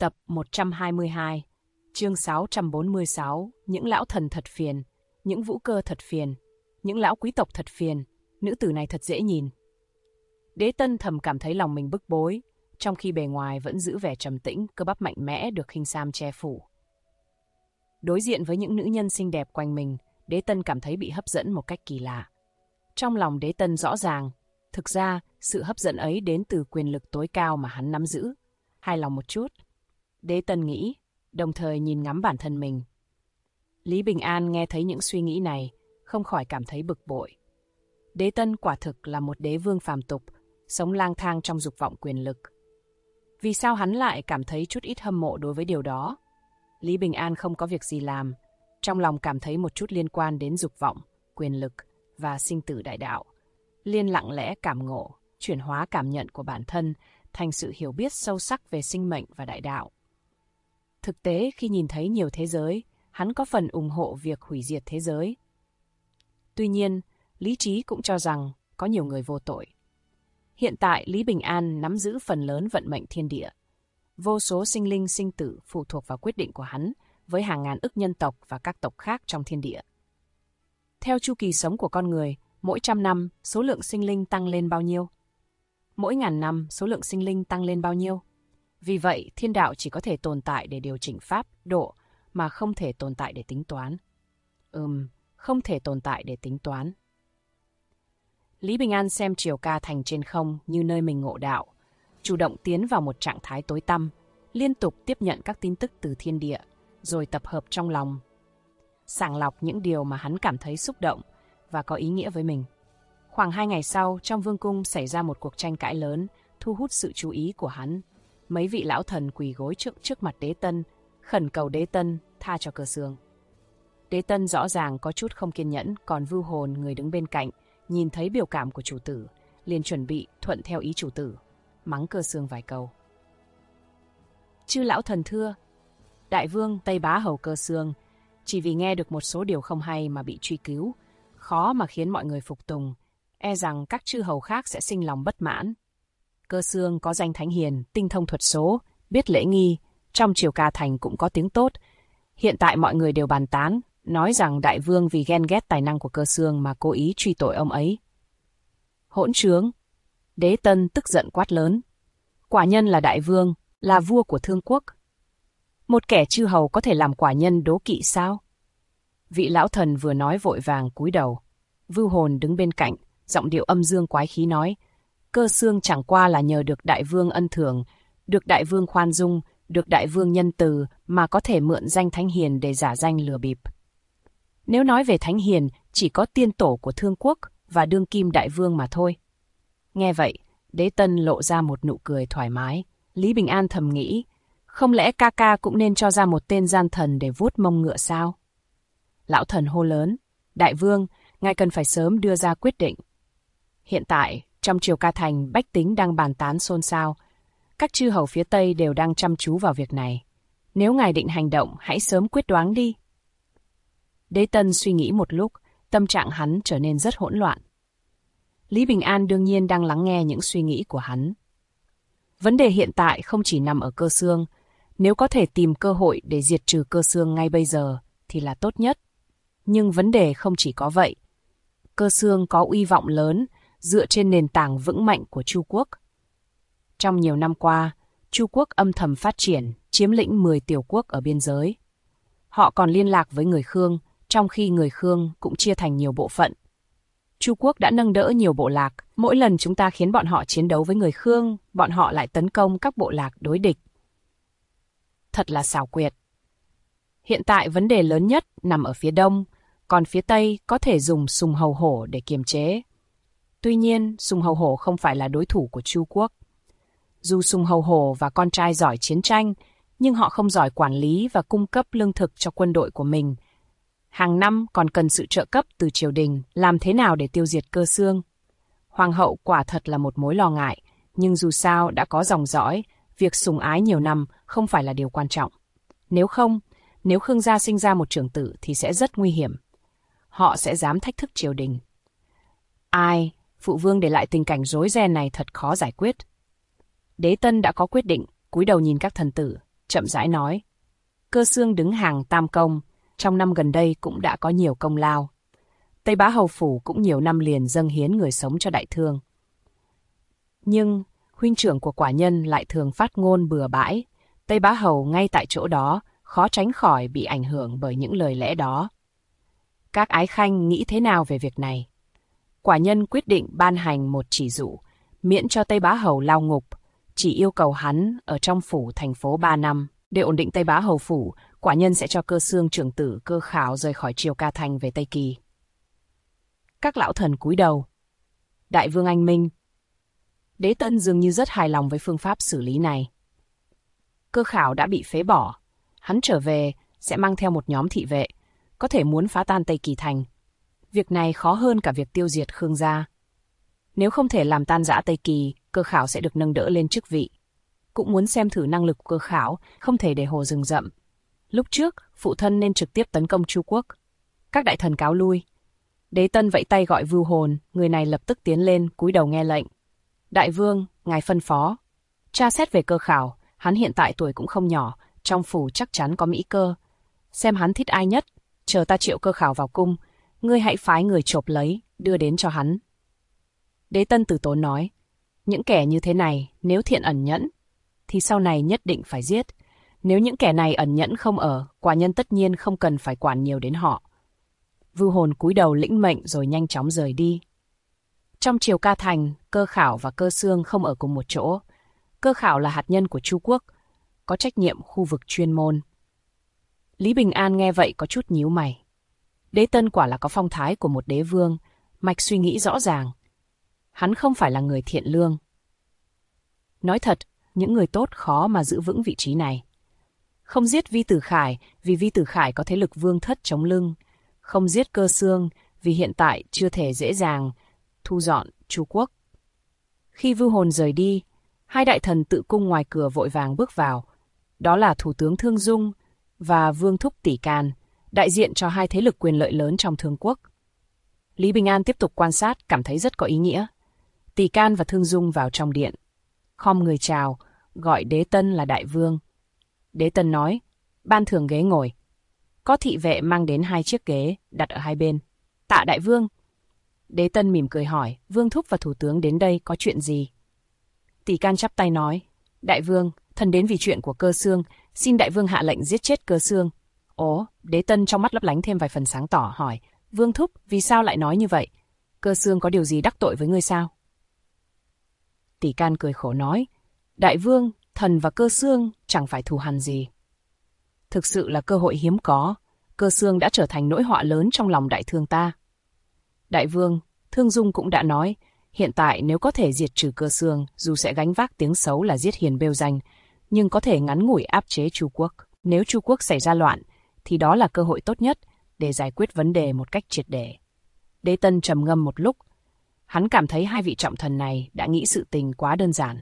Tập 122, chương 646, những lão thần thật phiền, những vũ cơ thật phiền, những lão quý tộc thật phiền, nữ tử này thật dễ nhìn. Đế Tân thầm cảm thấy lòng mình bức bối, trong khi bề ngoài vẫn giữ vẻ trầm tĩnh, cơ bắp mạnh mẽ được khinh sam che phủ. Đối diện với những nữ nhân xinh đẹp quanh mình, Đế Tân cảm thấy bị hấp dẫn một cách kỳ lạ. Trong lòng Đế Tân rõ ràng, thực ra sự hấp dẫn ấy đến từ quyền lực tối cao mà hắn nắm giữ. Hài lòng một chút, Đế Tân nghĩ, đồng thời nhìn ngắm bản thân mình. Lý Bình An nghe thấy những suy nghĩ này, không khỏi cảm thấy bực bội. Đế Tân quả thực là một đế vương phàm tục, sống lang thang trong dục vọng quyền lực. Vì sao hắn lại cảm thấy chút ít hâm mộ đối với điều đó? Lý Bình An không có việc gì làm, trong lòng cảm thấy một chút liên quan đến dục vọng, quyền lực và sinh tử đại đạo. Liên lặng lẽ cảm ngộ, chuyển hóa cảm nhận của bản thân thành sự hiểu biết sâu sắc về sinh mệnh và đại đạo. Thực tế, khi nhìn thấy nhiều thế giới, hắn có phần ủng hộ việc hủy diệt thế giới. Tuy nhiên, lý trí cũng cho rằng có nhiều người vô tội. Hiện tại, Lý Bình An nắm giữ phần lớn vận mệnh thiên địa. Vô số sinh linh sinh tử phụ thuộc vào quyết định của hắn, với hàng ngàn ức nhân tộc và các tộc khác trong thiên địa. Theo chu kỳ sống của con người, mỗi 100 năm, số lượng sinh linh tăng lên bao nhiêu? Mỗi 1000 năm, số lượng sinh linh tăng lên bao nhiêu? Vì vậy, thiên đạo chỉ có thể tồn tại để điều chỉnh pháp, độ, mà không thể tồn tại để tính toán. Không thể tồn tại để tính toán. Lý Bình An xem Triều Ca Thành trên không như nơi mình ngộ đạo, chủ động tiến vào một trạng thái tối tăm, liên tục tiếp nhận các tin tức từ thiên địa, rồi tập hợp trong lòng, sàng lọc những điều mà hắn cảm thấy xúc động và có ý nghĩa với mình. Khoảng 2 ngày sau, trong vương cung xảy ra một cuộc tranh cãi lớn, thu hút sự chú ý của hắn. Mấy vị lão thần quỳ gối trước mặt Đế Tân, khẩn cầu Đế Tân tha cho Cơ Xương. Đế Tân rõ ràng có chút không kiên nhẫn, còn Vưu Hồn, người đứng bên cạnh, nhìn thấy biểu cảm của chủ tử, liền chuẩn bị thuận theo ý chủ tử, mắng Cơ Xương vài câu. Chư lão thần thưa, đại vương Tây Bá Hầu Cơ Xương, chỉ vì nghe được một số điều không hay mà bị truy cứu, khó mà khiến mọi người phục tùng, e rằng các chư hầu khác sẽ sinh lòng bất mãn. Cơ Xương có danh thánh hiền, tinh thông thuật số, biết lễ nghi, trong Triều Ca Thành cũng có tiếng tốt. Hiện tại mọi người đều bàn tán, nói rằng đại vương vì ghen ghét tài năng của Cơ Xương mà cố ý truy tội ông ấy. Hỗn trướng! Đế Tân tức giận quát lớn. Quả nhân là đại vương, là vua của Thương Quốc. Một kẻ chư hầu có thể làm quả nhân đố kỵ sao? Vị lão thần vừa nói vội vàng cúi đầu. Vưu Hồn đứng bên cạnh, giọng điệu âm dương quái khí nói, Cơ Xương chẳng qua là nhờ được đại vương ân thưởng, được đại vương khoan dung, được đại vương nhân từ mà có thể mượn danh thánh hiền để giả danh lừa bịp. Nếu nói về thánh hiền, chỉ có tiên tổ của Thương Quốc và đương kim đại vương mà thôi. Nghe vậy, Đế Tân lộ ra một nụ cười thoải mái. Lý Bình An thầm nghĩ, không lẽ ca ca cũng nên cho ra một tên gian thần để vuốt mông ngựa sao? Lão thần hô lớn, đại vương, ngài cần phải sớm đưa ra quyết định. Hiện tại, trong Triều Ca Thành, bách tính đang bàn tán xôn xao. Các chư hầu phía Tây đều đang chăm chú vào việc này. Nếu ngài định hành động, hãy sớm quyết đoán đi. Đế Tân suy nghĩ một lúc, tâm trạng hắn trở nên rất hỗn loạn. Lý Bình An đương nhiên đang lắng nghe những suy nghĩ của hắn. Vấn đề hiện tại không chỉ nằm ở Cơ Xương. Nếu có thể tìm cơ hội để diệt trừ Cơ Xương ngay bây giờ thì là tốt nhất. Nhưng vấn đề không chỉ có vậy. Cơ Xương có uy vọng lớn dựa trên nền tảng vững mạnh của Chu Quốc. Trong nhiều năm qua, Chu Quốc âm thầm phát triển, chiếm lĩnh 10 tiểu quốc ở biên giới. Họ còn liên lạc với người Khương, trong khi người Khương cũng chia thành nhiều bộ phận. Chu Quốc đã nâng đỡ nhiều bộ lạc, mỗi lần chúng ta khiến bọn họ chiến đấu với người Khương, bọn họ lại tấn công các bộ lạc đối địch. Thật là xảo quyệt. Hiện tại vấn đề lớn nhất nằm ở phía đông, còn phía tây có thể dùng Sùng Hầu Hổ để kiềm chế. Tuy nhiên, Sùng Hầu Hổ không phải là đối thủ của Chu Quốc. Dù Sùng Hầu Hổ và con trai giỏi chiến tranh, nhưng họ không giỏi quản lý và cung cấp lương thực cho quân đội của mình. Hàng năm còn cần sự trợ cấp từ triều đình, làm thế nào để tiêu diệt Cơ Xương. Hoàng hậu quả thật là một mối lo ngại, nhưng dù sao đã có dòng dõi, việc sủng ái nhiều năm không phải là điều quan trọng. Nếu Khương gia sinh ra một trưởng tử thì sẽ rất nguy hiểm. Họ sẽ dám thách thức triều đình. Phụ vương để lại tình cảnh rối ren này thật khó giải quyết. Đế Tân đã có quyết định, cúi đầu nhìn các thần tử, chậm rãi nói. Cơ Xương đứng hàng tam công, trong năm gần đây cũng đã có nhiều công lao. Tây Bá Hầu Phủ cũng nhiều năm liền dâng hiến người sống cho đại thương. Nhưng, huynh trưởng của quả nhân lại thường phát ngôn bừa bãi. Tây Bá Hầu ngay tại chỗ đó, khó tránh khỏi bị ảnh hưởng bởi những lời lẽ đó. Các ái khanh nghĩ thế nào về việc này? Quả nhân quyết định ban hành một chỉ dụ, miễn cho Tây Bá Hầu lao ngục, chỉ yêu cầu hắn ở trong phủ thành phố 3 năm. Để ổn định Tây Bá Hầu Phủ, quả nhân sẽ cho Cơ Xương trưởng tử Cơ Khảo rời khỏi Triều Ca Thành về Tây Kỳ. Các lão thần cúi đầu. Đại vương anh minh. Đế Tân dường như rất hài lòng với phương pháp xử lý này. Cơ Khảo đã bị phế bỏ. Hắn trở về sẽ mang theo một nhóm thị vệ, có thể muốn phá tan Tây Kỳ Thành. Việc này khó hơn cả việc tiêu diệt Khương gia. Nếu không thể làm tan rã Tây Kỳ, Cơ Khảo sẽ được nâng đỡ lên chức vị. Cũng muốn xem thử năng lực của Cơ Khảo, không thể để hồ rừng rậm. Lúc trước, phụ thân nên trực tiếp tấn công Chu Quốc. Các đại thần cáo lui. Đế Tân vẫy tay gọi Vưu Hồn, người này lập tức tiến lên, cúi đầu nghe lệnh. Đại vương, ngài phân phó. Tra xét về Cơ Khảo, hắn hiện tại tuổi cũng không nhỏ, trong phủ chắc chắn có mỹ cơ. Xem hắn thích ai nhất, chờ ta triệu Cơ Khảo vào cung, ngươi hãy phái người chộp lấy, đưa đến cho hắn. Đế Tân từ tốn nói, những kẻ như thế này, nếu thiện ẩn nhẫn, thì sau này nhất định phải giết. Nếu những kẻ này ẩn nhẫn không ở, quả nhân tất nhiên không cần phải quản nhiều đến họ. Vưu Hồn cúi đầu lĩnh mệnh rồi nhanh chóng rời đi. Trong Triều Ca Thành, Cơ Khảo và Cơ Xương không ở cùng một chỗ. Cơ Khảo là hạt nhân của Chu Quốc, có trách nhiệm khu vực chuyên môn. Lý Bình An nghe vậy có chút nhíu mày. Đế Tân quả là có phong thái của một đế vương, mạch suy nghĩ rõ ràng. Hắn không phải là người thiện lương. Nói thật, những người tốt khó mà giữ vững vị trí này. Không giết Vi Tử Khải vì Vi Tử Khải có thế lực vương thất chống lưng. Không giết Cơ Xương vì hiện tại chưa thể dễ dàng thu dọn Chu Quốc. Khi Vưu Hồn rời đi, hai đại thần tự cung ngoài cửa vội vàng bước vào. Đó là Thủ tướng Thương Dung và Vương Thúc Tỷ Can, đại diện cho hai thế lực quyền lợi lớn trong Thương Quốc. Lý Bình An tiếp tục quan sát, cảm thấy rất có ý nghĩa. Tỷ Can và Thương Dung vào trong điện. Khom người chào, gọi Đế Tân là đại vương. Đế Tân nói, ban thưởng ghế ngồi. Có thị vệ mang đến 2 chiếc ghế, đặt ở hai bên. Tạ đại vương. Đế Tân mỉm cười hỏi, Vương Thúc và Thủ tướng đến đây có chuyện gì? Tỷ Can chắp tay nói, đại vương, thần đến vì chuyện của Cơ Xương, xin đại vương hạ lệnh giết chết Cơ Xương. Ồ, Đế Tân trong mắt lấp lánh thêm vài phần sáng tỏ, hỏi, Vương Thúc, vì sao lại nói như vậy? Cơ Xương có điều gì đắc tội với ngươi sao? Tỷ Can cười khổ nói, đại vương, thần và Cơ Xương chẳng phải thù hằn gì. Thực sự là cơ hội hiếm có, Cơ Xương đã trở thành nỗi họa lớn trong lòng đại thương ta. Đại vương, Thương Dung cũng đã nói, hiện tại nếu có thể diệt trừ Cơ Xương, dù sẽ gánh vác tiếng xấu là giết hiền bêu danh, nhưng có thể ngắn ngủi áp chế Chu Quốc. Nếu Chu Quốc xảy ra loạn, thì đó là cơ hội tốt nhất để giải quyết vấn đề một cách triệt để. Đế Tân trầm ngâm một lúc, hắn cảm thấy hai vị trọng thần này đã nghĩ sự tình quá đơn giản.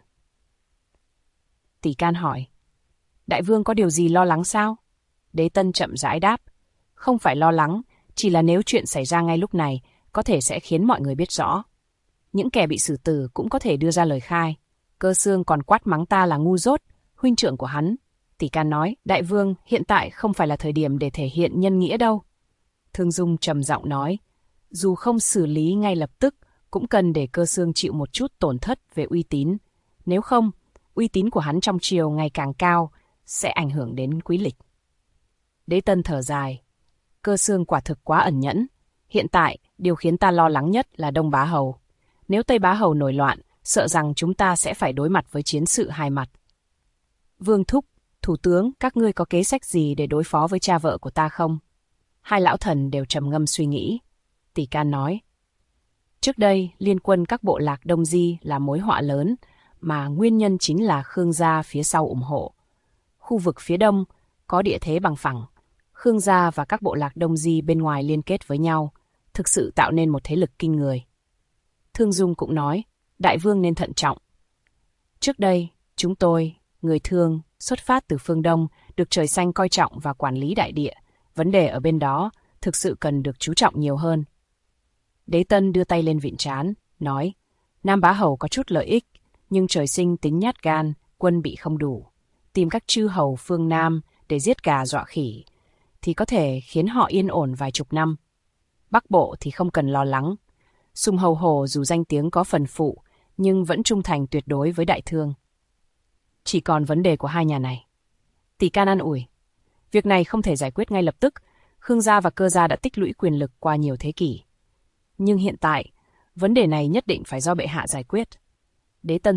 Tỷ Can hỏi, đại vương có điều gì lo lắng sao? Đế Tân chậm rãi đáp, không phải lo lắng, chỉ là nếu chuyện xảy ra ngay lúc này, có thể sẽ khiến mọi người biết rõ. Những kẻ bị xử tử cũng có thể đưa ra lời khai. Cơ Xương còn quát mắng ta là ngu dốt, huynh trưởng của hắn. Tỷ Can nói, đại vương, hiện tại không phải là thời điểm để thể hiện nhân nghĩa đâu. Thương Dung trầm giọng nói, dù không xử lý ngay lập tức, cũng cần để Cơ Xương chịu một chút tổn thất về uy tín. Nếu không, uy tín của hắn trong triều ngày càng cao, sẽ ảnh hưởng đến quý lịch. Đế Tân thở dài, Cơ Xương quả thực quá ẩn nhẫn. Hiện tại, điều khiến ta lo lắng nhất là Đông Bá Hầu. Nếu Tây Bá Hầu nổi loạn, sợ rằng chúng ta sẽ phải đối mặt với chiến sự hai mặt. Vương Thúc, Thủ tướng, các ngươi có kế sách gì để đối phó với cha vợ của ta không? Hai lão thần đều trầm ngâm suy nghĩ. Tỷ Can nói, trước đây, liên quân các bộ lạc Đông Di là mối họa lớn, mà nguyên nhân chính là Khương gia phía sau ủng hộ. Khu vực phía đông có địa thế bằng phẳng. Khương gia và các bộ lạc Đông Di bên ngoài liên kết với nhau, thực sự tạo nên một thế lực kinh người. Thương Dung cũng nói, đại vương nên thận trọng. Trước đây, chúng tôi, người Thương, xuất phát từ phương Đông, được trời xanh coi trọng và quản lý đại địa. Vấn đề ở bên đó thực sự cần được chú trọng nhiều hơn. Đế Tân đưa tay lên vịn trán, nói, Nam Bá Hầu có chút lợi ích, nhưng trời sinh tính nhát gan, quân bị không đủ. tìm các chư hầu phương Nam để giết gà dọa khỉ, thì có thể khiến họ yên ổn vài chục năm. Bắc Bộ thì không cần lo lắng. Sùng Hầu Hổ dù danh tiếng có phần phụ, nhưng vẫn trung thành tuyệt đối với Đại Thương. Chỉ còn vấn đề của hai nhà này. Tỷ Can an ủi. Việc này không thể giải quyết ngay lập tức. Khương gia và Cơ gia đã tích lũy quyền lực qua nhiều thế kỷ. Nhưng hiện tại, vấn đề này nhất định phải do bệ hạ giải quyết. Đế Tân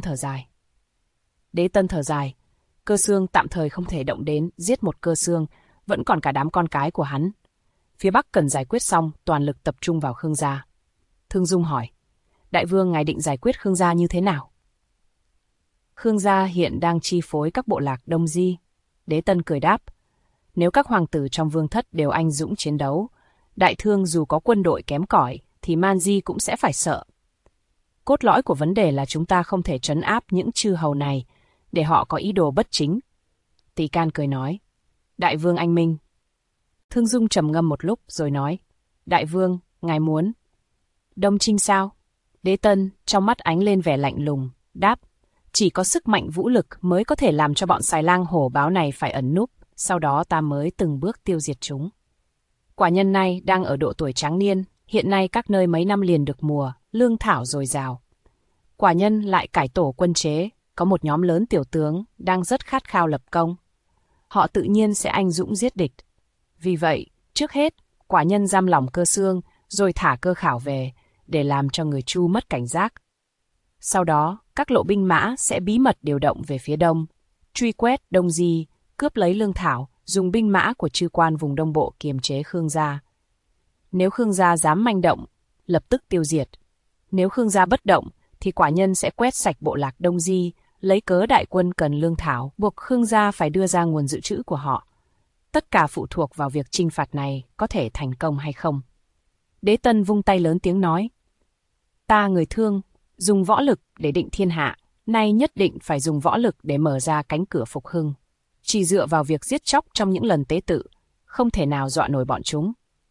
thở dài. Cơ Xương tạm thời không thể động đến, giết một Cơ Xương, vẫn còn cả đám con cái của hắn. Phía Bắc cần giải quyết xong, toàn lực tập trung vào Khương gia. Thương Dung hỏi, Đại vương ngài định giải quyết Khương gia như thế nào? Khương gia hiện đang chi phối các bộ lạc Đông Di. Đế Tân cười đáp, nếu các hoàng tử trong vương thất đều anh dũng chiến đấu, Đại Thương dù có quân đội kém cỏi, thì Man Di cũng sẽ phải sợ. Cốt lõi của vấn đề là chúng ta không thể trấn áp những chư hầu này, để họ có ý đồ bất chính. Tỷ Can cười nói, Đại vương anh minh. Thương Dung trầm ngâm một lúc rồi nói, Đại vương, ngài muốn Đông Chinh sao? Đế Tân trong mắt ánh lên vẻ lạnh lùng, đáp, chỉ có sức mạnh vũ lực mới có thể làm cho bọn xài lang hổ báo này phải ẩn núp, sau đó ta mới từng bước tiêu diệt chúng. Quả nhân này đang ở độ tuổi tráng niên, hiện nay các nơi mấy năm liền được mùa, lương thảo dồi dào. Quả nhân lại cải tổ quân chế, có một nhóm lớn tiểu tướng đang rất khát khao lập công. Họ tự nhiên sẽ anh dũng giết địch. Vì vậy, trước hết, quả nhân giam lỏng Cơ Xương, rồi thả Cơ Khảo về, để làm cho người Chu mất cảnh giác. Sau đó, các lộ binh mã sẽ bí mật điều động về phía đông, truy quét Đông Di, cướp lấy lương thảo, dùng binh mã của chư quan vùng Đông Bộ kiềm chế Khương gia. Nếu Khương gia dám manh động, lập tức tiêu diệt. Nếu Khương gia bất động, thì quả nhân sẽ quét sạch bộ lạc Đông Di, lấy cớ đại quân cần lương thảo, buộc Khương gia phải đưa ra nguồn dự trữ của họ. Tất cả phụ thuộc vào việc chinh phạt này có thể thành công hay không. Đế Tân vung tay lớn tiếng nói, ta người Thương, dùng võ lực để định thiên hạ, nay nhất định phải dùng võ lực để mở ra cánh cửa phục hưng. Chỉ dựa vào việc giết chóc trong những lần tế tự, không thể nào dọa nổi bọn chúng.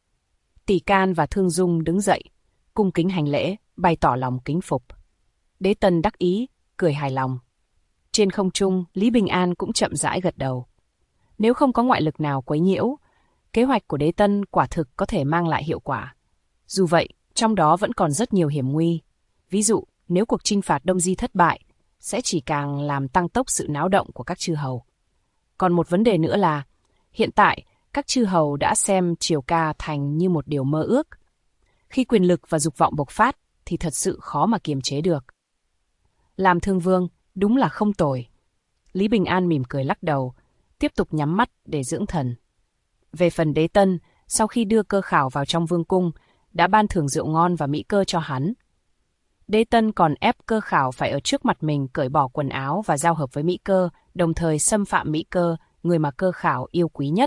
Tỷ Can và Thương Dung đứng dậy, cung kính hành lễ, bày tỏ lòng kính phục. Đế Tân đắc ý, cười hài lòng. Trên không trung, Lý Bình An cũng chậm rãi gật đầu. Nếu không có ngoại lực nào quấy nhiễu, kế hoạch của Đế Tân quả thực có thể mang lại hiệu quả. Dù vậy, trong đó vẫn còn rất nhiều hiểm nguy. Ví dụ, nếu cuộc chinh phạt Đông Di thất bại, sẽ chỉ càng làm tăng tốc sự náo động của các chư hầu. Còn một vấn đề nữa là, hiện tại, các chư hầu đã xem Triều Ca thành như một điều mơ ước. Khi quyền lực và dục vọng bộc phát, thì thật sự khó mà kiềm chế được. Làm Thương Vương, đúng là không tồi. Lý Bình An mỉm cười lắc đầu, tiếp tục nhắm mắt để dưỡng thần. Về phần Đế Tân, sau khi đưa Cơ Khảo vào trong vương cung, đã ban thưởng rượu ngon và mỹ cơ cho hắn. Đế Tân còn ép Cơ Khảo phải ở trước mặt mình cởi bỏ quần áo và giao hợp với Mỹ Cơ, đồng thời xâm phạm Mỹ Cơ, người mà Cơ Khảo yêu quý nhất.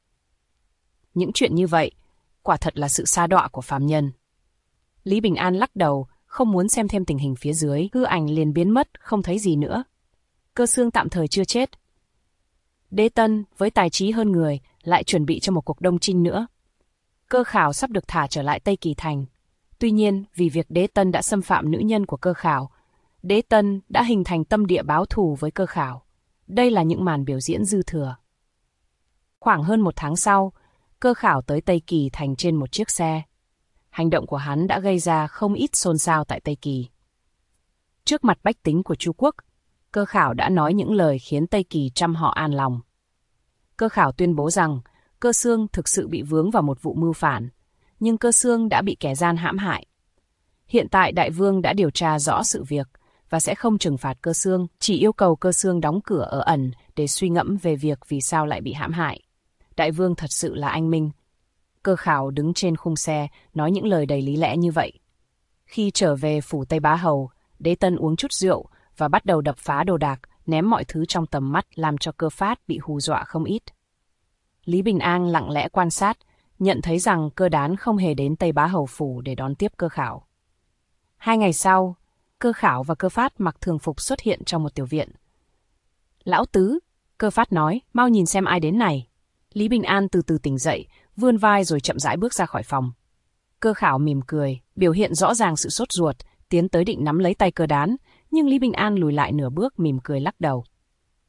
Những chuyện như vậy, quả thật là sự sa đọa của phàm nhân. Lý Bình An lắc đầu, không muốn xem thêm tình hình phía dưới, hư ảnh liền biến mất, không thấy gì nữa. Cơ Xương tạm thời chưa chết. Đế Tân, với tài trí hơn người, lại chuẩn bị cho một cuộc đông chinh nữa. Cơ Khảo sắp được thả trở lại Tây Kỳ Thành. Tuy nhiên, vì việc Đế Tân đã xâm phạm nữ nhân của Cơ Khảo, Đế Tân đã hình thành tâm địa báo thù với Cơ Khảo. Đây là những màn biểu diễn dư thừa. Khoảng hơn một tháng sau, Cơ Khảo tới Tây Kỳ Thành trên một chiếc xe. Hành động của hắn đã gây ra không ít xôn xao tại Tây Kỳ. Trước mặt bách tính của Chu Quốc, Cơ Khảo đã nói những lời khiến Tây Kỳ trăm họ an lòng. Cơ Khảo tuyên bố rằng Cơ Xương thực sự bị vướng vào một vụ mưu phản, nhưng Cơ Xương đã bị kẻ gian hãm hại. Hiện tại Đại Vương đã điều tra rõ sự việc và sẽ không trừng phạt Cơ Xương, chỉ yêu cầu Cơ Xương đóng cửa ở ẩn để suy ngẫm về việc vì sao lại bị hãm hại. Đại Vương thật sự là anh minh. Cơ Khảo đứng trên khung xe, nói những lời đầy lý lẽ như vậy. Khi trở về phủ Tây Bá Hầu, Đế Tân uống chút rượu và bắt đầu đập phá đồ đạc, ném mọi thứ trong tầm mắt làm cho Cơ Phát bị hù dọa không ít. Lý Bình An lặng lẽ quan sát, nhận thấy rằng Cơ Đán không hề đến Tây Bá Hầu phủ để đón tiếp Cơ Khảo. 2 ngày sau, Cơ Khảo và Cơ Phát mặc thường phục xuất hiện trong một tiểu viện. Lão Tứ, Cơ Phát nói, mau nhìn xem ai đến này. Lý Bình An từ từ tỉnh dậy, vươn vai rồi chậm rãi bước ra khỏi phòng. Cơ Khảo mỉm cười, biểu hiện rõ ràng sự sốt ruột, tiến tới định nắm lấy tay Cơ Đán, nhưng Lý Bình An lùi lại nửa bước mỉm cười lắc đầu.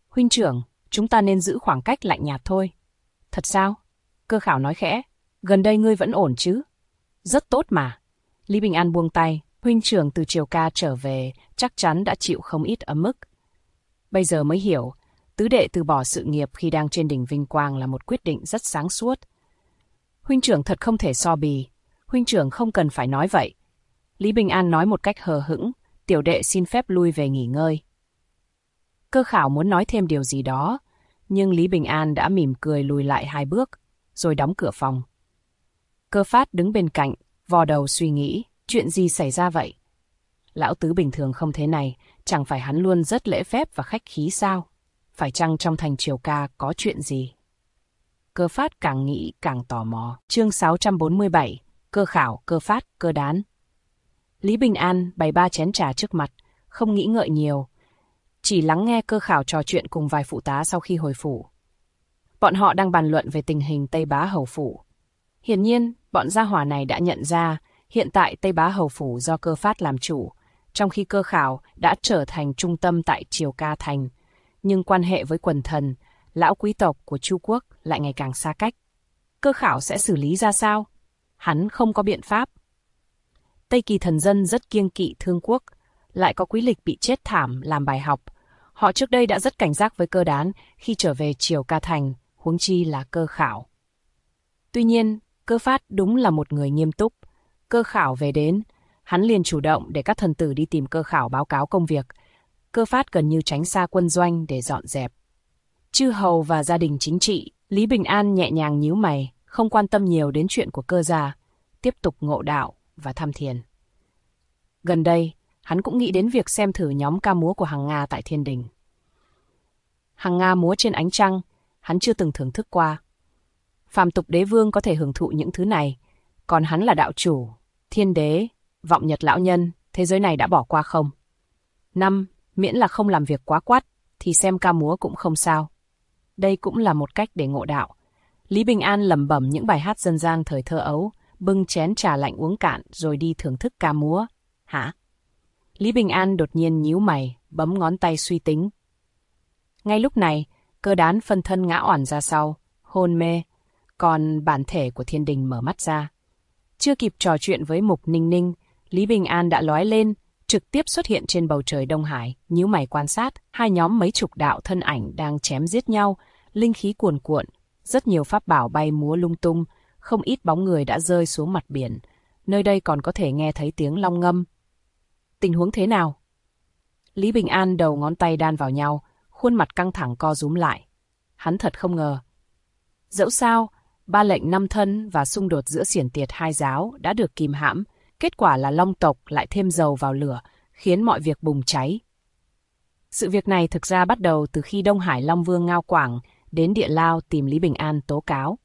Huynh trưởng, chúng ta nên giữ khoảng cách lạnh nhạt thôi. Thật sao? Cơ Khảo nói khẽ. Gần đây ngươi vẫn ổn chứ? Rất tốt mà. Lý Bình An buông tay. Huynh trưởng từ Triều Ca trở về chắc chắn đã chịu không ít ấm ức. Bây giờ mới hiểu, tứ đệ từ bỏ sự nghiệp khi đang trên đỉnh vinh quang là một quyết định rất sáng suốt. Huynh trưởng thật không thể so bì. Huynh trưởng không cần phải nói vậy. Lý Bình An nói một cách hờ hững. Tiểu đệ xin phép lui về nghỉ ngơi. Cơ Khảo muốn nói thêm điều gì đó, nhưng Lý Bình An đã mỉm cười lùi lại 2 bước, rồi đóng cửa phòng. Cơ Phát đứng bên cạnh, vò đầu suy nghĩ, chuyện gì xảy ra vậy? Lão tứ bình thường không thế này, chẳng phải hắn luôn rất lễ phép và khách khí sao? Phải chăng trong thành Triều Ca có chuyện gì? Cơ Phát càng nghĩ càng tò mò. Chương 647, Cơ Khảo, Cơ Phát, Cơ Đán. Lý Bình An bày 3 chén trà trước mặt, không nghĩ ngợi nhiều, chỉ lắng nghe Cơ Khảo trò chuyện cùng vài phụ tá sau khi hồi phủ. Bọn họ đang bàn luận về tình hình Tây Bá Hầu Phủ. Hiển nhiên, bọn gia hỏa này đã nhận ra hiện tại Tây Bá Hầu Phủ do Cơ Phát làm chủ, trong khi Cơ Khảo đã trở thành trung tâm tại Triều Ca Thành. Nhưng quan hệ với quần thần, lão quý tộc của Chu Quốc lại ngày càng xa cách. Cơ Khảo sẽ xử lý ra sao? Hắn không có biện pháp. Tây Kỳ thần dân rất kiêng kỵ Thương Quốc, lại có Quý Lịch bị chết thảm làm bài học. Họ trước đây đã rất cảnh giác với Cơ Đán khi trở về Triều Ca Thành, huống chi là Cơ Khảo. Tuy nhiên, Cơ Phát đúng là một người nghiêm túc. Cơ Khảo về đến, hắn liền chủ động để các thần tử đi tìm Cơ Khảo báo cáo công việc. Cơ Phát gần như tránh xa quân doanh để dọn dẹp. Chư hầu và gia đình chính trị, Lý Bình An nhẹ nhàng nhíu mày, không quan tâm nhiều đến chuyện của Cơ gia, tiếp tục ngộ đạo và tham thiền. Gần đây, hắn cũng nghĩ đến việc xem thử nhóm ca múa của Hằng Nga tại Thiên Đình. Hằng Nga múa trên ánh trăng, hắn chưa từng thưởng thức qua. Phàm tục đế vương có thể hưởng thụ những thứ này, còn hắn là đạo chủ, thiên đế, vọng nhật lão nhân, thế giới này đã bỏ qua không? 5. Miễn là không làm việc quá quắt, thì xem ca múa cũng không sao. Đây cũng là một cách để ngộ đạo. Lý Bình An lẩm bẩm những bài hát dân gian thời thơ ấu, bưng chén trà lạnh uống cạn rồi đi thưởng thức ca múa. Hả? Lý Bình An đột nhiên nhíu mày, bấm ngón tay suy tính. Ngay lúc này, Cơ Đán phân thân ngã oẳn ra sau, hôn mê, còn bản thể của Thiên Đình mở mắt ra. Chưa kịp trò chuyện với Mục Ninh Ninh, Lý Bình An đã lói lên, trực tiếp xuất hiện trên bầu trời Đông Hải, nhíu mày quan sát, hai nhóm mấy chục đạo thân ảnh đang chém giết nhau, linh khí cuồn cuộn, rất nhiều pháp bảo bay múa lung tung, không ít bóng người đã rơi xuống mặt biển, nơi đây còn có thể nghe thấy tiếng long ngâm. Tình huống thế nào? Lý Bình An đầu ngón tay đan vào nhau, khuôn mặt căng thẳng co rúm lại. Hắn thật không ngờ. Dẫu sao, 3 lệnh 5 thân và xung đột giữa xiển tiệt hai giáo đã được kìm hãm, kết quả là Long tộc lại thêm dầu vào lửa, khiến mọi việc bùng cháy. Sự việc này thực ra bắt đầu từ khi Đông Hải Long Vương Ngao Quảng đến Địa Lao tìm Lý Bình An tố cáo.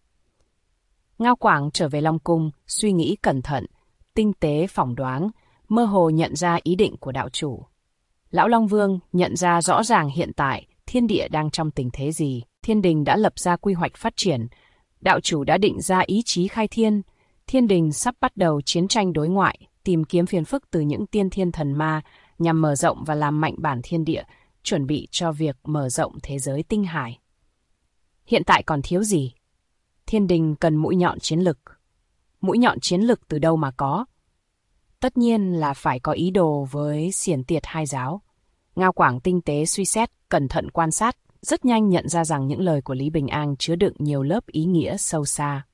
Ngao Quảng trở về Long Cung, suy nghĩ cẩn thận, tinh tế phỏng đoán, mơ hồ nhận ra ý định của đạo chủ. Lão Long Vương nhận ra rõ ràng hiện tại thiên địa đang trong tình thế gì, Thiên Đình đã lập ra quy hoạch phát triển, đạo chủ đã định ra ý chí khai thiên, Thiên Đình sắp bắt đầu chiến tranh đối ngoại, tìm kiếm phiền phức từ những tiên thiên thần ma nhằm mở rộng và làm mạnh bản thiên địa, chuẩn bị cho việc mở rộng thế giới tinh hải. Hiện tại còn thiếu gì? Thiên Đình cần mũi nhọn chiến lực. Mũi nhọn chiến lực từ đâu mà có? Tất nhiên là phải có ý đồ với xiển tiệt hai giáo. Ngao Quảng tinh tế suy xét, cẩn thận quan sát, rất nhanh nhận ra rằng những lời của Lý Bình An chứa đựng nhiều lớp ý nghĩa sâu xa.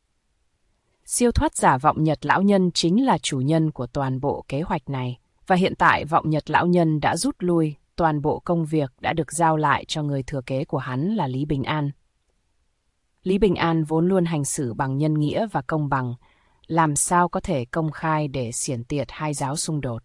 Siêu thoát giả Vọng Nhật Lão Nhân chính là chủ nhân của toàn bộ kế hoạch này, và hiện tại Vọng Nhật Lão Nhân đã rút lui, toàn bộ công việc đã được giao lại cho người thừa kế của hắn là Lý Bình An. Lý Bình An vốn luôn hành xử bằng nhân nghĩa và công bằng, làm sao có thể công khai để xiển tiệt hai giáo xung đột.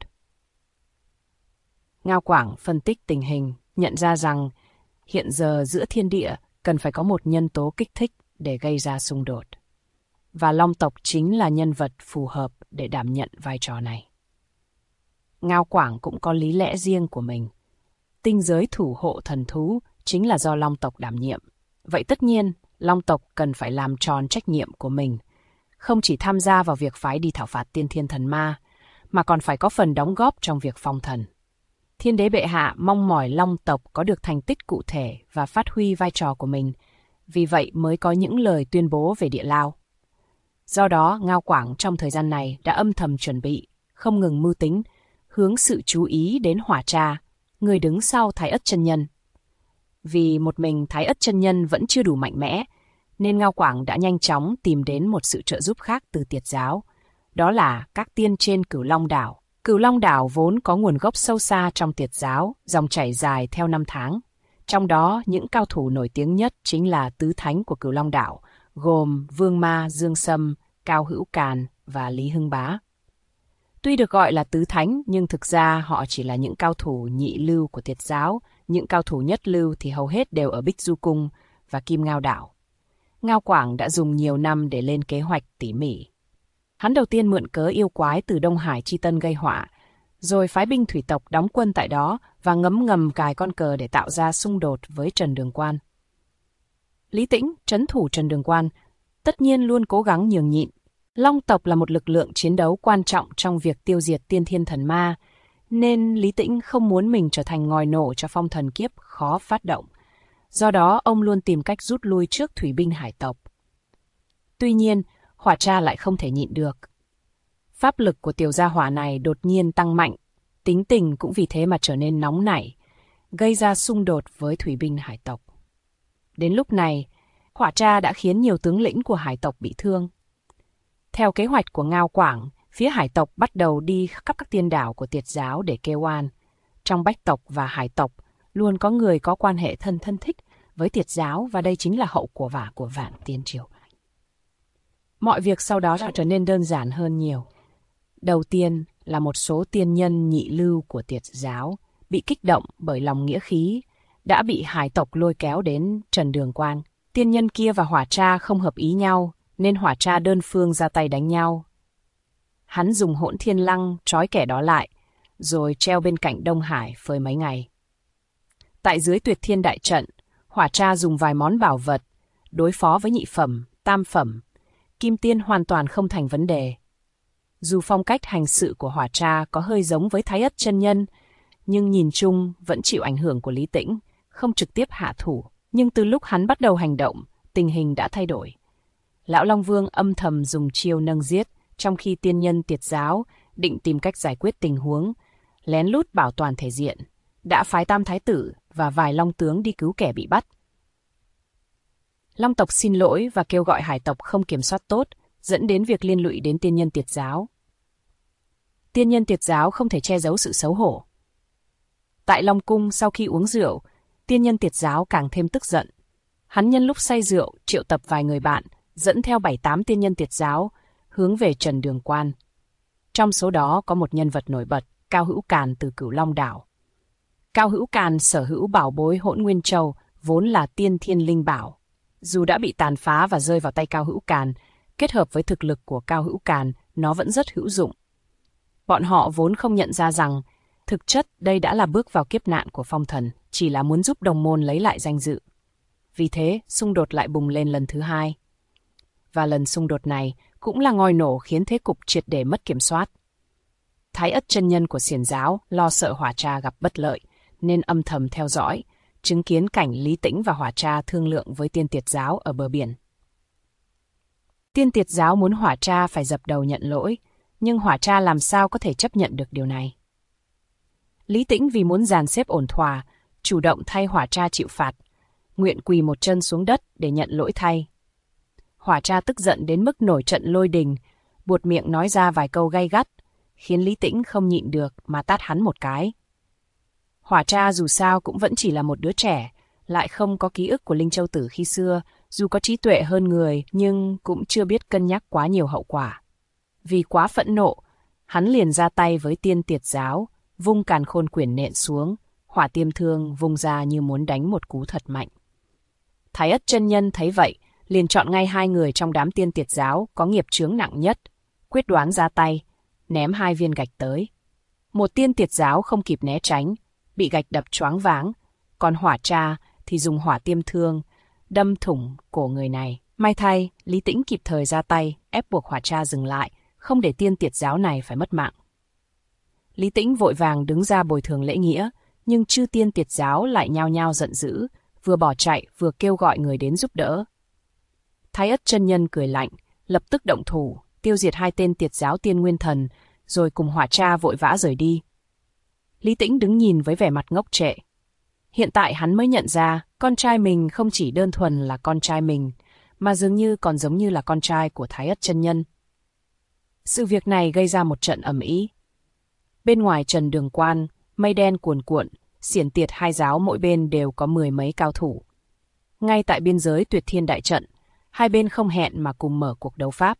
Ngao Quảng phân tích tình hình, nhận ra rằng hiện giờ giữa thiên địa cần phải có một nhân tố kích thích để gây ra xung đột. Và Long tộc chính là nhân vật phù hợp để đảm nhận vai trò này. Ngao Quảng cũng có lý lẽ riêng của mình. Tinh giới thủ hộ thần thú chính là do Long tộc đảm nhiệm. Vậy tất nhiên, Long tộc cần phải làm tròn trách nhiệm của mình. Không chỉ tham gia vào việc phái đi thảo phạt tiên thiên thần ma, mà còn phải có phần đóng góp trong việc phong thần. Thiên đế bệ hạ mong mỏi Long tộc có được thành tích cụ thể và phát huy vai trò của mình, vì vậy mới có những lời tuyên bố về địa lao. Do đó, Ngao Quảng trong thời gian này đã âm thầm chuẩn bị, không ngừng mưu tính, hướng sự chú ý đến Hỏa Tra, người đứng sau Thái Ất chân nhân. Vì một mình Thái Ất chân nhân vẫn chưa đủ mạnh mẽ, nên Ngao Quảng đã nhanh chóng tìm đến một sự trợ giúp khác từ Tiệt giáo, đó là các tiên trên Cửu Long đảo. Cửu Long đảo vốn có nguồn gốc sâu xa trong Tiệt giáo, dòng chảy dài theo năm tháng. Trong đó, những cao thủ nổi tiếng nhất chính là tứ thánh của Cửu Long đảo, gồm Vương Ma, Dương Sâm, Cao Hữu Càn và Lý Hưng Bá. Tuy được gọi là tứ thánh, nhưng thực ra họ chỉ là những cao thủ nhị lưu của Tiệt giáo, những cao thủ nhất lưu thì hầu hết đều ở Bích Du Cung và Kim Ngao đảo. Ngao Quảng đã dùng nhiều năm để lên kế hoạch tỉ mỉ. Hắn đầu tiên mượn cớ yêu quái từ Đông Hải Chi Tân gây họa, rồi phái binh thủy tộc đóng quân tại đó và ngấm ngầm cài con cờ để tạo ra xung đột với Trần Đường Quan. Lý Tĩnh, trấn thủ Trần Đường Quan, tất nhiên luôn cố gắng nhường nhịn. Long tộc là một lực lượng chiến đấu quan trọng trong việc tiêu diệt tiên thiên thần ma, nên Lý Tĩnh không muốn mình trở thành ngòi nổ cho phong thần kiếp khó phát động. Do đó, ông luôn tìm cách rút lui trước thủy binh hải tộc. Tuy nhiên, Hỏa Tra lại không thể nhịn được. Pháp lực của tiểu gia hỏa này đột nhiên tăng mạnh, tính tình cũng vì thế mà trở nên nóng nảy, gây ra xung đột với thủy binh hải tộc. Đến lúc này, Hỏa Tra đã khiến nhiều tướng lĩnh của hải tộc bị thương. Theo kế hoạch của Ngao Quảng, phía hải tộc bắt đầu đi khắp các tiên đảo của Tiệt giáo để kêu oan. Trong bách tộc và hải tộc, luôn có người có quan hệ thân thích với Tiệt giáo và đây chính là hậu quả vả của Vạn Tiên Triều. Mọi việc sau đó đã trở nên đơn giản hơn nhiều. Đầu tiên là một số tiên nhân nhị lưu của Tiệt giáo bị kích động bởi lòng nghĩa khí, đã bị hải tộc lôi kéo đến Trần Đường Quan. Tiên nhân kia và Hỏa Tra không hợp ý nhau, nên Hỏa Tra đơn phương ra tay đánh nhau. Hắn dùng Hỗn Thiên Lăng trói kẻ đó lại, rồi treo bên cạnh Đông Hải phơi mấy ngày. Tại dưới Tuyệt Thiên Đại Trận, Hỏa Tra dùng vài món bảo vật, đối phó với nhị phẩm, tam phẩm, kim tiên hoàn toàn không thành vấn đề. Dù phong cách hành sự của Hỏa Tra có hơi giống với Thái Ất chân nhân, nhưng nhìn chung vẫn chịu ảnh hưởng của Lý Tĩnh, không trực tiếp hạ thủ. Nhưng từ lúc hắn bắt đầu hành động, tình hình đã thay đổi. Lão Long Vương âm thầm dùng chiêu nâng giết, trong khi tiên nhân Tiệt giáo định tìm cách giải quyết tình huống, lén lút bảo toàn thể diện, đã phái Tam Thái tử và vài long tướng đi cứu kẻ bị bắt. Long tộc xin lỗi và kêu gọi hải tộc không kiểm soát tốt, dẫn đến việc liên lụy đến tiên nhân Tiệt giáo. Tiên nhân Tiệt giáo không thể che giấu sự xấu hổ. Tại Long Cung sau khi uống rượu, tiên nhân Tiệt giáo càng thêm tức giận. Hắn nhân lúc say rượu triệu tập vài người bạn, dẫn theo 7-8 tiên nhân Tiệt giáo, hướng về Trần Đường Quan. Trong số đó có một nhân vật nổi bật, Cao Hữu Càn từ Cửu Long đảo. Cao Hữu Càn sở hữu bảo bối Hỗn Nguyên Châu, vốn là tiên thiên linh bảo. Dù đã bị tàn phá và rơi vào tay Cao Hữu Càn, kết hợp với thực lực của Cao Hữu Càn, nó vẫn rất hữu dụng. Bọn họ vốn không nhận ra rằng, thực chất đây đã là bước vào kiếp nạn của phong thần, chỉ là muốn giúp đồng môn lấy lại danh dự. Vì thế, xung đột lại bùng lên lần thứ hai. Và lần xung đột này cũng là ngòi nổ khiến thế cục triệt để mất kiểm soát. Thái Ất chân nhân của Xiển giáo lo sợ Hỏa Tra gặp bất lợi, nên âm thầm theo dõi, chứng kiến cảnh Lý Tĩnh và Hỏa Tra thương lượng với tiên Tiệt giáo ở bờ biển. Tiên Tiệt giáo muốn Hỏa Tra phải dập đầu nhận lỗi, nhưng Hỏa Tra làm sao có thể chấp nhận được điều này. Lý Tĩnh vì muốn dàn xếp ổn thỏa, chủ động thay Hỏa Tra chịu phạt, nguyện quỳ một chân xuống đất để nhận lỗi thay. Hỏa Tra tức giận đến mức nổi trận lôi đình, buột miệng nói ra vài câu gay gắt, khiến Lý Tĩnh không nhịn được mà tát hắn một cái. Hỏa Tra dù sao cũng vẫn chỉ là một đứa trẻ, lại không có ký ức của Linh Châu Tử khi xưa, dù có trí tuệ hơn người nhưng cũng chưa biết cân nhắc quá nhiều hậu quả. Vì quá phẫn nộ, hắn liền ra tay với tiên Tiệt giáo, vung Càn Khôn Quyển nện xuống, Hỏa Tiêm Thương vung ra như muốn đánh một cú thật mạnh. Thái Ất chân nhân thấy vậy, liền chọn ngay 2 người trong đám tiên Tiệt giáo có nghiệp chướng nặng nhất, quyết đoán ra tay, ném 2 viên gạch tới. Một tiên Tiệt giáo không kịp né tránh, bị gạch đập choáng váng, còn Hỏa Tra thì dùng Hỏa Tiêm Thương đâm thủng cổ người này. May thay, Lý Tĩnh kịp thời ra tay, ép buộc Hỏa Tra dừng lại, không để tiên Tiệt giáo này phải mất mạng. Lý Tĩnh vội vàng đứng ra bồi thường lễ nghĩa, nhưng chư tiên Tiệt giáo lại nhao nhao giận dữ, vừa bỏ chạy vừa kêu gọi người đến giúp đỡ. Thái Ất chân nhân cười lạnh, lập tức động thủ, tiêu diệt 2 tên Tiệt giáo tiên nguyên thần, rồi cùng Hỏa Tra vội vã rời đi. Lý Tĩnh đứng nhìn với vẻ mặt ngốc trệ. Hiện tại hắn mới nhận ra, con trai mình không chỉ đơn thuần là con trai mình, mà dường như còn giống như là con trai của Thái Ất chân nhân. Sự việc này gây ra một trận ầm ĩ. Bên ngoài Trần Đường Quan, mây đen cuồn cuộn, xiển Tiệt 2 giáo mỗi bên đều có 10 mấy cao thủ. Ngay tại biên giới Tuyệt Thiên đại trận, 2 bên không hẹn mà cùng mở cuộc đấu pháp.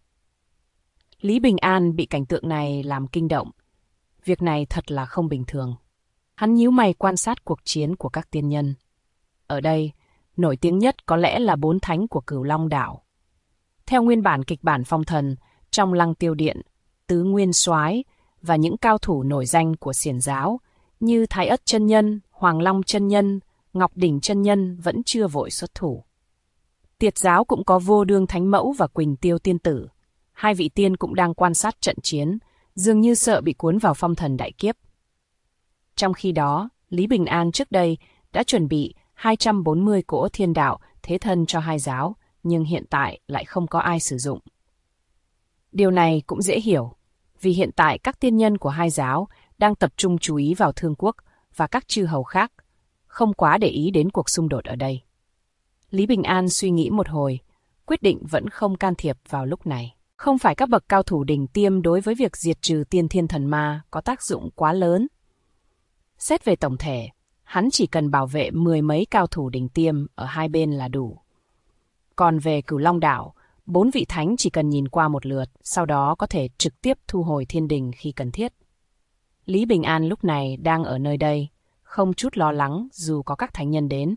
Lý Bình An bị cảnh tượng này làm kinh động. Việc này thật là không bình thường. Hắn nhíu mày quan sát cuộc chiến của các tiên nhân. Ở đây, nổi tiếng nhất có lẽ là 4 thánh của Cửu Long đảo. Theo nguyên bản kịch bản phong thần, trong Lăng Tiêu Điện, Tứ Nguyên Soái và những cao thủ nổi danh của xiển giáo như Thái Ất chân nhân, Hoàng Long chân nhân, Ngọc Đỉnh chân nhân vẫn chưa vội xuất thủ. Tiệt giáo cũng có Vô Đương Thánh Mẫu và Quỳnh Tiêu tiên tử. 2 vị tiên cũng đang quan sát trận chiến, dường như sợ bị cuốn vào phong thần đại kiếp. Trong khi đó, Lý Bình An trước đây đã chuẩn bị 240 cỗ thiên đạo thế thân cho 2 giáo, nhưng hiện tại lại không có ai sử dụng. Điều này cũng dễ hiểu, vì hiện tại các tiên nhân của 2 giáo đang tập trung chú ý vào Thương Quốc và các chư hầu khác, không quá để ý đến cuộc xung đột ở đây. Lý Bình An suy nghĩ một hồi, quyết định vẫn không can thiệp vào lúc này. Không phải các bậc cao thủ đỉnh tiêm đối với việc diệt trừ tiên thiên thần ma có tác dụng quá lớn. Xét về tổng thể, hắn chỉ cần bảo vệ 10 mấy cao thủ đỉnh tiêm ở 2 bên là đủ. Còn về Cửu Long đảo, 4 vị thánh chỉ cần nhìn qua một lượt, sau đó có thể trực tiếp thu hồi thiên đình khi cần thiết. Lý Bình An lúc này đang ở nơi đây, không chút lo lắng dù có các thánh nhân đến.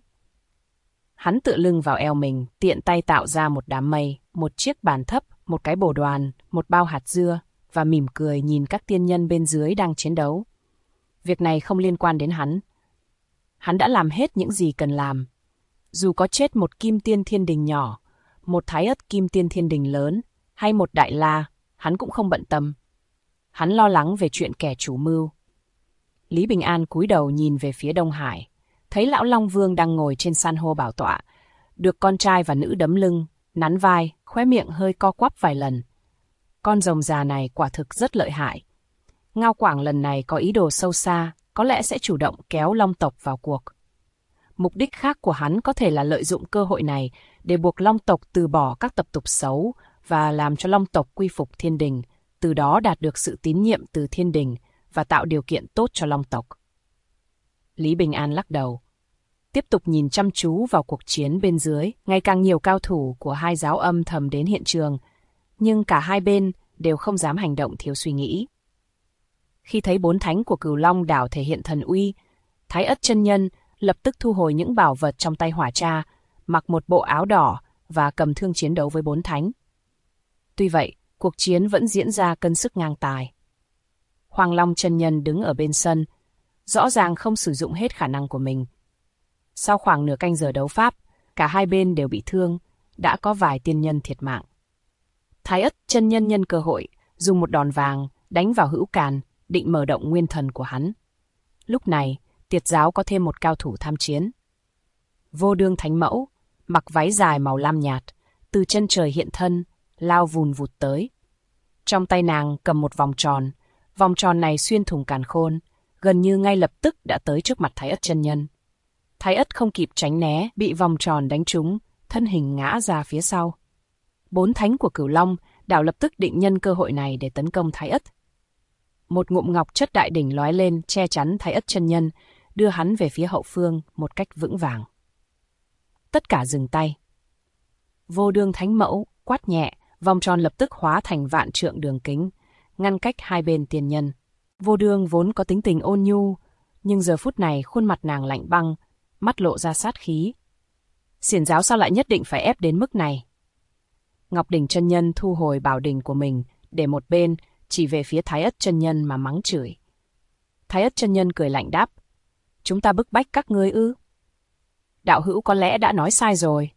Hắn tựa lưng vào eo mình, tiện tay tạo ra một đám mây, một chiếc bàn thấp, một cái bồ đoàn, một bao hạt dưa, và mỉm cười nhìn các tiên nhân bên dưới đang chiến đấu. Việc này không liên quan đến hắn. Hắn đã làm hết những gì cần làm. Dù có chết một kim tiên thiên đình nhỏ, một thái ất kim tiên thiên đình lớn, hay một đại la, hắn cũng không bận tâm. Hắn lo lắng về chuyện kẻ chủ mưu. Lý Bình An cúi đầu nhìn về phía Đông Hải, thấy lão Long Vương đang ngồi trên san hô bảo tọa, được con trai và nữ đấm lưng, nắn vai, khóe miệng hơi co quắp vài lần. Con rồng già này quả thực rất lợi hại. Ngao Quảng lần này có ý đồ sâu xa, có lẽ sẽ chủ động kéo Long tộc vào cuộc. Mục đích khác của hắn có thể là lợi dụng cơ hội này để buộc Long tộc từ bỏ các tập tục xấu và làm cho Long tộc quy phục thiên đình, từ đó đạt được sự tín nhiệm từ thiên đình và tạo điều kiện tốt cho Long tộc. Lý Bình An lắc đầu, tiếp tục nhìn chăm chú vào cuộc chiến bên dưới. Ngày càng nhiều cao thủ của 2 giáo âm thầm đến hiện trường, nhưng cả 2 bên đều không dám hành động thiếu suy nghĩ. Khi thấy 4 thánh của Cửu Long đảo thể hiện thần uy, Thái Ất chân nhân lập tức thu hồi những bảo vật trong tay Hỏa Tra, mặc một bộ áo đỏ và cầm thương chiến đấu với 4 thánh. Tuy vậy, cuộc chiến vẫn diễn ra cân sức ngang tài. Hoàng Long chân nhân đứng ở bên sân, rõ ràng không sử dụng hết khả năng của mình. Sau khoảng nửa canh giờ đấu pháp, cả 2 bên đều bị thương, đã có vài tiên nhân thiệt mạng. Thái Ất chân nhân nhân cơ hội, dùng một đòn vàng, đánh vào Hữu Càn, định mở động nguyên thần của hắn. Lúc này, Tiệt giáo có thêm một cao thủ tham chiến. Vô Đương Thánh Mẫu, mặc váy dài màu lam nhạt, từ chân trời hiện thân, lao vùn vụt tới. Trong tay nàng cầm một vòng tròn này xuyên thủng càn khôn, gần như ngay lập tức đã tới trước mặt Thái Ất chân nhân. Thái Ất không kịp tránh né, bị vòng tròn đánh trúng, thân hình ngã ra phía sau. 4 thánh của Cửu Long đảo lập tức định nhân cơ hội này để tấn công Thái Ất. Một ngụm ngọc chất đại đỉnh lóe lên che chắn Thái Ất chân nhân, đưa hắn về phía hậu phương một cách vững vàng. Tất cả dừng tay. Vô Đương Thánh Mẫu quát nhẹ, vòng tròn lập tức hóa thành vạn trượng đường kính, ngăn cách 2 bên tiên nhân. Vô Đương vốn có tính tình ôn nhu, nhưng giờ phút này khuôn mặt nàng lạnh băng, mắt lộ ra sát khí. Xiển giáo sao lại nhất định phải ép đến mức này? Ngọc Đỉnh chân nhân thu hồi bảo đỉnh của mình, để một bên, chỉ về phía Thái Ất chân nhân mà mắng chửi. Thái Ất chân nhân cười lạnh đáp, chúng ta bức bách các ngươi ư? Đạo hữu có lẽ đã nói sai rồi.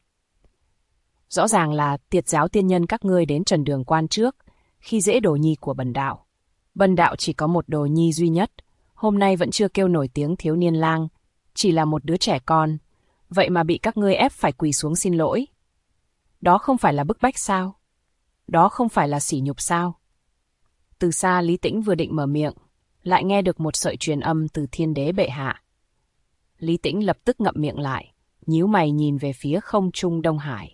Rõ ràng là Tiệt giáo tiên nhân các ngươi đến Trần Đường Quan trước, khi dễ đồ nhi của bần đạo. Bần đạo chỉ có một đồ nhi duy nhất, hôm nay vẫn chưa kêu nổi tiếng thiếu niên lang, chỉ là một đứa trẻ con, vậy mà bị các ngươi ép phải quỳ xuống xin lỗi. Đó không phải là bức bách sao? Đó không phải là sỉ nhục sao? Từ xa Lý Tĩnh vừa định mở miệng, lại nghe được một sợi truyền âm từ Thiên Đế bệ hạ. Lý Tĩnh lập tức ngậm miệng lại, nhíu mày nhìn về phía không trung Đông Hải.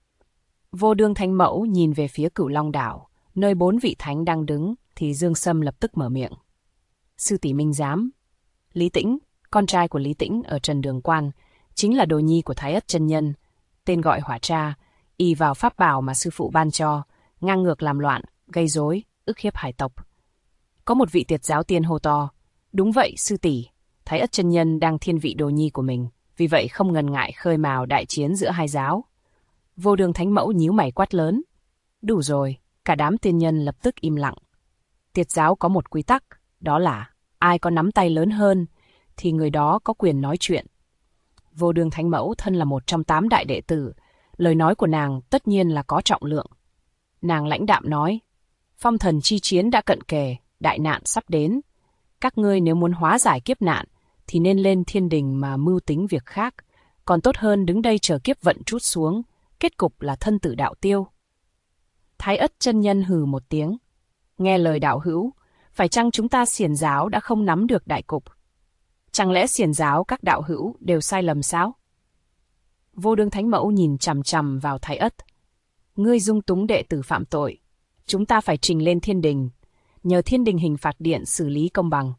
Vô Đương Thánh Mẫu nhìn về phía Cửu Long đảo, nơi 4 vị thánh đang đứng, thì Dương Sâm lập tức mở miệng. Sư tỷ minh giám. Lý Tĩnh, con trai của Lý Tĩnh ở Trần Đường Quan, chính là đồ nhi của Thái Ất chân nhân, tên gọi Hỏa Tra, y vào pháp bảo mà sư phụ ban cho, ngang ngược làm loạn, gây rối, ức hiếp hải tộc. Có một vị Tiệt giáo tiên hô to, đúng vậy sư tỷ, Thái Ất chân nhân đang thiên vị đồ nhi của mình, vì vậy không ngần ngại khơi mào đại chiến giữa hai giáo. Vô Đương Thánh Mẫu nhíu mày quát lớn. Đủ rồi, cả đám tiên nhân lập tức im lặng. Tiệt giáo có một quy tắc, đó là ai có nắm tay lớn hơn thì người đó có quyền nói chuyện. Vô Đương Thánh Mẫu thân là một trong 8 đại đệ tử, lời nói của nàng tất nhiên là có trọng lượng. Nàng lãnh đạm nói, phong thần chi chiến đã cận kề, đại nạn sắp đến. Các ngươi nếu muốn hóa giải kiếp nạn thì nên lên thiên đình mà mưu tính việc khác, còn tốt hơn đứng đây chờ kiếp vận trút xuống, kết cục là thân tử đạo tiêu. Thái Ất chân nhân hừ một tiếng. Nghe lời đạo hữu, phải chăng chúng ta Xiển giáo đã không nắm được đại cục? Chẳng lẽ Xiển giáo các đạo hữu đều sai lầm sao? Vô Đương Thánh Mẫu nhìn chằm chằm vào Thái Ất. Ngươi dung túng đệ tử phạm tội, chúng ta phải trình lên thiên đình, nhờ thiên đình hình phạt điện xử lý công bằng.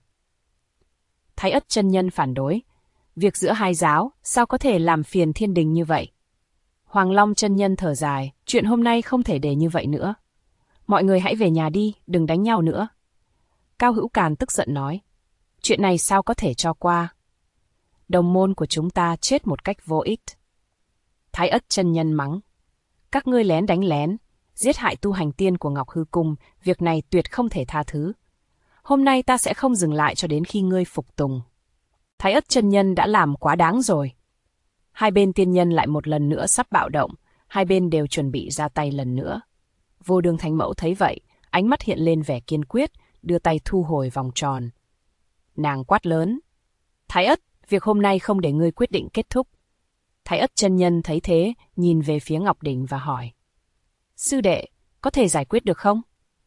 Thái Ất chân nhân phản đối, việc giữa hai giáo sao có thể làm phiền thiên đình như vậy? Hoàng Long chân nhân thở dài, chuyện hôm nay không thể để như vậy nữa. Mọi người hãy về nhà đi, đừng đánh nhau nữa. Cao Hữu Càn tức giận nói, chuyện này sao có thể cho qua? Đồng môn của chúng ta chết một cách vô ích. Thái Ất chân nhân mắng, các ngươi lén đánh lén, giết hại tu hành tiên của Ngọc Hư Cung, việc này tuyệt không thể tha thứ. Hôm nay ta sẽ không dừng lại cho đến khi ngươi phục tùng. Thái Ất chân nhân đã làm quá đáng rồi. Hai bên tiên nhân lại một lần nữa sắp bạo động, hai bên đều chuẩn bị ra tay lần nữa. Vô Đương Thánh Mẫu thấy vậy, ánh mắt hiện lên vẻ kiên quyết, đưa tay thu hồi vòng tròn. Nàng quát lớn, Thái Ất, việc hôm nay không để ngươi quyết định kết thúc. Thái Ất chân nhân thấy thế, nhìn về phía Ngọc Đỉnh và hỏi, sư đệ, có thể giải quyết được không?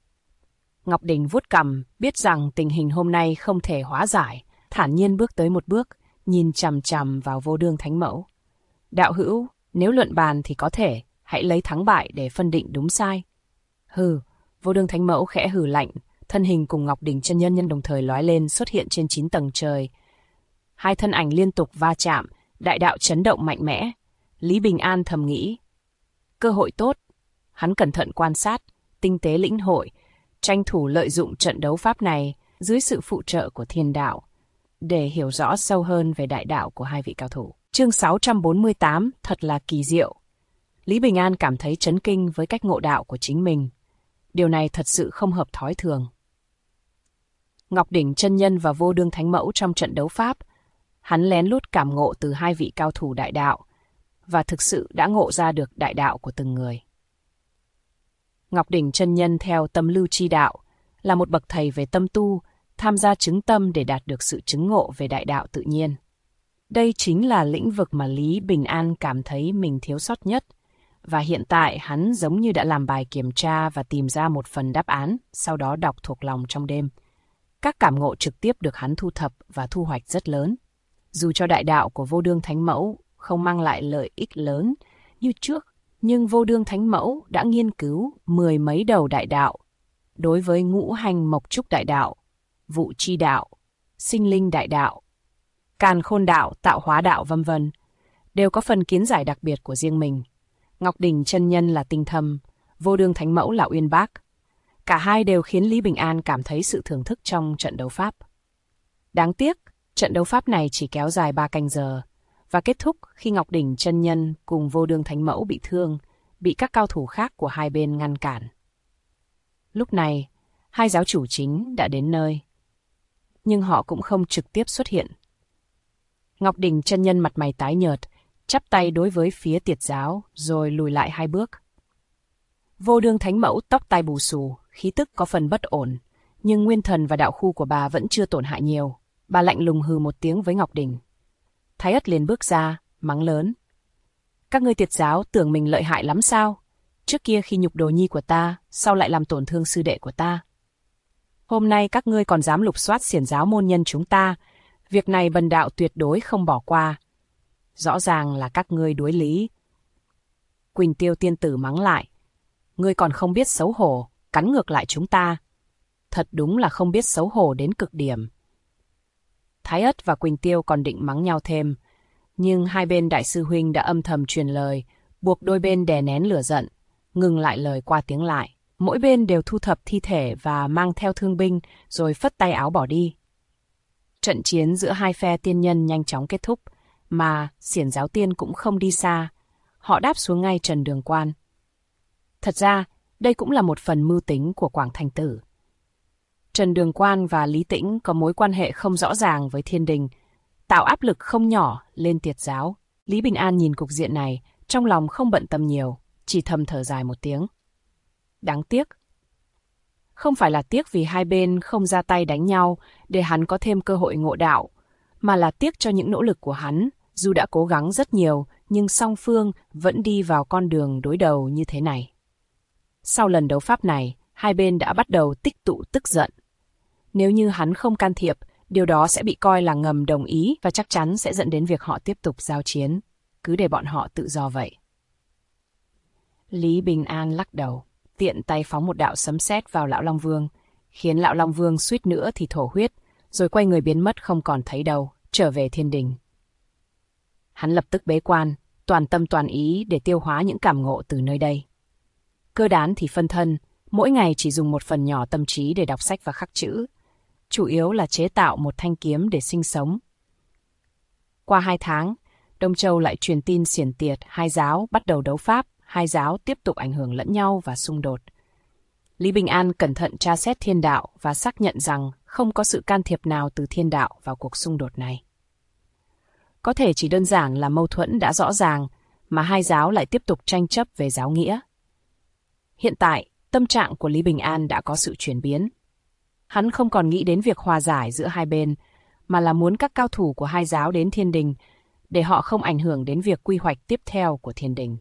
Ngọc Đỉnh vuốt cằm, biết rằng tình hình hôm nay không thể hóa giải, thản nhiên bước tới một bước, nhìn chằm chằm vào Vô Đương Thánh Mẫu. Đạo hữu, nếu luận bàn thì có thể, hãy lấy thắng bại để phân định đúng sai. Hừ, Vô Đương Thánh Mẫu khẽ hừ lạnh, thân hình cùng Ngọc Đỉnh chân nhân đồng thời lói lên xuất hiện trên 9 tầng trời. Hai thân ảnh liên tục va chạm, đại đạo chấn động mạnh mẽ. Lý Bình An thầm nghĩ, cơ hội tốt. Hắn cẩn thận quan sát, tinh tế lĩnh hội, tranh thủ lợi dụng trận đấu pháp này dưới sự phụ trợ của thiên đạo, để hiểu rõ sâu hơn về đại đạo của hai vị cao thủ. Chương 648 thật là kỳ diệu. Lý Bình An cảm thấy chấn kinh với cách ngộ đạo của chính mình. Điều này thật sự không hợp thói thường. Ngọc Đỉnh chân nhân và Vô Đương Thánh Mẫu trong trận đấu pháp, hắn lén lút cảm ngộ từ hai vị cao thủ đại đạo, và thực sự đã ngộ ra được đại đạo của từng người. Ngọc Đỉnh chân nhân theo tâm lưu chi đạo, là một bậc thầy về tâm tu, tham gia chứng tâm để đạt được sự chứng ngộ về đại đạo tự nhiên. Đây chính là lĩnh vực mà Lý Bình An cảm thấy mình thiếu sót nhất, và hiện tại hắn giống như đã làm bài kiểm tra và tìm ra một phần đáp án, sau đó đọc thuộc lòng trong đêm. Các cảm ngộ trực tiếp được hắn thu thập và thu hoạch rất lớn. Dù cho đại đạo của Vô Đương Thánh Mẫu không mang lại lợi ích lớn như trước, nhưng Vô Đương Thánh Mẫu đã nghiên cứu 10 mấy đầu đại đạo. Đối với ngũ hành mộc trúc đại đạo, vụ chi đạo, sinh linh đại đạo, càn khôn đạo, tạo hóa đạo vân vân, đều có phần kiến giải đặc biệt của riêng mình. Ngọc Đỉnh chân nhân là tinh thâm, Vô Đương Thánh Mẫu là uyên bác. Cả hai đều khiến Lý Bình An cảm thấy sự thưởng thức trong trận đấu pháp. Đáng tiếc, trận đấu pháp này chỉ kéo dài 3 canh giờ, và kết thúc khi Ngọc Đỉnh chân nhân cùng Vô Đương Thánh Mẫu bị thương, bị các cao thủ khác của hai bên ngăn cản. Lúc này, hai giáo chủ chính đã đến nơi, nhưng họ cũng không trực tiếp xuất hiện. Ngọc Đỉnh chân nhân mặt mày tái nhợt, chắp tay đối với phía Tiệt giáo, rồi lùi lại 2 bước. Vô Đương Thánh Mẫu tóc tai bù xù, khí tức có phần bất ổn, Nhưng nguyên thần và đạo khu của bà vẫn chưa tổn hại nhiều. Bà lạnh lùng hừ một tiếng với Ngọc Đình. Thái Ất liền bước ra, mắng lớn. Các ngươi Tiệt giáo tưởng mình lợi hại lắm sao? Trước kia khi nhục đồ nhi của ta, sao lại làm tổn thương sư đệ của ta? Hôm nay các ngươi còn dám lục soát xiển giáo môn nhân chúng ta. Việc này bần đạo tuyệt đối không bỏ qua. Rõ ràng là các ngươi đuối lý. Quỳnh Tiêu tiên tử mắng lại. Ngươi còn không biết xấu hổ, cắn ngược lại chúng ta. Thật đúng là không biết xấu hổ đến cực điểm. Thái Ất và Quỳnh Tiêu còn định mắng nhau thêm, nhưng hai bên đại sư huynh đã âm thầm truyền lời, buộc đôi bên đè nén lửa giận, ngừng lại lời qua tiếng lại. Mỗi bên đều thu thập thi thể và mang theo thương binh, rồi phất tay áo bỏ đi. Trận chiến giữa hai phe tiên nhân nhanh chóng kết thúc, mà xiển giáo tiên cũng không đi xa. Họ đáp xuống ngay Trần Đường Quan. Thật ra, đây cũng là một phần mưu tính của Quảng Thành Tử. Trần Đường Quan và Lý Tĩnh có mối quan hệ không rõ ràng với Thiên Đình, tạo áp lực không nhỏ lên Tiệt giáo. Lý Bình An nhìn cục diện này, trong lòng không bận tâm nhiều, chỉ thầm thở dài một tiếng. Đáng tiếc. Không phải là tiếc vì hai bên không ra tay đánh nhau để hắn có thêm cơ hội ngộ đạo, mà là tiếc cho những nỗ lực của hắn, dù đã cố gắng rất nhiều, nhưng song phương vẫn đi vào con đường đối đầu như thế này. Sau lần đấu pháp này, hai bên đã bắt đầu tích tụ tức giận. Nếu như hắn không can thiệp, điều đó sẽ bị coi là ngầm đồng ý và chắc chắn sẽ dẫn đến việc họ tiếp tục giao chiến. Cứ để bọn họ tự do vậy. Lý Bình An lắc đầu, tiện tay phóng một đạo sấm sét vào Lão Long Vương, khiến Lão Long Vương suýt nữa thì thổ huyết, rồi quay người biến mất không còn thấy đâu, trở về Thiên Đình. Hắn lập tức bế quan, toàn tâm toàn ý để tiêu hóa những cảm ngộ từ nơi đây. Cơ Đán thì phân thân, mỗi ngày chỉ dùng một phần nhỏ tâm trí để đọc sách và khắc chữ, chủ yếu là chế tạo một thanh kiếm để sinh sống. Qua 2 tháng, Đông Châu lại truyền tin xiển Tiệt hai giáo bắt đầu đấu pháp, hai giáo tiếp tục ảnh hưởng lẫn nhau và xung đột. Lý Bình An cẩn thận tra xét thiên đạo và xác nhận rằng không có sự can thiệp nào từ thiên đạo vào cuộc xung đột này. Có thể chỉ đơn giản là mâu thuẫn đã rõ ràng mà hai giáo lại tiếp tục tranh chấp về giáo nghĩa. Hiện tại, tâm trạng của Lý Bình An đã có sự chuyển biến. Hắn không còn nghĩ đến việc hòa giải giữa hai bên, mà là muốn các cao thủ của hai giáo đến Thiên Đình, để họ không ảnh hưởng đến việc quy hoạch tiếp theo của Thiên Đình.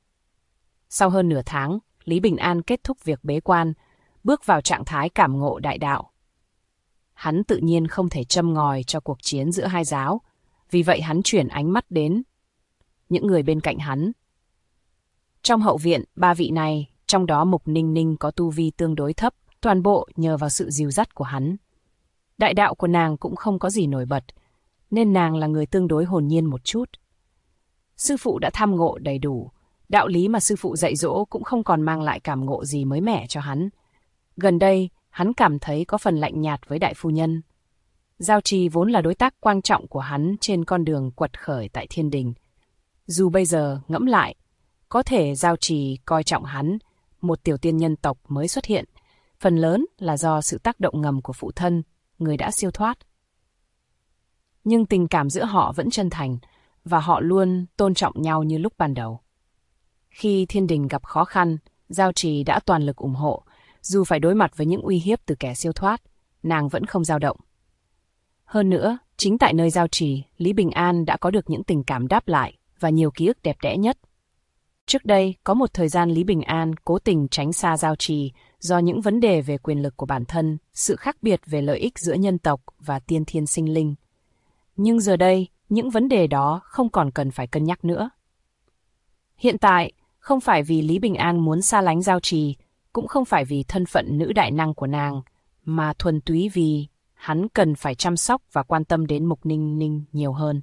Sau hơn nửa tháng, Lý Bình An kết thúc việc bế quan, bước vào trạng thái cảm ngộ đại đạo. Hắn tự nhiên không thể châm ngòi cho cuộc chiến giữa hai giáo, vì vậy hắn chuyển ánh mắt đến những người bên cạnh hắn. Trong hậu viện, 3 vị này, trong đó Mục Ninh Ninh có tu vi tương đối thấp, toàn bộ nhờ vào sự dìu dắt của hắn. Đại đạo của nàng cũng không có gì nổi bật, nên nàng là người tương đối hồn nhiên một chút. Sư phụ đã tham ngộ đầy đủ, đạo lý mà sư phụ dạy dỗ cũng không còn mang lại cảm ngộ gì mới mẻ cho hắn. Gần đây, hắn cảm thấy có phần lạnh nhạt với đại phu nhân. Giao Trì vốn là đối tác quan trọng của hắn trên con đường quật khởi tại Thiên Đình. Dù bây giờ ngẫm lại, có thể Giao Trì coi trọng hắn, một tiểu tiên nhân tộc mới xuất hiện, phần lớn là do sự tác động ngầm của phụ thân, người đã siêu thoát. Nhưng tình cảm giữa họ vẫn chân thành, và họ luôn tôn trọng nhau như lúc ban đầu. Khi Thiên Đình gặp khó khăn, Giao Trì đã toàn lực ủng hộ, dù phải đối mặt với những uy hiếp từ kẻ siêu thoát, nàng vẫn không dao động. Hơn nữa, chính tại nơi Giao Trì, Lý Bình An đã có được những tình cảm đáp lại và nhiều ký ức đẹp đẽ nhất. Trước đây, có một thời gian Lý Bình An cố tình tránh xa Giao Trì do những vấn đề về quyền lực của bản thân, sự khác biệt về lợi ích giữa nhân tộc và tiên thiên sinh linh. Nhưng giờ đây, những vấn đề đó không còn cần phải cân nhắc nữa. Hiện tại, không phải vì Lý Bình An muốn xa lánh Giao Trì, cũng không phải vì thân phận nữ đại năng của nàng, mà thuần túy vì hắn cần phải chăm sóc và quan tâm đến Mục Ninh Ninh nhiều hơn.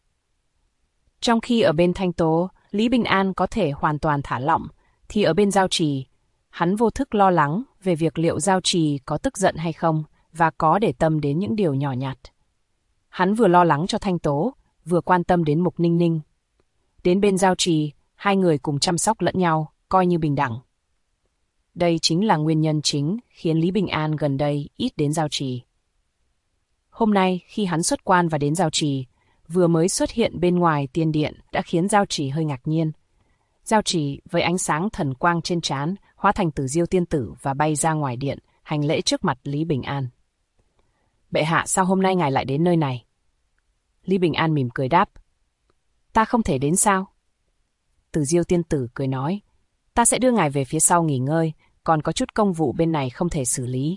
Trong khi ở bên Thanh Tố, Lý Bình An có thể hoàn toàn thả lỏng, thì ở bên Giao Trì, hắn vô thức lo lắng về việc liệu Giao Trì có tức giận hay không và có để tâm đến những điều nhỏ nhặt. Hắn vừa lo lắng cho Thanh Tố, vừa quan tâm đến Mục Ninh Ninh. Đến bên Giao Trì, hai người cùng chăm sóc lẫn nhau, coi như bình đẳng. Đây chính là nguyên nhân chính khiến Lý Bình An gần đây ít đến Giao Trì. Hôm nay, khi hắn xuất quan và đến Giao Trì, vừa mới xuất hiện bên ngoài tiên điện đã khiến Giao Trì hơi ngạc nhiên. Giao Trì với ánh sáng thần quang trên trán hóa thành Tử Diêu tiên tử và bay ra ngoài điện, hành lễ trước mặt Lý Bình An. Bệ hạ, sao hôm nay ngài lại đến nơi này? Lý Bình An mỉm cười đáp. Ta không thể đến sao? Từ Diêu tiên tử cười nói. Ta sẽ đưa ngài về phía sau nghỉ ngơi, còn có chút công vụ bên này không thể xử lý.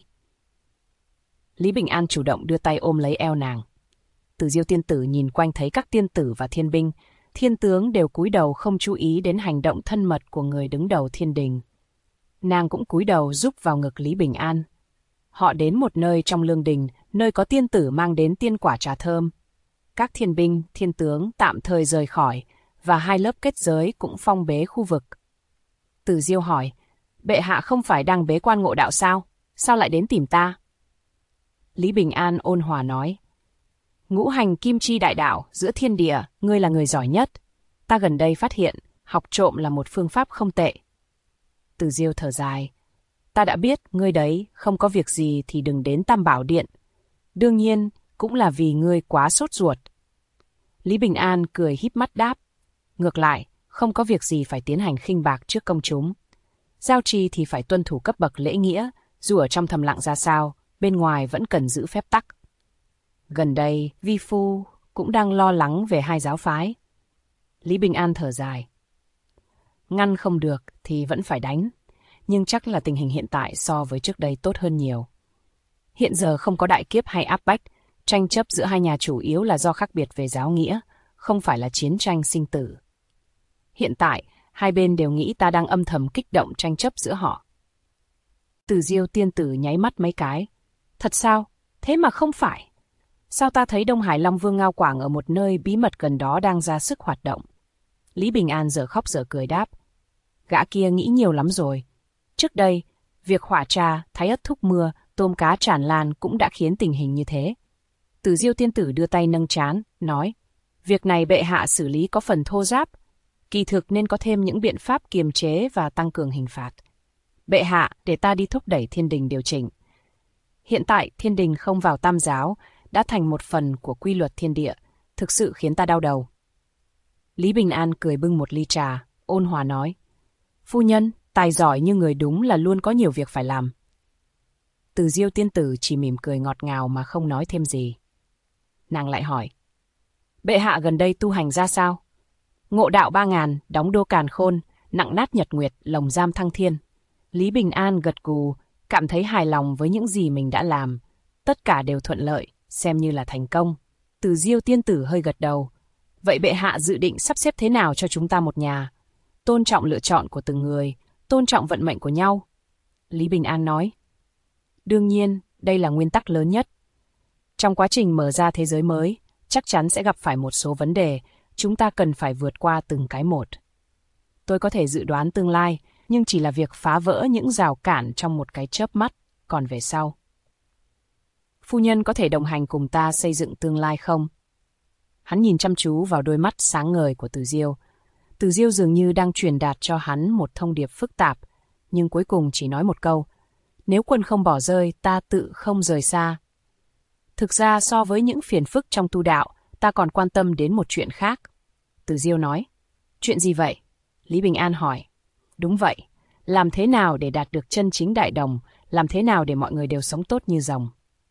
Lý Bình An chủ động đưa tay ôm lấy eo nàng. Từ Diêu tiên tử nhìn quanh thấy các tiên tử và thiên binh, thiên tướng đều cúi đầu không chú ý đến hành động thân mật của người đứng đầu thiên đình. Nàng cũng cúi đầu giúp vào ngực Lý Bình An. Họ đến một nơi trong lương đình, nơi có tiên tử mang đến tiên quả trà thơm. Các thiên binh, thiên tướng tạm thời rời khỏi, và 2 lớp kết giới cũng phong bế khu vực. Từ Diêu hỏi, bệ hạ không phải đang bế quan ngộ đạo sao? Sao lại đến tìm ta? Lý Bình An ôn hòa nói, ngũ hành kim chi đại đạo giữa thiên địa, ngươi là người giỏi nhất. Ta gần đây phát hiện, học trộm là một phương pháp không tệ. Từ Diêu thở dài, ta đã biết ngươi đấy, không có việc gì thì đừng đến Tam Bảo Điện. Đương nhiên, cũng là vì ngươi quá sốt ruột. Lý Bình An cười híp mắt đáp, ngược lại, không có việc gì phải tiến hành khinh bạc trước công chúng. Giao trì thì phải tuân thủ cấp bậc lễ nghĩa, dù ở trong thầm lặng ra sao, bên ngoài vẫn cần giữ phép tắc. Gần đây, vi phu cũng đang lo lắng về 2 giáo phái. Lý Bình An thở dài. Ngăn không được thì vẫn phải đánh, nhưng chắc là tình hình hiện tại so với trước đây tốt hơn nhiều. Hiện giờ không có đại kiếp hay áp bách, tranh chấp giữa 2 nhà chủ yếu là do khác biệt về giáo nghĩa, không phải là chiến tranh sinh tử. Hiện tại, 2 bên đều nghĩ ta đang âm thầm kích động tranh chấp giữa họ. Từ Diêu tiên tử nháy mắt mấy cái. Thật sao? Thế mà không phải. Sao ta thấy Đông Hải Long Vương Ngao Quảng ở một nơi bí mật gần đó đang ra sức hoạt động? Lý Bình An dở khóc dở cười đáp. Gã kia nghĩ nhiều lắm rồi. Trước đây, việc hỏa trà, thái ất thúc mưa, tôm cá tràn lan cũng đã khiến tình hình như thế. Từ Diêu tiên tử đưa tay nâng trán, nói, việc này bệ hạ xử lý có phần thô ráp, kỳ thực nên có thêm những biện pháp kiềm chế và tăng cường hình phạt. Bệ hạ, để ta đi thúc đẩy thiên đình điều chỉnh. Hiện tại, thiên đình không vào tam giáo, đã thành một phần của quy luật thiên địa, thực sự khiến ta đau đầu. Lý Bình An cười bưng một ly trà, ôn hòa nói, phu nhân, tài giỏi như người đúng là luôn có nhiều việc phải làm. Từ Diêu tiên tử chỉ mỉm cười ngọt ngào mà không nói thêm gì. Nàng lại hỏi, bệ hạ gần đây tu hành ra sao? Ngộ đạo 3000, đóng đô càn khôn, nặng nát nhật nguyệt, lồng giam thăng thiên. Lý Bình An gật gù, cảm thấy hài lòng với những gì mình đã làm. Tất cả đều thuận lợi, xem như là thành công. Từ Diêu tiên tử hơi gật đầu. Vậy bệ hạ dự định sắp xếp thế nào cho chúng ta một nhà? Tôn trọng lựa chọn của từng người, tôn trọng vận mệnh của nhau. Lý Bình An nói. Đương nhiên, đây là nguyên tắc lớn nhất. Trong quá trình mở ra thế giới mới, chắc chắn sẽ gặp phải một số vấn đề, chúng ta cần phải vượt qua từng cái một. Tôi có thể dự đoán tương lai, nhưng chỉ là việc phá vỡ những rào cản trong một cái chớp mắt, còn về sau. Phu nhân có thể đồng hành cùng ta xây dựng tương lai không? Hắn nhìn chăm chú vào đôi mắt sáng ngời của Từ Diêu. Từ Diêu dường như đang truyền đạt cho hắn một thông điệp phức tạp, nhưng cuối cùng chỉ nói một câu. Nếu quân không bỏ rơi, ta tự không rời xa. Thực ra so với những phiền phức trong tu đạo, ta còn quan tâm đến một chuyện khác. Từ Diêu nói. Chuyện gì vậy? Lý Bình An hỏi. Đúng vậy. Làm thế nào để đạt được chân chính đại đồng? Làm thế nào để mọi người đều sống tốt như rồng?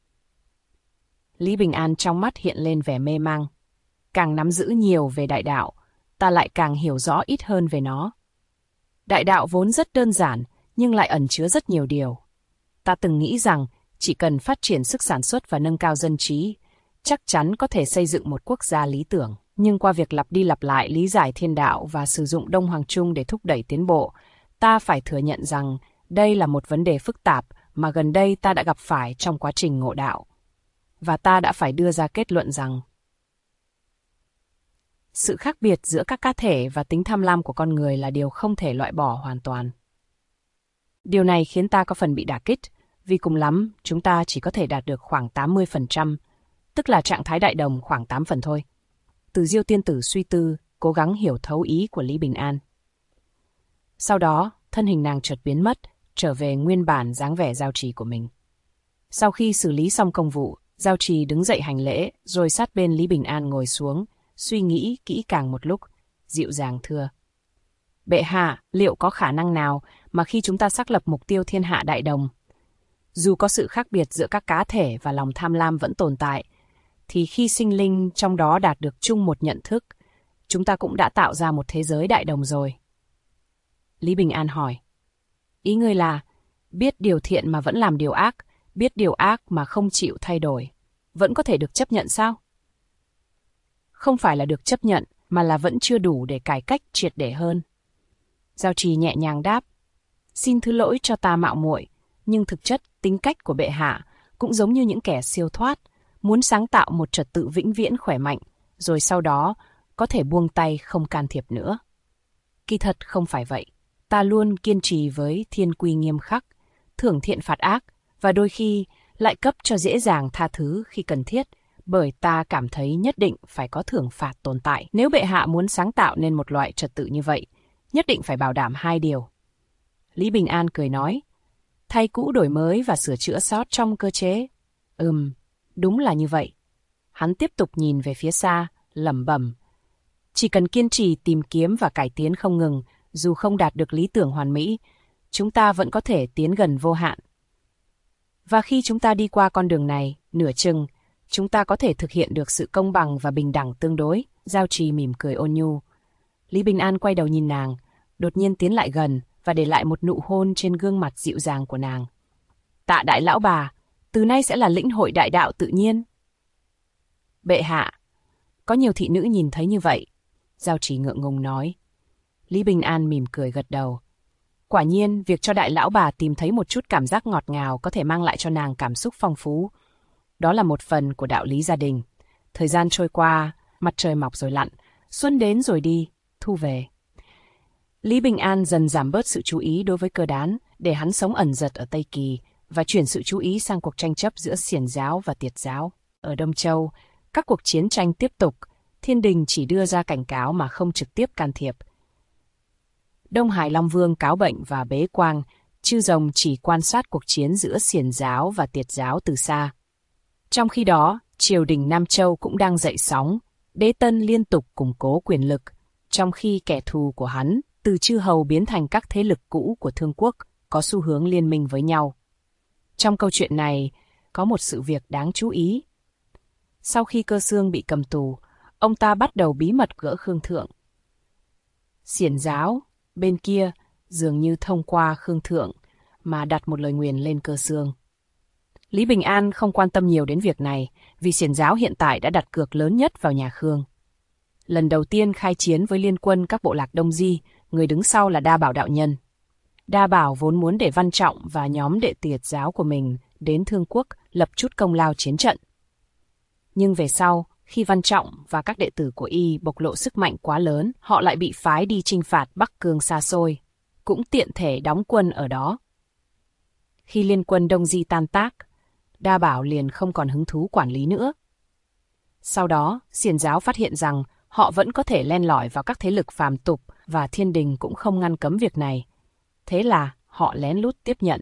Lý Bình An trong mắt hiện lên vẻ mê mang. Càng nắm giữ nhiều về đại đạo, ta lại càng hiểu rõ ít hơn về nó. Đại đạo vốn rất đơn giản, nhưng lại ẩn chứa rất nhiều điều. Ta từng nghĩ rằng chỉ cần phát triển sức sản xuất và nâng cao dân trí, chắc chắn có thể xây dựng một quốc gia lý tưởng. Nhưng qua việc lặp đi lặp lại lý giải thiên đạo và sử dụng Đông Hoàng Trung để thúc đẩy tiến bộ, ta phải thừa nhận rằng đây là một vấn đề phức tạp mà gần đây ta đã gặp phải trong quá trình ngộ đạo. Và ta đã phải đưa ra kết luận rằng sự khác biệt giữa các cá thể và tính tham lam của con người là điều không thể loại bỏ hoàn toàn. Điều này khiến ta có phần bị đả kích, vì cùng lắm chúng ta chỉ có thể đạt được khoảng 80%, tức là trạng thái đại đồng khoảng 8 phần thôi. Từ Diêu tiên tử suy tư, cố gắng hiểu thấu ý của Lý Bình An. Sau đó, thân hình nàng chợt biến mất, trở về nguyên bản dáng vẻ Giao Trì của mình. Sau khi xử lý xong công vụ, Giao Trì đứng dậy hành lễ, rồi sát bên Lý Bình An ngồi xuống, suy nghĩ kỹ càng một lúc, dịu dàng thưa. Bệ hạ, liệu có khả năng nào mà khi chúng ta xác lập mục tiêu thiên hạ đại đồng, Dù có sự khác biệt giữa các cá thể và lòng tham lam vẫn tồn tại, thì khi sinh linh trong đó đạt được chung một nhận thức, chúng ta cũng đã tạo ra một thế giới đại đồng rồi. Lý Bình An hỏi, ý ngươi là biết điều thiện mà vẫn làm điều ác, biết điều ác mà không chịu thay đổi, vẫn có thể được chấp nhận sao? Không phải là được chấp nhận, mà là vẫn chưa đủ để cải cách triệt để hơn. Giao Trì nhẹ nhàng đáp, xin thứ lỗi cho ta mạo muội, nhưng thực chất tính cách của bệ hạ cũng giống như những kẻ siêu thoát, muốn sáng tạo một trật tự vĩnh viễn khỏe mạnh, rồi sau đó có thể buông tay không can thiệp nữa. Kỳ thật không phải vậy, ta luôn kiên trì với thiên quy nghiêm khắc, thưởng thiện phạt ác, và đôi khi lại cấp cho dễ dàng tha thứ khi cần thiết, bởi ta cảm thấy nhất định phải có thưởng phạt tồn tại. Nếu bệ hạ muốn sáng tạo nên một loại trật tự như vậy, nhất định phải bảo đảm hai điều. Lý Bình An cười nói, thay cũ đổi mới và sửa chữa sót trong cơ chế. Đúng là như vậy. Hắn tiếp tục nhìn về phía xa, lẩm bẩm. Chỉ cần kiên trì tìm kiếm và cải tiến không ngừng, dù không đạt được lý tưởng hoàn mỹ, chúng ta vẫn có thể tiến gần vô hạn. Và khi chúng ta đi qua con đường này, nửa chừng, chúng ta có thể thực hiện được sự công bằng và bình đẳng tương đối. Giao Trì mỉm cười ôn nhu. Lý Bình An quay đầu nhìn nàng, đột nhiên tiến lại gần và để lại một nụ hôn trên gương mặt dịu dàng của nàng. Tạ đại lão bà, từ nay sẽ là lĩnh hội đại đạo tự nhiên. Bệ hạ, có nhiều thị nữ nhìn thấy như vậy. Giao Trì ngượng ngùng nói. Lý Bình An mỉm cười gật đầu. Quả nhiên, việc cho đại lão bà tìm thấy một chút cảm giác ngọt ngào có thể mang lại cho nàng cảm xúc phong phú. Đó là một phần của đạo lý gia đình. Thời gian trôi qua, mặt trời mọc rồi lặn, xuân đến rồi đi, thu về. Lý Bình An dần giảm bớt sự chú ý đối với Cơ Đán, để hắn sống ẩn dật ở Tây Kỳ và chuyển sự chú ý sang cuộc tranh chấp giữa Xiển giáo và Tiệt giáo. Ở Đông Châu, các cuộc chiến tranh tiếp tục, Thiên Đình chỉ đưa ra cảnh cáo mà không trực tiếp can thiệp. Đông Hải Long Vương cáo bệnh và bế quan, Chư Rồng chỉ quan sát cuộc chiến giữa Xiển giáo và Tiệt giáo từ xa. Trong khi đó, triều đình Nam Châu cũng đang dậy sóng, Đế Tân liên tục củng cố quyền lực, trong khi kẻ thù của hắn, từ chư hầu biến thành các thế lực cũ của Thương Quốc, có xu hướng liên minh với nhau. Trong câu chuyện này, có một sự việc đáng chú ý. Sau khi Cơ Xương bị cầm tù, ông ta bắt đầu bí mật gỡ Khương Thượng. Xiển giáo, bên kia, dường như thông qua Khương Thượng mà đặt một lời nguyền lên Cơ Xương. Lý Bình An không quan tâm nhiều đến việc này, vì Xiển giáo hiện tại đã đặt cược lớn nhất vào nhà Khương. Lần đầu tiên khai chiến với liên quân các bộ lạc Đông Di, người đứng sau là Đa Bảo đạo nhân. Đa Bảo vốn muốn để Văn Trọng và nhóm đệ Tiệt giáo của mình đến Thương Quốc lập chút công lao chiến trận. Nhưng về sau, khi Văn Trọng và các đệ tử của y bộc lộ sức mạnh quá lớn, họ lại bị phái đi chinh phạt Bắc Cương xa xôi, cũng tiện thể đóng quân ở đó. Khi liên quân Đông Di tan tác, Đa Bảo liền không còn hứng thú quản lý nữa. Sau đó, Xiển giáo phát hiện rằng họ vẫn có thể len lỏi vào các thế lực phàm tục và Thiên Đình cũng không ngăn cấm việc này. Thế là họ lén lút tiếp nhận.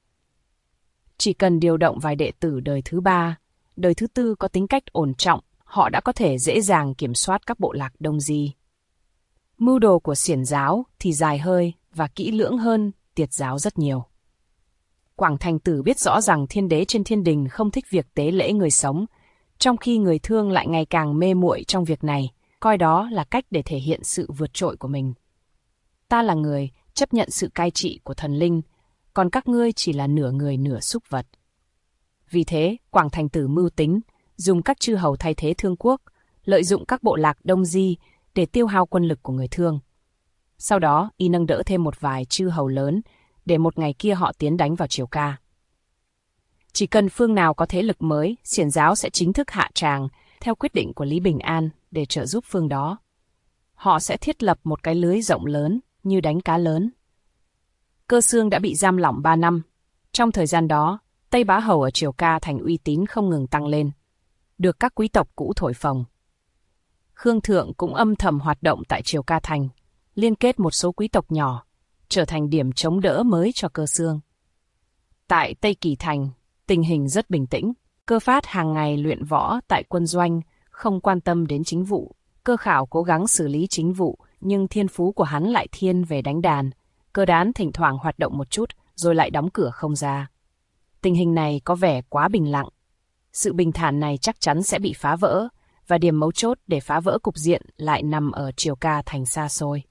Chỉ cần điều động vài đệ tử đời thứ 3, đời thứ 4 có tính cách ổn trọng, họ đã có thể dễ dàng kiểm soát các bộ lạc Đông Di. Mưu đồ của Xiển giáo thì dài hơi và kỹ lưỡng hơn Tiệt giáo rất nhiều. Quảng Thành Tử biết rõ rằng Thiên Đế trên Thiên Đình không thích việc tế lễ người sống, trong khi người thương lại ngày càng mê muội trong việc này, coi đó là cách để thể hiện sự vượt trội của mình. Ta là người chấp nhận sự cai trị của thần linh, còn các ngươi chỉ là nửa người nửa súc vật. Vì thế, Quảng Thành Tử mưu tính, dùng các chư hầu thay thế Thương Quốc, lợi dụng các bộ lạc Đông Di để tiêu hao quân lực của người Thương. Sau đó, y nâng đỡ thêm một vài chư hầu lớn, để một ngày kia họ tiến đánh vào Triều Ca. Chỉ cần phương nào có thế lực mới, Xiển giáo sẽ chính thức hạ tràng, theo quyết định của Lý Bình An, để trợ giúp phương đó. Họ sẽ thiết lập một cái lưới rộng lớn, như đánh cá lớn. Cơ Xương đã bị giam lỏng 3 năm. Trong thời gian đó, Tây Bá Hầu ở Triều Ca thành uy tín không ngừng tăng lên, được các quý tộc cũ thổi phồng. Khương Thượng cũng âm thầm hoạt động tại Triều Ca thành, liên kết một số quý tộc nhỏ, trở thành điểm chống đỡ mới cho Cơ Xương. Tại Tây Kỳ thành, tình hình rất bình tĩnh. Cơ Phát hàng ngày luyện võ tại quân doanh, không quan tâm đến chính vụ. Cơ Khảo cố gắng xử lý chính vụ, nhưng thiên phú của hắn lại thiên về đánh đàn. Cơ Đán thỉnh thoảng hoạt động một chút, rồi lại đóng cửa không ra. Tình hình này có vẻ quá bình lặng. Sự bình thản này chắc chắn sẽ bị phá vỡ, và điểm mấu chốt để phá vỡ cục diện lại nằm ở Triều Ca thành xa xôi.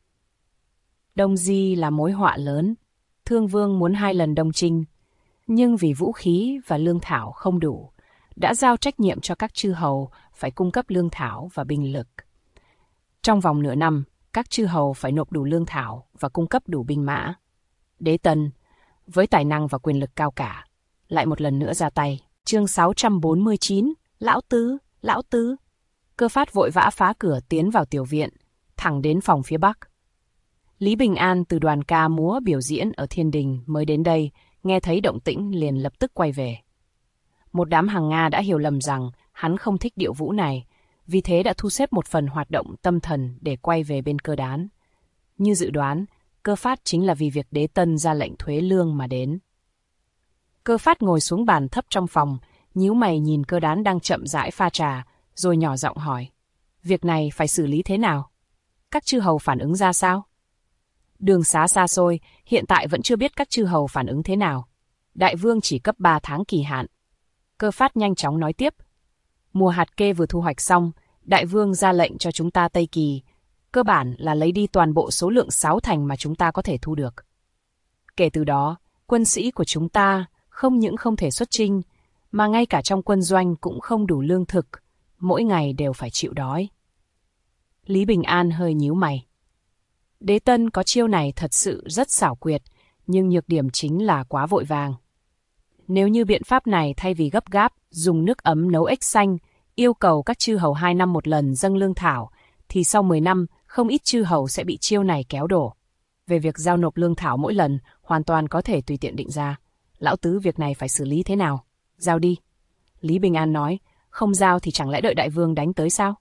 Đông Di là mối họa lớn. Thương Vương muốn 2 lần đông chinh, nhưng vì vũ khí và lương thảo không đủ, đã giao trách nhiệm cho các chư hầu phải cung cấp lương thảo và binh lực. Trong vòng nửa năm, các chư hầu phải nộp đủ lương thảo và cung cấp đủ binh mã. Đế Tân, với tài năng và quyền lực cao cả, lại một lần nữa ra tay. Chương 649, Lão Tứ. Cơ Phát vội vã phá cửa tiến vào tiểu viện, thẳng đến phòng phía bắc. Lý Bình An từ đoàn ca múa biểu diễn ở thiên đình mới đến đây, nghe thấy động tĩnh liền lập tức quay về. Một đám hàng Nga đã hiểu lầm rằng hắn không thích điệu vũ này, vì thế đã thu xếp một phần hoạt động tâm thần để quay về bên Cơ Đán. Như dự đoán, Cơ Phát chính là vì việc Đế Tân ra lệnh thuế lương mà đến. Cơ Phát ngồi xuống bàn thấp trong phòng, nhíu mày nhìn Cơ Đán đang chậm rãi pha trà, rồi nhỏ giọng hỏi. Việc này phải xử lý thế nào? Các chư hầu phản ứng ra sao? Đường xá xa xôi, hiện tại vẫn chưa biết các chư hầu phản ứng thế nào. Đại vương chỉ cấp 3 tháng kỳ hạn. Cơ Phát nhanh chóng nói tiếp. Mùa hạt kê vừa thu hoạch xong, đại vương ra lệnh cho chúng ta Tây Kỳ. Cơ bản là lấy đi toàn bộ số lượng 6 thành mà chúng ta có thể thu được. Kể từ đó, quân sĩ của chúng ta không những không thể xuất chinh, mà ngay cả trong quân doanh cũng không đủ lương thực, mỗi ngày đều phải chịu đói. Lý Bình An hơi nhíu mày. Đế Tân có chiêu này thật sự rất xảo quyệt, nhưng nhược điểm chính là quá vội vàng. Nếu như biện pháp này thay vì gấp gáp, dùng nước ấm nấu ếch xanh, yêu cầu các chư hầu 2 năm một lần dâng lương thảo, thì sau 10 năm, không ít chư hầu sẽ bị chiêu này kéo đổ. Về việc giao nộp lương thảo mỗi lần, hoàn toàn có thể tùy tiện định ra. Lão Tứ, việc này phải xử lý thế nào? Giao đi. Lý Bình An nói, không giao thì chẳng lẽ đợi đại vương đánh tới sao?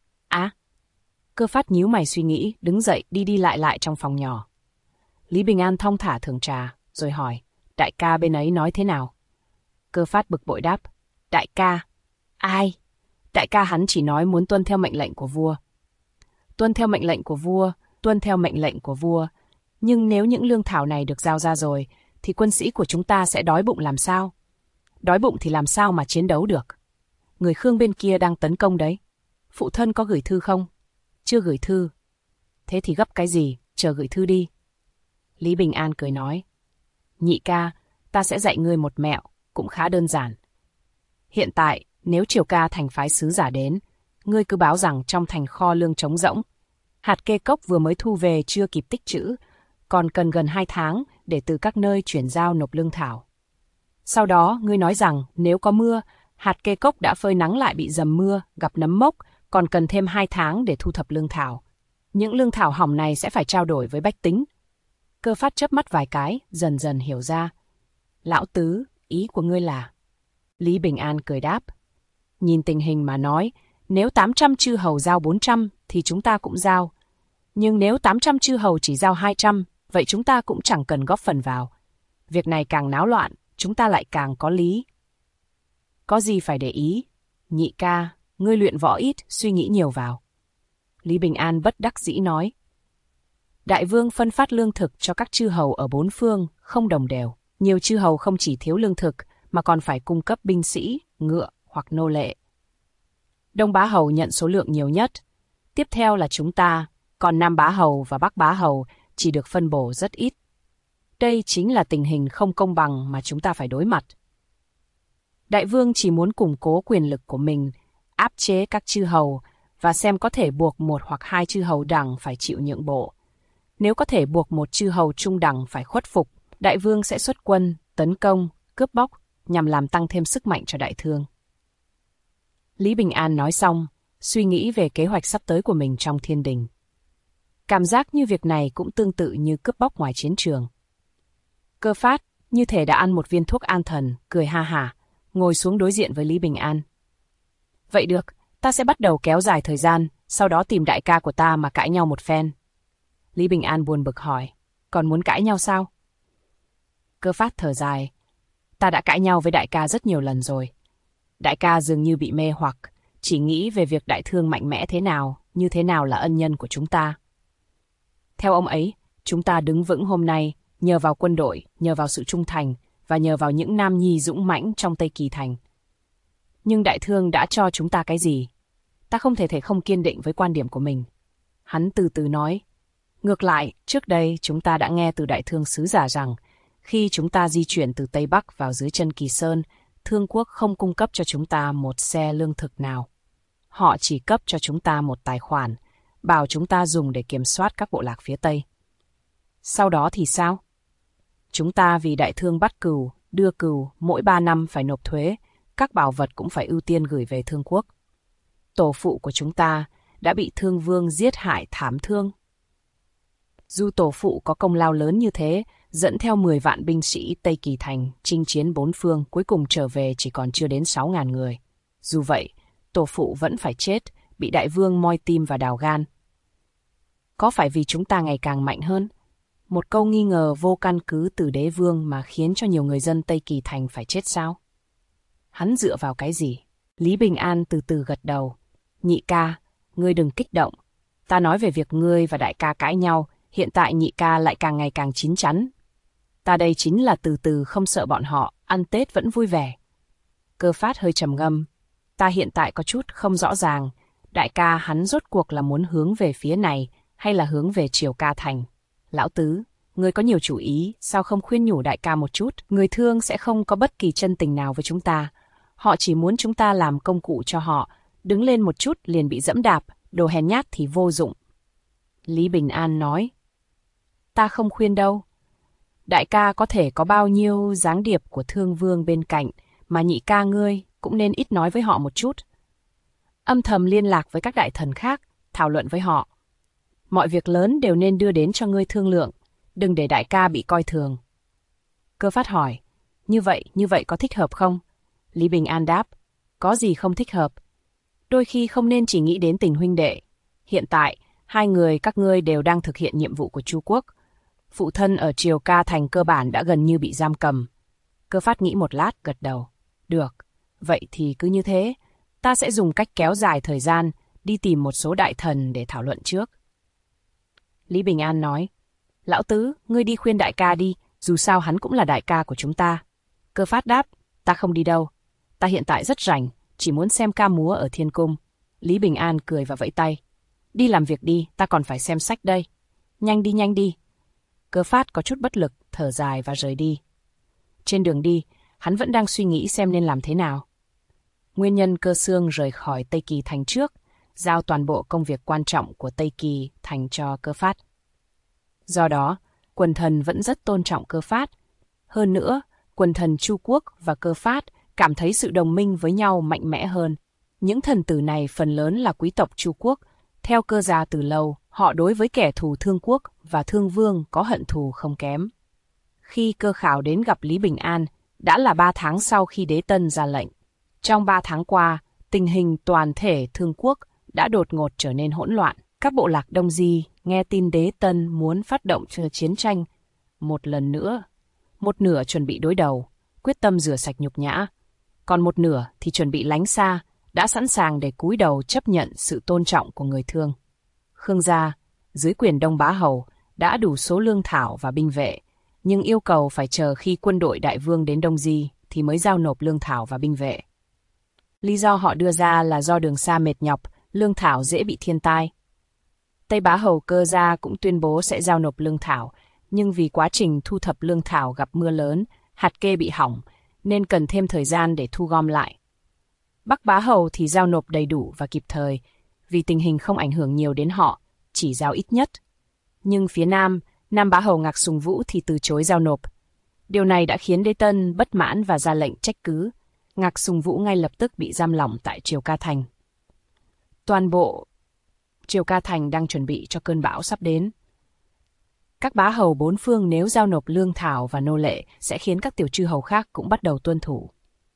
Cơ Phát nhíu mày suy nghĩ, đứng dậy đi đi lại trong phòng nhỏ. Lý Bình An thong thả thưởng trà, rồi hỏi, đại ca bên ấy nói thế nào? Cơ Phát bực bội đáp, đại ca? Ai? Đại ca hắn chỉ nói muốn tuân theo mệnh lệnh của vua. Tuân theo mệnh lệnh của vua. Nhưng nếu những lương thảo này được giao ra rồi, thì quân sĩ của chúng ta sẽ đói bụng làm sao? Đói bụng thì làm sao mà chiến đấu được? Người Khương bên kia đang tấn công đấy. Phụ thân có gửi thư không? Chưa gửi thư. Thế thì gấp cái gì, chờ gửi thư đi. Lý Bình An cười nói, nhị ca, ta sẽ dạy ngươi một mẹo, cũng khá đơn giản. Hiện tại, nếu Triều Ca thành phái sứ giả đến, ngươi cứ báo rằng trong thành kho lương trống rỗng. Hạt kê cốc vừa mới thu về chưa kịp tích trữ, còn cần gần 2 tháng để từ các nơi chuyển giao nộp lương thảo. Sau đó, ngươi nói rằng nếu có mưa, hạt kê cốc đã phơi nắng lại bị dầm mưa, gặp nấm mốc, còn cần thêm 2 tháng để thu thập lương thảo. Những lương thảo hỏng này sẽ phải trao đổi với bách tính. Cơ Phát chớp mắt vài cái, dần dần hiểu ra. Lão Tứ, ý của ngươi là? Lý Bình An cười đáp. Nhìn tình hình mà nói, nếu 800 chư hầu giao 400 thì chúng ta cũng giao. Nhưng nếu 800 chư hầu chỉ giao 200, vậy chúng ta cũng chẳng cần góp phần vào. Việc này càng náo loạn, chúng ta lại càng có lý. Có gì phải để ý? Nhị ca, ngươi luyện võ ít, suy nghĩ nhiều vào. Lý Bình An bất đắc dĩ nói. Đại vương phân phát lương thực cho các chư hầu ở 4 phương, không đồng đều. Nhiều chư hầu không chỉ thiếu lương thực, mà còn phải cung cấp binh sĩ, ngựa hoặc nô lệ. Đông Bá Hầu nhận số lượng nhiều nhất. Tiếp theo là chúng ta, còn Nam Bá Hầu và Bắc Bá Hầu chỉ được phân bổ rất ít. Đây chính là tình hình không công bằng mà chúng ta phải đối mặt. Đại vương chỉ muốn củng cố quyền lực của mình, áp chế các chư hầu và xem có thể buộc 1 hoặc 2 chư hầu đẳng phải chịu nhượng bộ. Nếu có thể buộc 1 chư hầu trung đẳng phải khuất phục, đại vương sẽ xuất quân, tấn công, cướp bóc nhằm làm tăng thêm sức mạnh cho đại thương. Lý Bình An nói xong, suy nghĩ về kế hoạch sắp tới của mình trong thiên đình. Cảm giác như việc này cũng tương tự như cướp bóc ngoài chiến trường. Cơ Phát như thể đã ăn một viên thuốc an thần, cười ha hả, ngồi xuống đối diện với Lý Bình An. Vậy được, ta sẽ bắt đầu kéo dài thời gian, sau đó tìm đại ca của ta mà cãi nhau một phen. Lý Bình An buồn bực hỏi, còn muốn cãi nhau sao? Cơ Phát thở dài, ta đã cãi nhau với đại ca rất nhiều lần rồi. Đại ca dường như bị mê hoặc, chỉ nghĩ về việc đại thương mạnh mẽ thế nào, như thế nào là ân nhân của chúng ta. Theo ông ấy, chúng ta đứng vững hôm nay, nhờ vào quân đội, nhờ vào sự trung thành, và nhờ vào những nam nhi dũng mãnh trong Tây Kỳ Thành. Nhưng đại thương đã cho chúng ta cái gì? Ta không thể không kiên định với quan điểm của mình. Hắn từ từ nói. Ngược lại, trước đây chúng ta đã nghe từ đại thương sứ giả rằng, khi chúng ta di chuyển từ Tây Bắc vào dưới chân Kỳ Sơn, Thương quốc không cung cấp cho chúng ta một xe lương thực nào. Họ chỉ cấp cho chúng ta một tài khoản, bảo chúng ta dùng để kiểm soát các bộ lạc phía Tây. Sau đó thì sao? Chúng ta vì đại thương bắt cừu, đưa cừu, mỗi 3 năm phải nộp thuế, các bảo vật cũng phải ưu tiên gửi về Thương quốc. Tổ phụ của chúng ta đã bị Thương vương giết hại thảm thương. Dù tổ phụ có công lao lớn như thế, dẫn theo 10 vạn binh sĩ Tây Kỳ Thành chinh chiến 4 phương, cuối cùng trở về chỉ còn chưa đến 6.000 người. Dù vậy, tổ phụ vẫn phải chết, bị đại vương moi tim và đào gan. Có phải vì chúng ta ngày càng mạnh hơn? Một câu nghi ngờ vô căn cứ từ đế vương mà khiến cho nhiều người dân Tây Kỳ Thành phải chết sao? Hắn dựa vào cái gì? Lý Bình An từ từ gật đầu. Nhị ca, ngươi đừng kích động. Ta nói về việc ngươi và đại ca cãi nhau, hiện tại nhị ca lại càng ngày càng chín chắn. Ta đây chính là từ từ không sợ bọn họ, ăn Tết vẫn vui vẻ. Cơ Phát hơi trầm ngâm. Ta hiện tại có chút không rõ ràng, đại ca hắn rốt cuộc là muốn hướng về phía này hay là hướng về Triều Ca Thành. Lão Tứ, ngươi có nhiều chủ ý, sao không khuyên nhủ đại ca một chút? Người Thương sẽ không có bất kỳ chân tình nào với chúng ta. Họ chỉ muốn chúng ta làm công cụ cho họ, đứng lên một chút liền bị dẫm đạp, đồ hèn nhát thì vô dụng. Lý Bình An nói. Ta không khuyên đâu. Đại ca có thể có bao nhiêu giáng điệp của Thương vương bên cạnh, mà nhị ca ngươi cũng nên ít nói với họ một chút. Âm thầm liên lạc với các đại thần khác, thảo luận với họ. Mọi việc lớn đều nên đưa đến cho ngươi thương lượng, đừng để đại ca bị coi thường. Cơ Phát hỏi, như vậy có thích hợp không? Lý Bình An đáp, có gì không thích hợp? Đôi khi không nên chỉ nghĩ đến tình huynh đệ. Hiện tại, hai người các ngươi đều đang thực hiện nhiệm vụ của Chu quốc. Phụ thân ở Triều Ca Thành cơ bản đã gần như bị giam cầm. Cơ Phát nghĩ một lát, gật đầu. Được, vậy thì cứ như thế. Ta sẽ dùng cách kéo dài thời gian, đi tìm một số đại thần để thảo luận trước. Lý Bình An nói, Lão Tứ, ngươi đi khuyên đại ca đi, dù sao hắn cũng là đại ca của chúng ta. Cơ Phát đáp, ta không đi đâu. Ta hiện tại rất rảnh, chỉ muốn xem ca múa ở Thiên Cung. Lý Bình An cười và vẫy tay. Đi làm việc đi, ta còn phải xem sách đây. Nhanh đi, nhanh đi. Cơ Phát có chút bất lực, thở dài và rời đi. Trên đường đi, hắn vẫn đang suy nghĩ xem nên làm thế nào. Nguyên nhân Cơ Xương rời khỏi Tây Kỳ Thành trước, giao toàn bộ công việc quan trọng của Tây Kỳ Thành cho Cơ Phát. Do đó, quần thần vẫn rất tôn trọng Cơ Phát. Hơn nữa, quần thần Chu quốc và Cơ Phát cảm thấy sự đồng minh với nhau mạnh mẽ hơn. Những thần tử này phần lớn là quý tộc Chu quốc. Theo Cơ gia từ lâu, họ đối với kẻ thù Thương quốc và Thương vương có hận thù không kém. Khi Cơ Khảo đến gặp Lý Bình An, đã là 3 tháng sau khi Đế Tân ra lệnh. Trong 3 tháng qua, tình hình toàn thể Thương quốc đã đột ngột trở nên hỗn loạn. Các bộ lạc Đông Di nghe tin Đế Tân muốn phát động chiến tranh một lần nữa. Một nửa chuẩn bị đối đầu, quyết tâm rửa sạch nhục nhã. Còn một nửa thì chuẩn bị lánh xa, đã sẵn sàng để cúi đầu chấp nhận sự tôn trọng của người Thương. Khương gia, dưới quyền Đông Bá Hầu, đã đủ số lương thảo và binh vệ, nhưng yêu cầu phải chờ khi quân đội đại vương đến Đông Di thì mới giao nộp lương thảo và binh vệ. Lý do họ đưa ra là do đường xa mệt nhọc, lương thảo dễ bị thiên tai. Tây Bá Hầu Cơ gia cũng tuyên bố sẽ giao nộp lương thảo, nhưng vì quá trình thu thập lương thảo gặp mưa lớn, hạt kê bị hỏng, nên cần thêm thời gian để thu gom lại. Bắc Bá Hầu thì giao nộp đầy đủ và kịp thời, vì tình hình không ảnh hưởng nhiều đến họ, chỉ giao ít nhất. Nhưng phía Nam, Nam Bá Hầu Ngạc Sùng Vũ thì từ chối giao nộp. Điều này đã khiến Đế Tân bất mãn và ra lệnh trách cứ. Ngạc Sùng Vũ ngay lập tức bị giam lỏng tại Triều Ca Thành. Toàn bộ Triều Ca Thành đang chuẩn bị cho cơn bão sắp đến. Các bá hầu 4 phương nếu giao nộp lương thảo và nô lệ sẽ khiến các tiểu chư hầu khác cũng bắt đầu tuân thủ.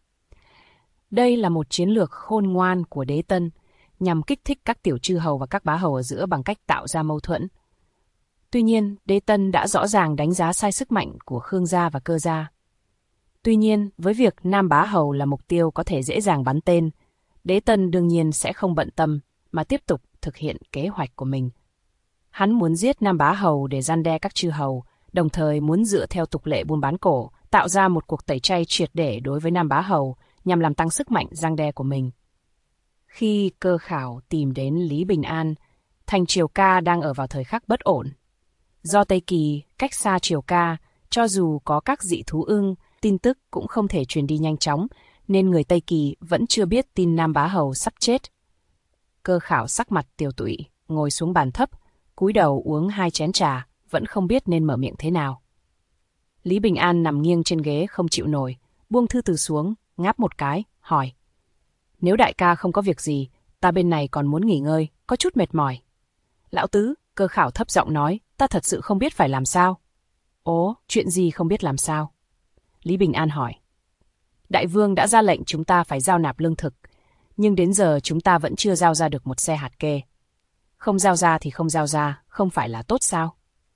Đây là một chiến lược khôn ngoan của Đế Tân, nhằm kích thích các tiểu chư hầu và các bá hầu ở giữa bằng cách tạo ra mâu thuẫn. Tuy nhiên, Đế Tân đã rõ ràng đánh giá sai sức mạnh của Khương gia và Cơ gia. Tuy nhiên, với việc Nam Bá Hầu là mục tiêu có thể dễ dàng bắn tên, Đế Tân đương nhiên sẽ không bận tâm mà tiếp tục thực hiện kế hoạch của mình. Hắn muốn giết Nam Bá Hầu để răn đe các chư hầu, đồng thời muốn dựa theo tục lệ buôn bán cổ, tạo ra một cuộc tẩy chay triệt để đối với Nam Bá Hầu nhằm làm tăng sức mạnh răng đe của mình. Khi Cơ Khảo tìm đến Lý Bình An, thành Triều Ca đang ở vào thời khắc bất ổn. Do Tây Kỳ cách xa Triều Ca, cho dù có các dị thú ưng, tin tức cũng không thể truyền đi nhanh chóng, nên người Tây Kỳ vẫn chưa biết tin Nam Bá Hầu sắp chết. Cơ Khảo sắc mặt tiều tụy, ngồi xuống bàn thấp, cúi đầu uống 2 chén trà, vẫn không biết nên mở miệng thế nào. Lý Bình An nằm nghiêng trên ghế không chịu nổi, buông thư từ xuống, ngáp một cái, hỏi. Nếu đại ca không có việc gì, ta bên này còn muốn nghỉ ngơi, có chút mệt mỏi. Lão tứ, Cơ Khảo thấp giọng nói, ta thật sự không biết phải làm sao. Ố, chuyện gì không biết làm sao? Lý Bình An hỏi. Đại vương đã ra lệnh chúng ta phải giao nạp lương thực, nhưng đến giờ chúng ta vẫn chưa giao ra được một xe hạt kê. Không giao ra thì không giao ra, không phải là tốt sao?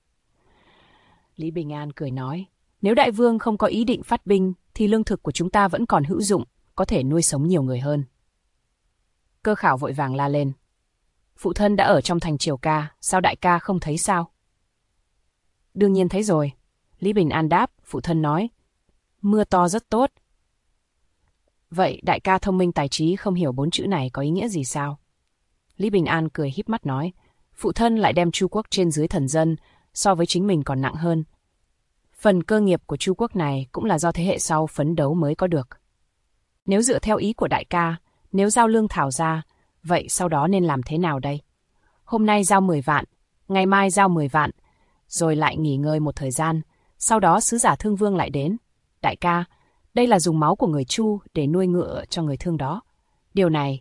Lý Bình An cười nói, nếu đại vương không có ý định phát binh, thì lương thực của chúng ta vẫn còn hữu dụng, có thể nuôi sống nhiều người hơn. Cơ Khảo vội vàng la lên. Phụ thân đã ở trong thành Triều Ca, sao đại ca không thấy sao? Đương nhiên thấy rồi. Lý Bình An đáp, phụ thân nói. Mưa to rất tốt. Vậy đại ca thông minh tài trí không hiểu 4 chữ này có ý nghĩa gì sao? Lý Bình An cười híp mắt nói, phụ thân lại đem Chu quốc trên dưới thần dân, so với chính mình còn nặng hơn. Phần cơ nghiệp của Chu quốc này cũng là do thế hệ sau phấn đấu mới có được. Nếu dựa theo ý của đại ca, nếu giao lương thảo ra, vậy sau đó nên làm thế nào đây? Hôm nay giao 10 vạn, ngày mai giao 10 vạn, rồi lại nghỉ ngơi một thời gian, sau đó sứ giả Thương Vương lại đến. Đại ca, đây là dùng máu của người Chu để nuôi ngựa cho người Thương đó. Điều này...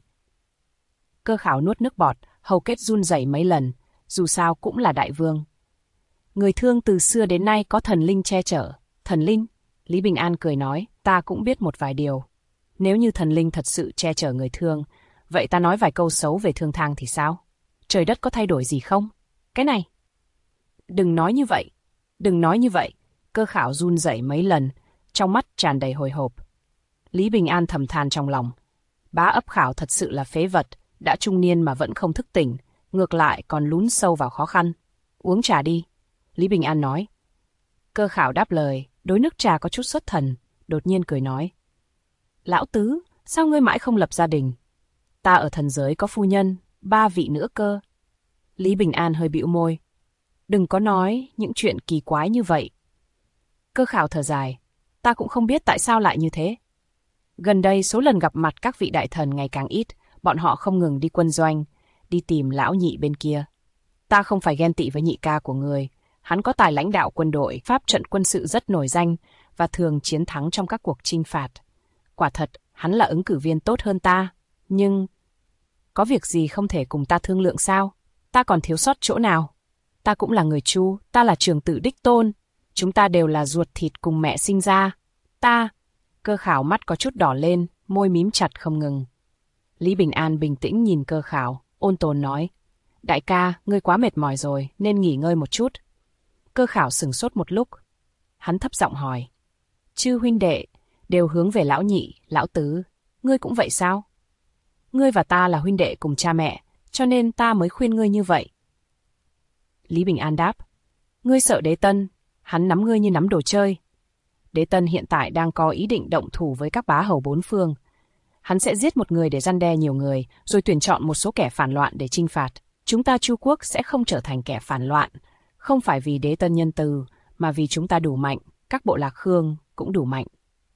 Cơ Khảo nuốt nước bọt, hầu kết run rẩy mấy lần, dù sao cũng là đại vương. Người Thương từ xưa đến nay có thần linh che chở. Thần linh? Lý Bình An cười nói, ta cũng biết một vài điều. Nếu như thần linh thật sự che chở người Thương, vậy ta nói vài câu xấu về Thương Thang thì sao? Trời đất có thay đổi gì không? Cái này... Đừng nói như vậy, đừng nói như vậy. Cơ Khảo run rẩy mấy lần, trong mắt tràn đầy hồi hộp. Lý Bình An thầm than trong lòng. Bá ấp Khảo thật sự là phế vật, đã trung niên mà vẫn không thức tỉnh, ngược lại còn lún sâu vào khó khăn. Uống trà đi, Lý Bình An nói. Cơ Khảo đáp lời, đối nước trà có chút xuất thần, đột nhiên cười nói. Lão tứ, sao ngươi mãi không lập gia đình? Ta ở thần giới có phu nhân, 3 vị nữa cơ. Lý Bình An hơi bĩu môi. Đừng có nói những chuyện kỳ quái như vậy. Cơ Khảo thở dài, ta cũng không biết tại sao lại như thế. Gần đây số lần gặp mặt các vị đại thần ngày càng ít, bọn họ không ngừng đi quân doanh, đi tìm lão nhị bên kia. Ta không phải ghen tị với nhị ca của người, hắn có tài lãnh đạo quân đội, pháp trận quân sự rất nổi danh và thường chiến thắng trong các cuộc chinh phạt. Quả thật, hắn là ứng cử viên tốt hơn ta, nhưng... Có việc gì không thể cùng ta thương lượng sao? Ta còn thiếu sót chỗ nào? Ta cũng là người Chu, ta là trưởng tử đích tôn. Chúng ta đều là ruột thịt cùng mẹ sinh ra. Ta... Cơ Khảo mắt có chút đỏ lên, môi mím chặt không ngừng. Lý Bình An bình tĩnh nhìn Cơ Khảo, ôn tồn nói. Đại ca, ngươi quá mệt mỏi rồi, nên nghỉ ngơi một chút. Cơ Khảo sửng sốt một lúc. Hắn thấp giọng hỏi. Chư huynh đệ, đều hướng về lão nhị, lão tứ. Ngươi cũng vậy sao? Ngươi và ta là huynh đệ cùng cha mẹ, cho nên ta mới khuyên ngươi như vậy. Lý Bình An đáp. Ngươi sợ Đế Tân, hắn nắm ngươi như nắm đồ chơi. Đế Tân hiện tại đang có ý định động thủ với các bá hầu 4 phương. Hắn sẽ giết một người để răn đe nhiều người, rồi tuyển chọn một số kẻ phản loạn để chinh phạt. Chúng ta Chu quốc sẽ không trở thành kẻ phản loạn, không phải vì Đế Tân nhân từ, mà vì chúng ta đủ mạnh, các bộ lạc Khương cũng đủ mạnh.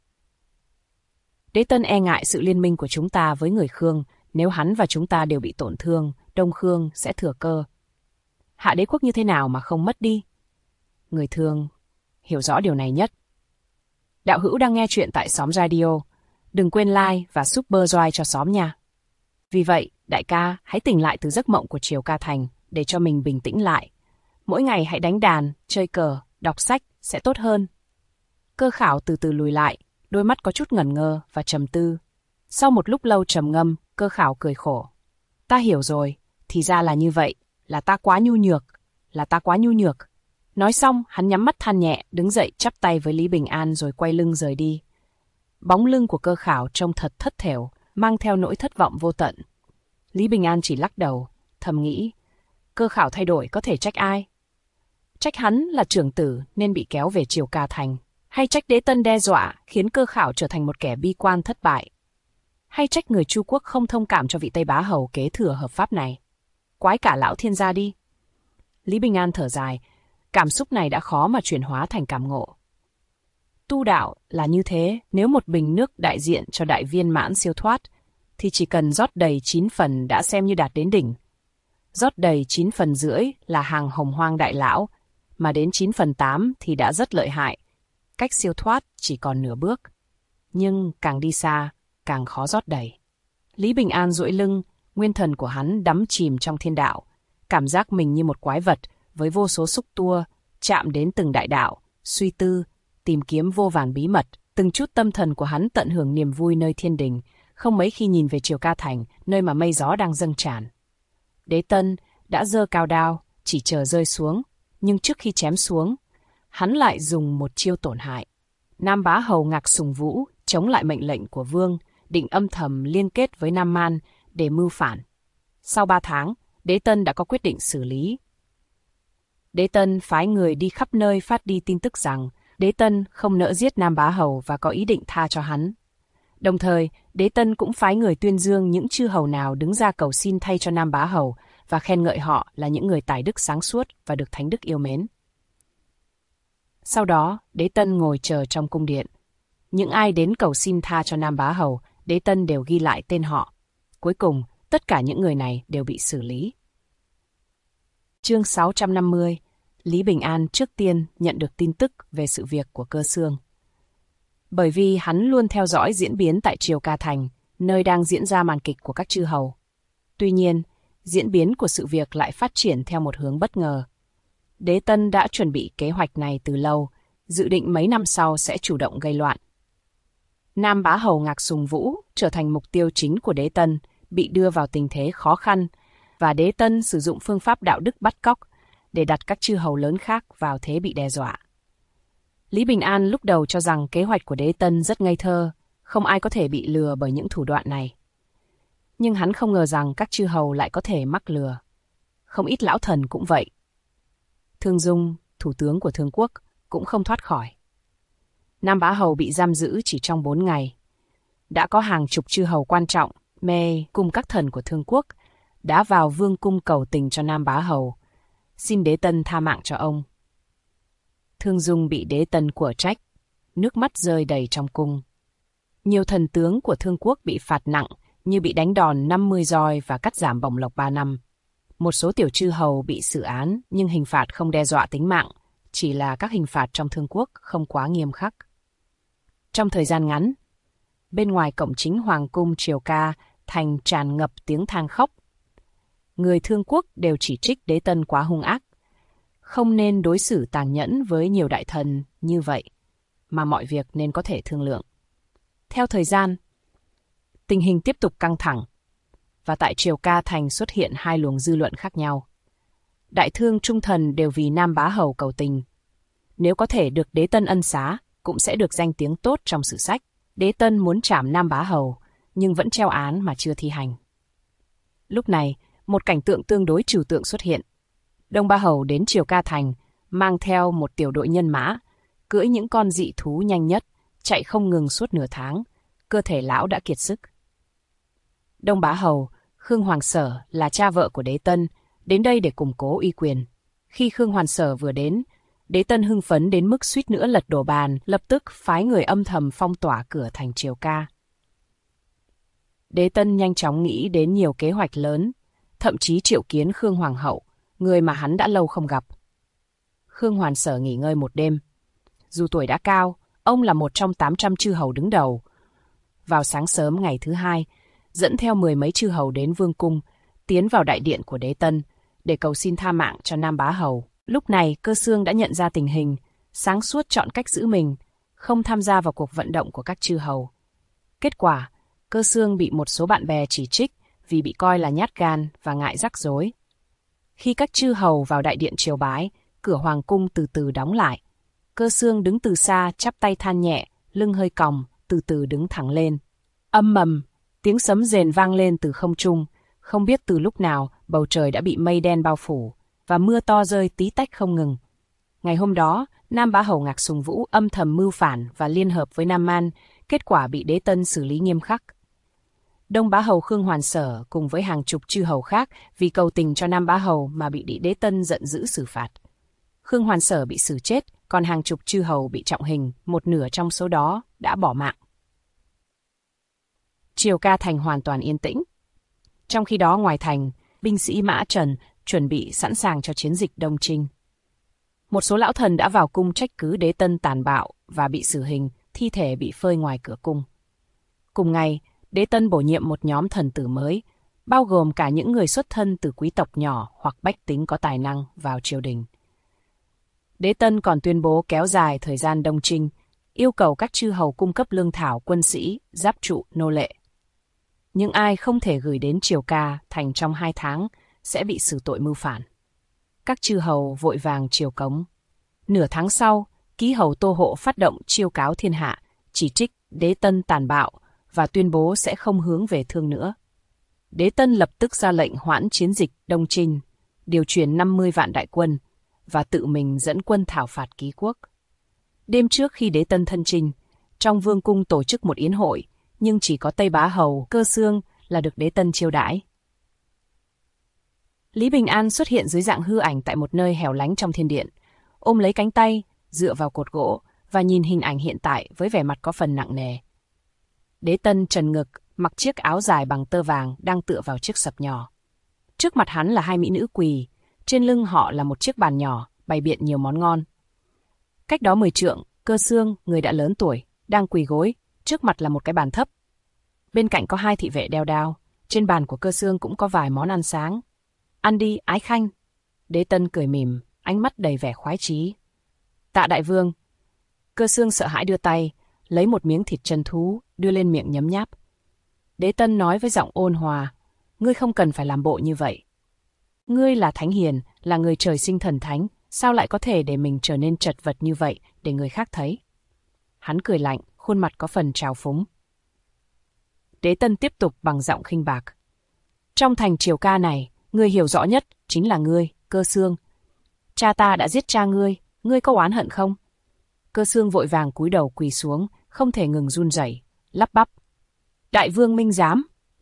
Đế Tân e ngại sự liên minh của chúng ta với người Khương, nếu hắn và chúng ta đều bị tổn thương, Đông Khương sẽ thừa cơ. Hạ đế quốc như thế nào mà không mất đi? Người Thương hiểu rõ điều này nhất. Đạo hữu đang nghe chuyện tại Xóm Radio. Đừng quên like và super joy cho xóm nha. Vì vậy, đại ca, hãy tỉnh lại từ giấc mộng của Triều Ca Thành để cho mình bình tĩnh lại. Mỗi ngày hãy đánh đàn, chơi cờ, đọc sách sẽ tốt hơn. Cơ Khảo từ từ lùi lại, đôi mắt có chút ngẩn ngơ và trầm tư. Sau một lúc lâu trầm ngâm, Cơ Khảo cười khổ. Ta hiểu rồi, thì ra là như vậy, là ta quá nhu nhược. Nói xong, hắn nhắm mắt than nhẹ, đứng dậy chắp tay với Lý Bình An rồi quay lưng rời đi. Bóng lưng của Cơ Khảo trông thật thất thểu, mang theo nỗi thất vọng vô tận. Lý Bình An chỉ lắc đầu, thầm nghĩ, Cơ Khảo thay đổi có thể trách ai? Trách hắn là trưởng tử nên bị kéo về Triều Ca Thành. Hay trách Đế Tân đe dọa khiến Cơ Khảo trở thành một kẻ bi quan thất bại? Hay trách người Chu Quốc không thông cảm cho vị Tây Bá Hầu kế thừa hợp pháp này? Quái cả lão thiên gia đi. Lý Bình An thở dài, cảm xúc này đã khó mà chuyển hóa thành cảm ngộ. Tu đạo là như thế, nếu một bình nước đại diện cho đại viên mãn siêu thoát, thì chỉ cần rót đầy 9 phần đã xem như đạt đến đỉnh. Rót đầy 9 phần rưỡi là hàng hồng hoang đại lão, mà đến 9 phần 8 thì đã rất lợi hại. Cách siêu thoát chỉ còn nửa bước. Nhưng càng đi xa, càng khó rót đầy. Lý Bình An duỗi lưng, nguyên thần của hắn đắm chìm trong thiên đạo, cảm giác mình như một quái vật với vô số xúc tua, chạm đến từng đại đạo, suy tư, tìm kiếm vô vàn bí mật. Từng chút tâm thần của hắn tận hưởng niềm vui nơi thiên đình, không mấy khi nhìn về Triều Ca Thành, nơi mà mây gió đang dâng tràn. Đế Tân đã giơ cao đao, chỉ chờ rơi xuống, nhưng trước khi chém xuống, hắn lại dùng một chiêu tổn hại. Nam Bá Hầu Ngạc Sùng Vũ chống lại mệnh lệnh của Vương, định âm thầm liên kết với Nam Man để mưu phản. Sau 3 tháng, Đế Tân đã có quyết định xử lý. Đế Tân phái người đi khắp nơi phát đi tin tức rằng Đế Tân không nỡ giết Nam Bá Hầu và có ý định tha cho hắn. Đồng thời, Đế Tân cũng phái người tuyên dương những chư hầu nào đứng ra cầu xin thay cho Nam Bá Hầu và khen ngợi họ là những người tài đức sáng suốt và được Thánh Đức yêu mến. Sau đó, Đế Tân ngồi chờ trong cung điện. Những ai đến cầu xin tha cho Nam Bá Hầu, Đế Tân đều ghi lại tên họ. Cuối cùng, tất cả những người này đều bị xử lý. Chương 650, Lý Bình An trước tiên nhận được tin tức về sự việc của Cơ Xương. Bởi vì hắn luôn theo dõi diễn biến tại Triều Ca Thành, nơi đang diễn ra màn kịch của các chư hầu. Tuy nhiên, diễn biến của sự việc lại phát triển theo một hướng bất ngờ. Đế Tân đã chuẩn bị kế hoạch này từ lâu, dự định mấy năm sau sẽ chủ động gây loạn. Nam Bá Hầu Ngạc Sùng Vũ trở thành mục tiêu chính của Đế Tân, bị đưa vào tình thế khó khăn, và Đế Tân sử dụng phương pháp đạo đức bắt cóc để đặt các chư hầu lớn khác vào thế bị đe dọa. Lý Bình An lúc đầu cho rằng kế hoạch của Đế Tân rất ngây thơ, không ai có thể bị lừa bởi những thủ đoạn này. Nhưng hắn không ngờ rằng các chư hầu lại có thể mắc lừa. Không ít lão thần cũng vậy. Thương Dung, thủ tướng của Thương Quốc, cũng không thoát khỏi. Nam Bá Hầu bị giam giữ chỉ trong 4 ngày. Đã có hàng chục chư hầu quan trọng, mê cùng các thần của Thương Quốc, đã vào vương cung cầu tình cho Nam Bá Hầu, xin Đế Tân tha mạng cho ông. Thương Dung bị Đế Tân của trách, nước mắt rơi đầy trong cung. Nhiều thần tướng của Thương Quốc bị phạt nặng như bị đánh đòn 50 roi và cắt giảm bổng lộc 3 năm. Một số tiểu chư hầu bị xử án nhưng hình phạt không đe dọa tính mạng, chỉ là các hình phạt trong Thương Quốc không quá nghiêm khắc. Trong thời gian ngắn, bên ngoài cổng chính Hoàng cung Triều Ca Thành tràn ngập tiếng than khóc. Người Thương Quốc đều chỉ trích Đế Tân quá hung ác, không nên đối xử tàn nhẫn với nhiều đại thần như vậy, mà mọi việc nên có thể thương lượng. Theo thời gian, tình hình tiếp tục căng thẳng, và tại Triều Ca Thành xuất hiện hai luồng dư luận khác nhau. Đại thương trung thần đều vì Nam Bá Hầu cầu tình. Nếu có thể được Đế Tân ân xá, cũng sẽ được danh tiếng tốt trong sử sách. Đế Tân muốn trảm Nam Bá Hầu, nhưng vẫn treo án mà chưa thi hành. Lúc này, một cảnh tượng tương đối trừu tượng xuất hiện. Đông Bá Hầu đến Triều Ca Thành, mang theo một tiểu đội nhân mã, cưỡi những con dị thú nhanh nhất, chạy không ngừng suốt nửa tháng, cơ thể lão đã kiệt sức. Đông Bá Hầu, Khương Hoàng Sở là cha vợ của Đế Tân, đến đây để củng cố uy quyền. Khi Khương Hoàng Sở vừa đến, Đế Tân hưng phấn đến mức suýt nữa lật đổ bàn, lập tức phái người âm thầm phong tỏa cửa thành Triều Ca. Đế Tân nhanh chóng nghĩ đến nhiều kế hoạch lớn, thậm chí triệu kiến Khương Hoàng hậu, người mà hắn đã lâu không gặp. Khương Hoàng Sở nghỉ ngơi một đêm. Dù tuổi đã cao, ông là một trong 800 chư hầu đứng đầu. Vào sáng sớm ngày thứ hai, dẫn theo 10 mấy chư hầu đến vương cung, tiến vào đại điện của Đế Tân để cầu xin tha mạng cho Nam Bá Hầu. Lúc này, Cơ Xương đã nhận ra tình hình, sáng suốt chọn cách giữ mình, không tham gia vào cuộc vận động của các chư hầu. Kết quả, Cơ Xương bị một số bạn bè chỉ trích vì bị coi là nhát gan và ngại rắc rối. Khi các chư hầu vào đại điện triều bái, cửa hoàng cung từ từ đóng lại. Cơ Xương đứng từ xa chắp tay than nhẹ, lưng hơi còng, từ từ đứng thẳng lên. Âm mầm, tiếng sấm rền vang lên từ không trung, không biết từ lúc nào bầu trời đã bị mây đen bao phủ và mưa to rơi tí tách không ngừng. Ngày hôm đó, Nam Bá Hầu Ngạc Sùng Vũ âm thầm mưu phản và liên hợp với Nam Man, kết quả bị Đế Tân xử lý nghiêm khắc. Đông Bá Hầu Khương Hoàn Sở cùng với hàng chục chư hầu khác vì cầu tình cho Nam Bá Hầu mà bị Đế Tân giận dữ xử phạt. Khương Hoàn Sở bị xử chết, còn hàng chục chư hầu bị trọng hình, một nửa trong số đó đã bỏ mạng. Triều Ca thành hoàn toàn yên tĩnh. Trong khi đó ngoài thành, binh sĩ Mã Trần chuẩn bị sẵn sàng cho chiến dịch Đông Trinh. Một số lão thần đã vào cung trách cứ Đế Tân tàn bạo và bị xử hình, thi thể bị phơi ngoài cửa cung. Cùng ngày, Đế Tân bổ nhiệm một nhóm thần tử mới, bao gồm cả những người xuất thân từ quý tộc nhỏ hoặc bách tính có tài năng vào triều đình. Đế Tân còn tuyên bố kéo dài thời gian Đông Trinh, yêu cầu các chư hầu cung cấp lương thảo quân sĩ, giáp trụ, nô lệ. Nhưng ai không thể gửi đến Triều Ca thành trong 2 tháng sẽ bị xử tội mưu phản. Các chư hầu vội vàng triều cống. Nửa tháng sau, ký hầu Tô Hộ phát động chiêu cáo thiên hạ, chỉ trích Đế Tân tàn bạo và tuyên bố sẽ không hướng về Thương nữa. Đế Tân lập tức ra lệnh hoãn chiến dịch Đông Trinh, điều chuyển 50 vạn đại quân và tự mình dẫn quân thảo phạt ký quốc. Đêm trước khi Đế Tân thân chinh, trong vương cung tổ chức một yến hội, nhưng chỉ có Tây Bá Hầu Cơ Xương là được Đế Tân chiêu đãi. Lý Bình An xuất hiện dưới dạng hư ảnh tại một nơi hẻo lánh trong thiên điện, ôm lấy cánh tay, dựa vào cột gỗ và nhìn hình ảnh hiện tại với vẻ mặt có phần nặng nề. Đế Tân trần ngực, mặc chiếc áo dài bằng tơ vàng đang tựa vào chiếc sập nhỏ. Trước mặt hắn là 2 mỹ nữ quỳ, trên lưng họ là một chiếc bàn nhỏ, bày biện nhiều món ngon. Cách đó 10 trượng, Cơ Xương, người đã lớn tuổi, đang quỳ gối, trước mặt là một cái bàn thấp. Bên cạnh có 2 thị vệ đeo đao, trên bàn của Cơ Xương cũng có vài món ăn sáng. Ăn đi, ái khanh. Đế Tân cười mỉm, ánh mắt đầy vẻ khoái chí. Tạ đại vương. Cơ Xương sợ hãi đưa tay, lấy một miếng thịt chân thú, đưa lên miệng nhấm nháp. Đế Tân nói với giọng ôn hòa, ngươi không cần phải làm bộ như vậy. Ngươi là thánh hiền, là người trời sinh thần thánh, sao lại có thể để mình trở nên chật vật như vậy để người khác thấy? Hắn cười lạnh, khuôn mặt có phần trào phúng. Đế Tân tiếp tục bằng giọng khinh bạc. Trong thành Triều Ca này, ngươi hiểu rõ nhất chính là ngươi, Cơ Xương. Cha ta đã giết cha ngươi có oán hận không? Cơ Xương vội vàng cúi đầu quỳ xuống, không thể ngừng run rẩy, lắp bắp. Đại vương minh giám,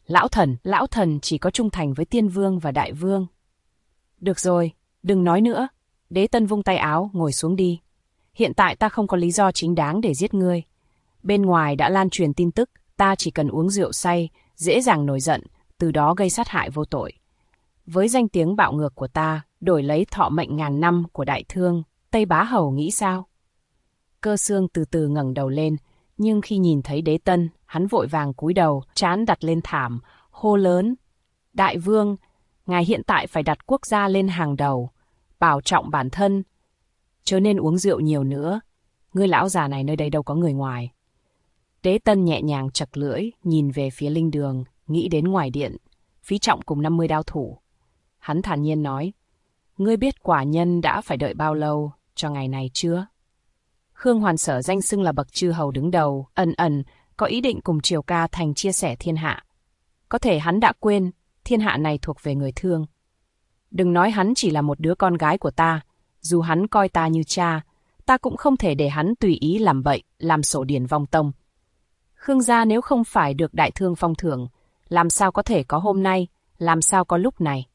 lão thần chỉ có trung thành với tiên vương và đại vương. Được rồi, đừng nói nữa. Đế Tân vung tay áo, ngồi xuống đi. Hiện tại ta không có lý do chính đáng để giết ngươi. Bên ngoài đã lan truyền tin tức, ta chỉ cần uống rượu say, dễ dàng nổi giận, từ đó gây sát hại vô tội. Với danh tiếng bạo ngược của ta, đổi lấy thọ mệnh ngàn năm của đại thương, Tây Bá Hầu nghĩ sao? Cơ Xương từ từ ngẩng đầu lên, nhưng khi nhìn thấy Đế Tân, hắn vội vàng cúi đầu, trán đặt lên thảm, hô lớn. Đại vương, ngài hiện tại phải đặt quốc gia lên hàng đầu, bảo trọng bản thân, chớ nên uống rượu nhiều nữa. Ngươi lão già này nơi đây đâu có người ngoài. Đế Tân nhẹ nhàng chật lưỡi, nhìn về phía linh đường, nghĩ đến ngoài điện, Phí Trọng cùng 50 đao thủ. Hắn thản nhiên nói, ngươi biết quả nhân đã phải đợi bao lâu cho ngày này chưa? Khương Hoàn Sở danh xưng là bậc chư hầu đứng đầu, ẩn có ý định cùng Triều Ca thành chia sẻ thiên hạ. Có thể hắn đã quên, thiên hạ này thuộc về người Thương. Đừng nói hắn chỉ là một đứa con gái của ta, dù hắn coi ta như cha, ta cũng không thể để hắn tùy ý làm bậy, làm sổ điển vong tông. Khương gia nếu không phải được đại thương phong thưởng, làm sao có thể có hôm nay, làm sao có lúc này.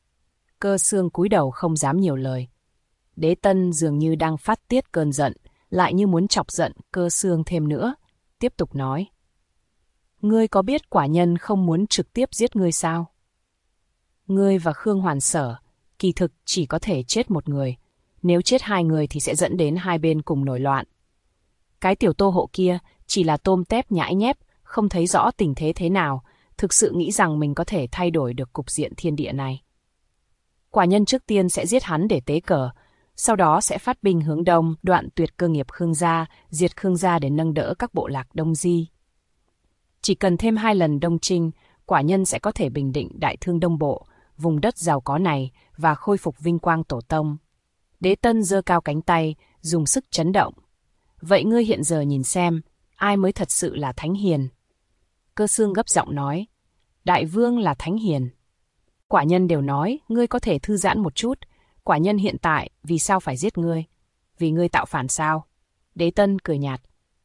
Cơ Xương cúi đầu không dám nhiều lời. Đế Tân dường như đang phát tiết cơn giận, lại như muốn chọc giận Cơ Xương thêm nữa, tiếp tục nói. Ngươi có biết quả nhân không muốn trực tiếp giết ngươi sao? Ngươi và Khương Hoàn Sở, kỳ thực chỉ có thể chết một người. Nếu chết 2 người thì sẽ dẫn đến 2 bên cùng nổi loạn. Cái tiểu Tô Hộ kia chỉ là tôm tép nhãi nhép, không thấy rõ tình thế thế nào, thực sự nghĩ rằng mình có thể thay đổi được cục diện thiên địa này. Quả nhân trước tiên sẽ giết hắn để tế cờ, sau đó sẽ phát binh hướng đông, đoạn tuyệt cơ nghiệp Khương gia, diệt Khương gia để nâng đỡ các bộ lạc Đông Di. Chỉ cần thêm 2 lần Đông Trinh, quả nhân sẽ có thể bình định đại thương Đông Bộ, vùng đất giàu có này và khôi phục vinh quang tổ tông. Đế Tân giơ cao cánh tay, dùng sức chấn động. Vậy ngươi hiện giờ nhìn xem, ai mới thật sự là thánh hiền? Cơ Xương gấp giọng nói, đại vương là thánh hiền. Quả nhân đều nói, ngươi có thể thư giãn một chút. Quả nhân hiện tại, vì sao phải giết ngươi? vì ngươi tạo phản sao? Đế Tân cười nhạt.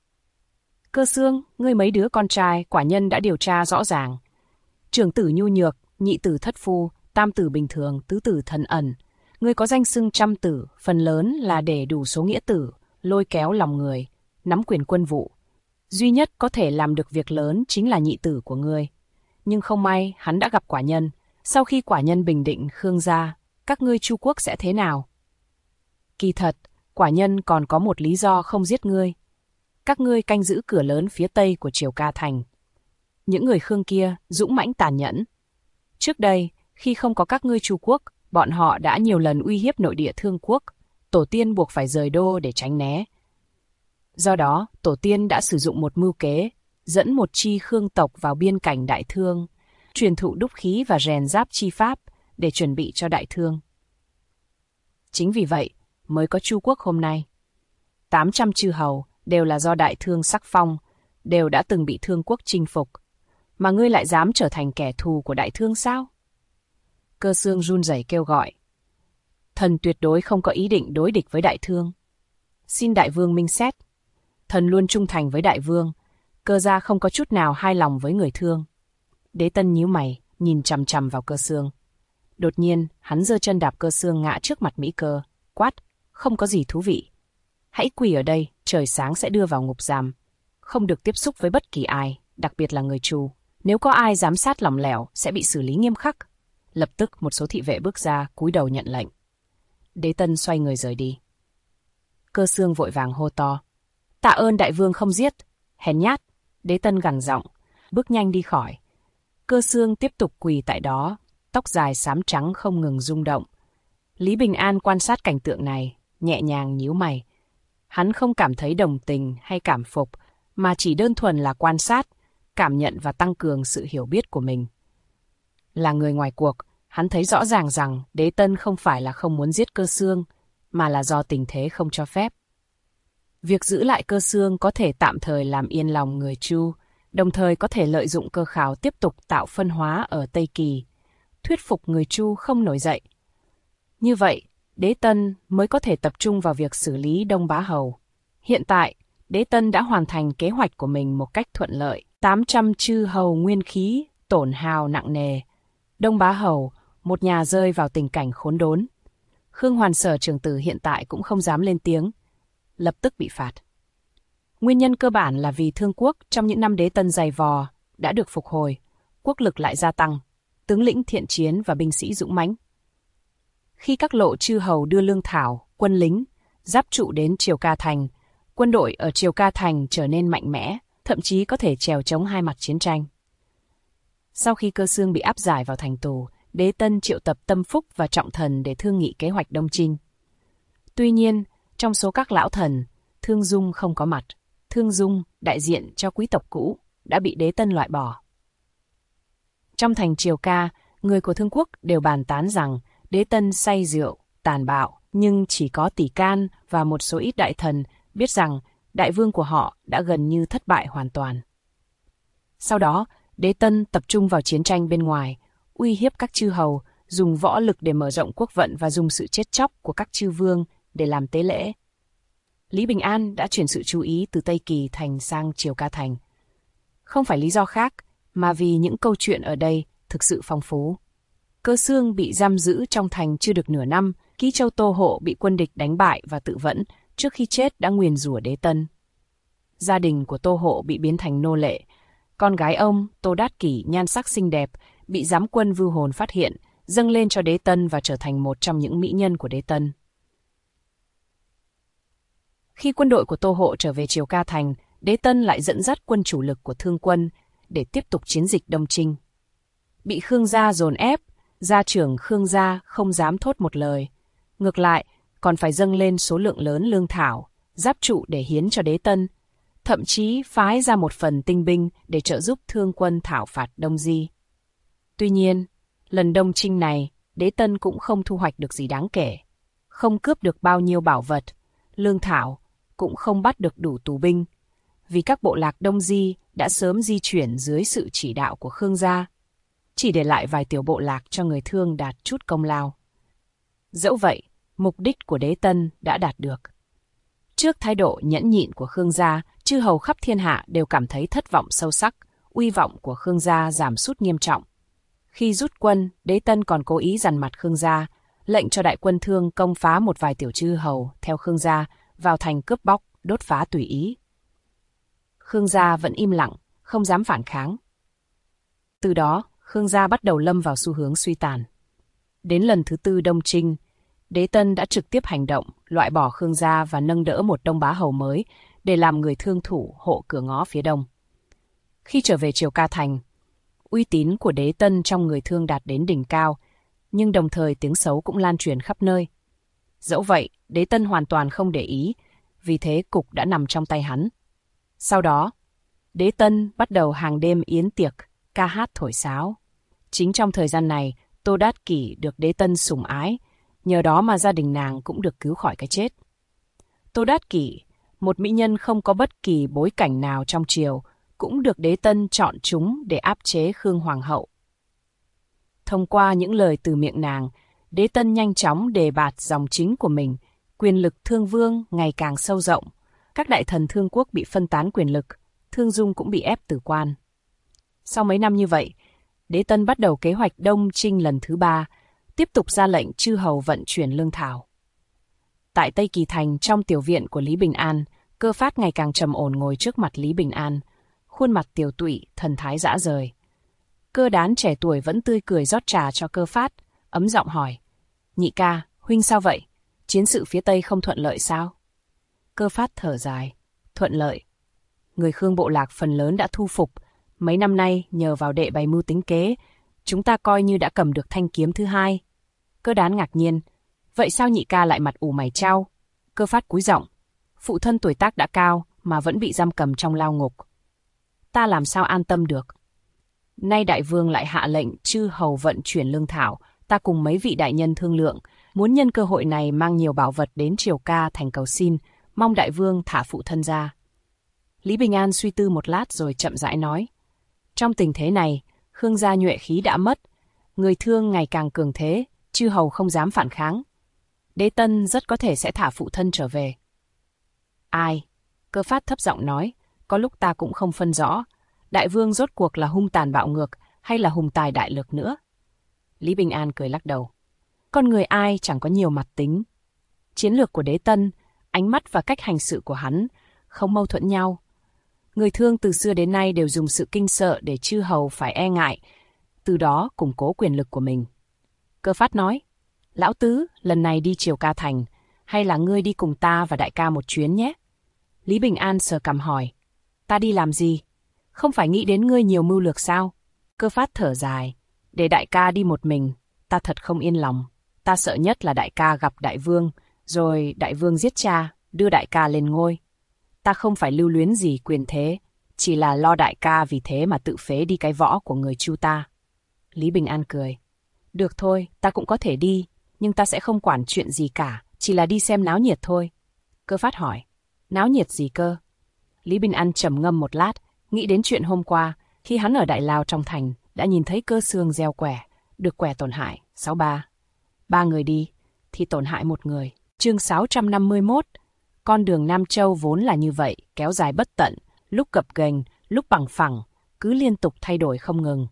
Cơ Xương, ngươi mấy đứa con trai quả nhân đã điều tra rõ ràng. Trưởng tử nhu nhược, nhị tử thất phu, tam tử bình thường, tứ tử thần ẩn. Ngươi có danh xưng trăm tử, phần lớn là để đủ số nghĩa tử, lôi kéo lòng người, nắm quyền quân vụ. Duy nhất có thể làm được việc lớn chính là nhị tử của ngươi. Nhưng không may, hắn đã gặp quả nhân. Sau khi quả nhân bình định Khương gia, các ngươi Chu quốc sẽ thế nào? Kỳ thật, quả nhân còn có một lý do không giết ngươi. Các ngươi canh giữ cửa lớn phía tây của Triều Ca Thành. Những người Khương kia dũng mãnh tàn nhẫn. Trước đây, khi không có các ngươi Chu quốc, bọn họ đã nhiều lần uy hiếp nội địa Thương quốc, tổ tiên buộc phải rời đô để tránh né. Do đó, tổ tiên đã sử dụng một mưu kế, dẫn một chi Khương tộc vào biên cảnh Đại Thương, truyền thụ đúc khí và rèn giáp chi pháp để chuẩn bị cho Đại Thương. Chính vì vậy, mới có Chu quốc hôm nay. 800 chư hầu đều là do Đại Thương sắc phong, đều đã từng bị Thương quốc chinh phục. Mà ngươi lại dám trở thành kẻ thù của Đại Thương sao? Cơ Xương run rẩy kêu gọi. Thần tuyệt đối không có ý định đối địch với Đại Thương. Xin Đại Vương minh xét. Thần luôn trung thành với Đại Vương, Cơ gia không có chút nào hài lòng với người Thương. Đế Tân nhíu mày, nhìn chằm chằm vào Cơ Xương. Đột nhiên, hắn giơ chân đạp Cơ Xương ngã trước mặt Mỹ Cơ, quát, không có gì thú vị. Hãy quỳ ở đây, trời sáng sẽ đưa vào ngục giam. Không được tiếp xúc với bất kỳ ai, đặc biệt là người Chu. Nếu có ai giám sát lỏng lẻo, sẽ bị xử lý nghiêm khắc. Lập tức một số thị vệ bước ra, cúi đầu nhận lệnh. Đế Tân xoay người rời đi. Cơ Xương vội vàng hô to. Tạ ơn Đại Vương không giết. Hèn nhát. Đế Tân gằn giọng, bước nhanh đi khỏi. Cơ Xương tiếp tục quỳ tại đó, tóc dài xám trắng không ngừng rung động. Lý Bình An quan sát cảnh tượng này, nhẹ nhàng nhíu mày. Hắn không cảm thấy đồng tình hay cảm phục, mà chỉ đơn thuần là quan sát, cảm nhận và tăng cường sự hiểu biết của mình. Là người ngoài cuộc, hắn thấy rõ ràng rằng Đế Tân không phải là không muốn giết Cơ Xương, mà là do tình thế không cho phép. Việc giữ lại Cơ Xương có thể tạm thời làm yên lòng người Chu, đồng thời có thể lợi dụng Cơ Khảo tiếp tục tạo phân hóa ở Tây Kỳ, thuyết phục người Chu không nổi dậy. Như vậy, Đế Tân mới có thể tập trung vào việc xử lý Đông Bá Hầu. Hiện tại, Đế Tân đã hoàn thành kế hoạch của mình một cách thuận lợi. 800 chư hầu nguyên khí, tổn hao nặng nề. Đông Bá Hầu, một nhà rơi vào tình cảnh khốn đốn. Khương Hoàn Sở trưởng tử hiện tại cũng không dám lên tiếng, lập tức bị phạt. Nguyên nhân cơ bản là vì Thương quốc trong những năm Đế Tân dày vò đã được phục hồi, quốc lực lại gia tăng, tướng lĩnh thiện chiến và binh sĩ dũng mãnh. Khi các lộ chư hầu đưa lương thảo, quân lính, giáp trụ đến Triều Ca Thành, quân đội ở Triều Ca Thành trở nên mạnh mẽ, thậm chí có thể chèo chống hai mặt chiến tranh. Sau khi Cơ Xương bị áp giải vào thành tù, Đế Tân triệu tập Tâm Phúc và Trọng Thần để thương nghị kế hoạch đông chinh. Tuy nhiên, trong số các lão thần, Thương Dung không có mặt. Thương Dung, đại diện cho quý tộc cũ, đã bị Đế Tân loại bỏ. Trong thành Triều Ca, người của Thương quốc đều bàn tán rằng Đế Tân say rượu, tàn bạo, nhưng chỉ có Tỷ Can và một số ít đại thần biết rằng đại vương của họ đã gần như thất bại hoàn toàn. Sau đó, Đế Tân tập trung vào chiến tranh bên ngoài, uy hiếp các chư hầu, dùng võ lực để mở rộng quốc vận và dùng sự chết chóc của các chư vương để làm tế lễ. Lý Bình An đã chuyển sự chú ý từ Tây Kỳ Thành sang Triều Ca Thành. Không phải lý do khác, mà vì những câu chuyện ở đây thực sự phong phú. Cơ Xương bị giam giữ trong thành chưa được nửa năm, Ký Châu Tô Hộ bị quân địch đánh bại và tự vẫn, trước khi chết đã nguyền rủa Đế Tân. Gia đình của Tô Hộ bị biến thành nô lệ. Con gái ông, Tô Đát Kỷ, nhan sắc xinh đẹp, bị giám quân Vưu Hồn phát hiện, dâng lên cho Đế Tân và trở thành một trong những mỹ nhân của Đế Tân. Khi quân đội của Tô Hộ trở về Triều Ca Thành, Đế Tân lại dẫn dắt quân chủ lực của Thương quân để tiếp tục chiến dịch đông chinh. Bị Khương gia dồn ép, gia trưởng Khương gia không dám thốt một lời. Ngược lại, còn phải dâng lên số lượng lớn lương thảo, giáp trụ để hiến cho Đế Tân, thậm chí phái ra một phần tinh binh để trợ giúp Thương quân thảo phạt Đông Di. Tuy nhiên, lần đông chinh này, Đế Tân cũng không thu hoạch được gì đáng kể. Không cướp được bao nhiêu bảo vật, lương thảo, cũng không bắt được đủ tù binh, vì các bộ lạc Đông Di đã sớm di chuyển dưới sự chỉ đạo của Khương gia, chỉ để lại vài tiểu bộ lạc cho người Thương đạt chút công lao. Dẫu vậy, mục đích của Đế Tân đã đạt được. Trước thái độ nhẫn nhịn của Khương gia, chư hầu khắp thiên hạ đều cảm thấy thất vọng sâu sắc, uy vọng của Khương gia giảm sút nghiêm trọng. Khi rút quân, Đế Tân còn cố ý dằn mặt Khương gia, lệnh cho đại quân Thương công phá một vài tiểu chư hầu theo Khương gia, vào thành cướp bóc, đốt phá tùy ý. Khương gia vẫn im lặng, không dám phản kháng. Từ đó, Khương gia bắt đầu lâm vào xu hướng suy tàn. Đến lần thứ 4 Đông Trinh, Đế Tân đã trực tiếp hành động, loại bỏ Khương gia và nâng đỡ một Đông bá hầu mới để làm người thương thủ hộ cửa ngõ phía đông. Khi trở về Triều Ca Thành, uy tín của Đế Tân trong người Thương đạt đến đỉnh cao, nhưng đồng thời tiếng xấu cũng lan truyền khắp nơi. Dẫu vậy, Đế Tân hoàn toàn không để ý, vì thế cục đã nằm trong tay hắn. Sau đó, Đế Tân bắt đầu hàng đêm yến tiệc, ca hát thổi sáo. Chính trong thời gian này, Tô Đát Kỷ được Đế Tân sủng ái, nhờ đó mà gia đình nàng cũng được cứu khỏi cái chết. Tô Đát Kỷ, một mỹ nhân không có bất kỳ bối cảnh nào trong triều, cũng được Đế Tân chọn chúng để áp chế Khương Hoàng hậu. Thông qua những lời từ miệng nàng, Đế Tân nhanh chóng đề bạt dòng chính của mình, quyền lực Thương Vương ngày càng sâu rộng. Các đại thần Thương quốc bị phân tán quyền lực, Thương Dung cũng bị ép từ quan. Sau mấy năm như vậy, Đế Tân bắt đầu kế hoạch Đông Trinh lần thứ 3, tiếp tục ra lệnh chư hầu vận chuyển lương thảo. Tại Tây Kỳ Thành, trong tiểu viện của Lý Bình An, Cơ Phát ngày càng trầm ổn ngồi trước mặt Lý Bình An, khuôn mặt tiều tụy, thần thái dã rời. Cơ Đán trẻ tuổi vẫn tươi cười rót trà cho Cơ Phát, ấm giọng hỏi: "Nhị ca, huynh sao vậy? Chiến sự phía Tây không thuận lợi sao?" Cơ Phát thở dài: "Thuận lợi. Người Khương bộ lạc phần lớn đã thu phục. Mấy năm nay, nhờ vào đệ bày mưu tính kế, chúng ta coi như đã cầm được thanh kiếm thứ 2. Cơ Đán ngạc nhiên: "Vậy sao nhị ca lại mặt ủ mày chau?" Cơ Phát cúi giọng: "Phụ thân tuổi tác đã cao mà vẫn bị giam cầm trong lao ngục. Ta làm sao an tâm được? Nay đại vương lại hạ lệnh chư hầu vận chuyển lương thảo, ta cùng mấy vị đại nhân thương lượng, muốn nhân cơ hội này mang nhiều bảo vật đến Triều Ca Thành cầu xin, mong đại vương thả phụ thân ra." Lý Bình An suy tư một lát rồi chậm rãi nói: "Trong tình thế này, Khương gia nhuệ khí đã mất, người Thương ngày càng cường thế, chư hầu không dám phản kháng. Đế Tân rất có thể sẽ thả phụ thân trở về." "Ai?" Cơ Phát thấp giọng nói: "Có lúc ta cũng không phân rõ, đại vương rốt cuộc là hung tàn bạo ngược hay là hùng tài đại lược nữa." Lý Bình An cười lắc đầu: "Con người ai chẳng có nhiều mặt tính. Chiến lược của Đế Tân, ánh mắt và cách hành sự của hắn không mâu thuẫn nhau. Người Thương từ xưa đến nay đều dùng sự kinh sợ để chư hầu phải e ngại, từ đó củng cố quyền lực của mình." Cơ Phát nói: "Lão tứ, lần này đi Triều Ca Thành, hay là ngươi đi cùng ta và đại ca một chuyến nhé?" Lý Bình An sờ cằm hỏi: "Ta đi làm gì? Không phải nghĩ đến ngươi nhiều mưu lược sao?" Cơ Phát thở dài: "Để đại ca đi một mình, ta thật không yên lòng. Ta sợ nhất là đại ca gặp đại vương, rồi đại vương giết cha, đưa đại ca lên ngôi. Ta không phải lưu luyến gì quyền thế, chỉ là lo đại ca vì thế mà tự phế đi cái võ của người Chu ta." Lý Bình An cười: "Được thôi, ta cũng có thể đi, nhưng ta sẽ không quản chuyện gì cả, chỉ là đi xem náo nhiệt thôi." Cơ Phát hỏi: "Náo nhiệt gì cơ?" Lý Bình An trầm ngâm một lát, nghĩ đến chuyện hôm qua, khi hắn ở Đại Lao trong thành, đã nhìn thấy Cơ Xương gieo quẻ, được quẻ tổn hại 63. 3 người đi, thì tổn hại 1 người. Chương 651. Con đường Nam Châu vốn là như vậy, kéo dài bất tận, lúc gập ghềnh, lúc bằng phẳng, cứ liên tục thay đổi không ngừng.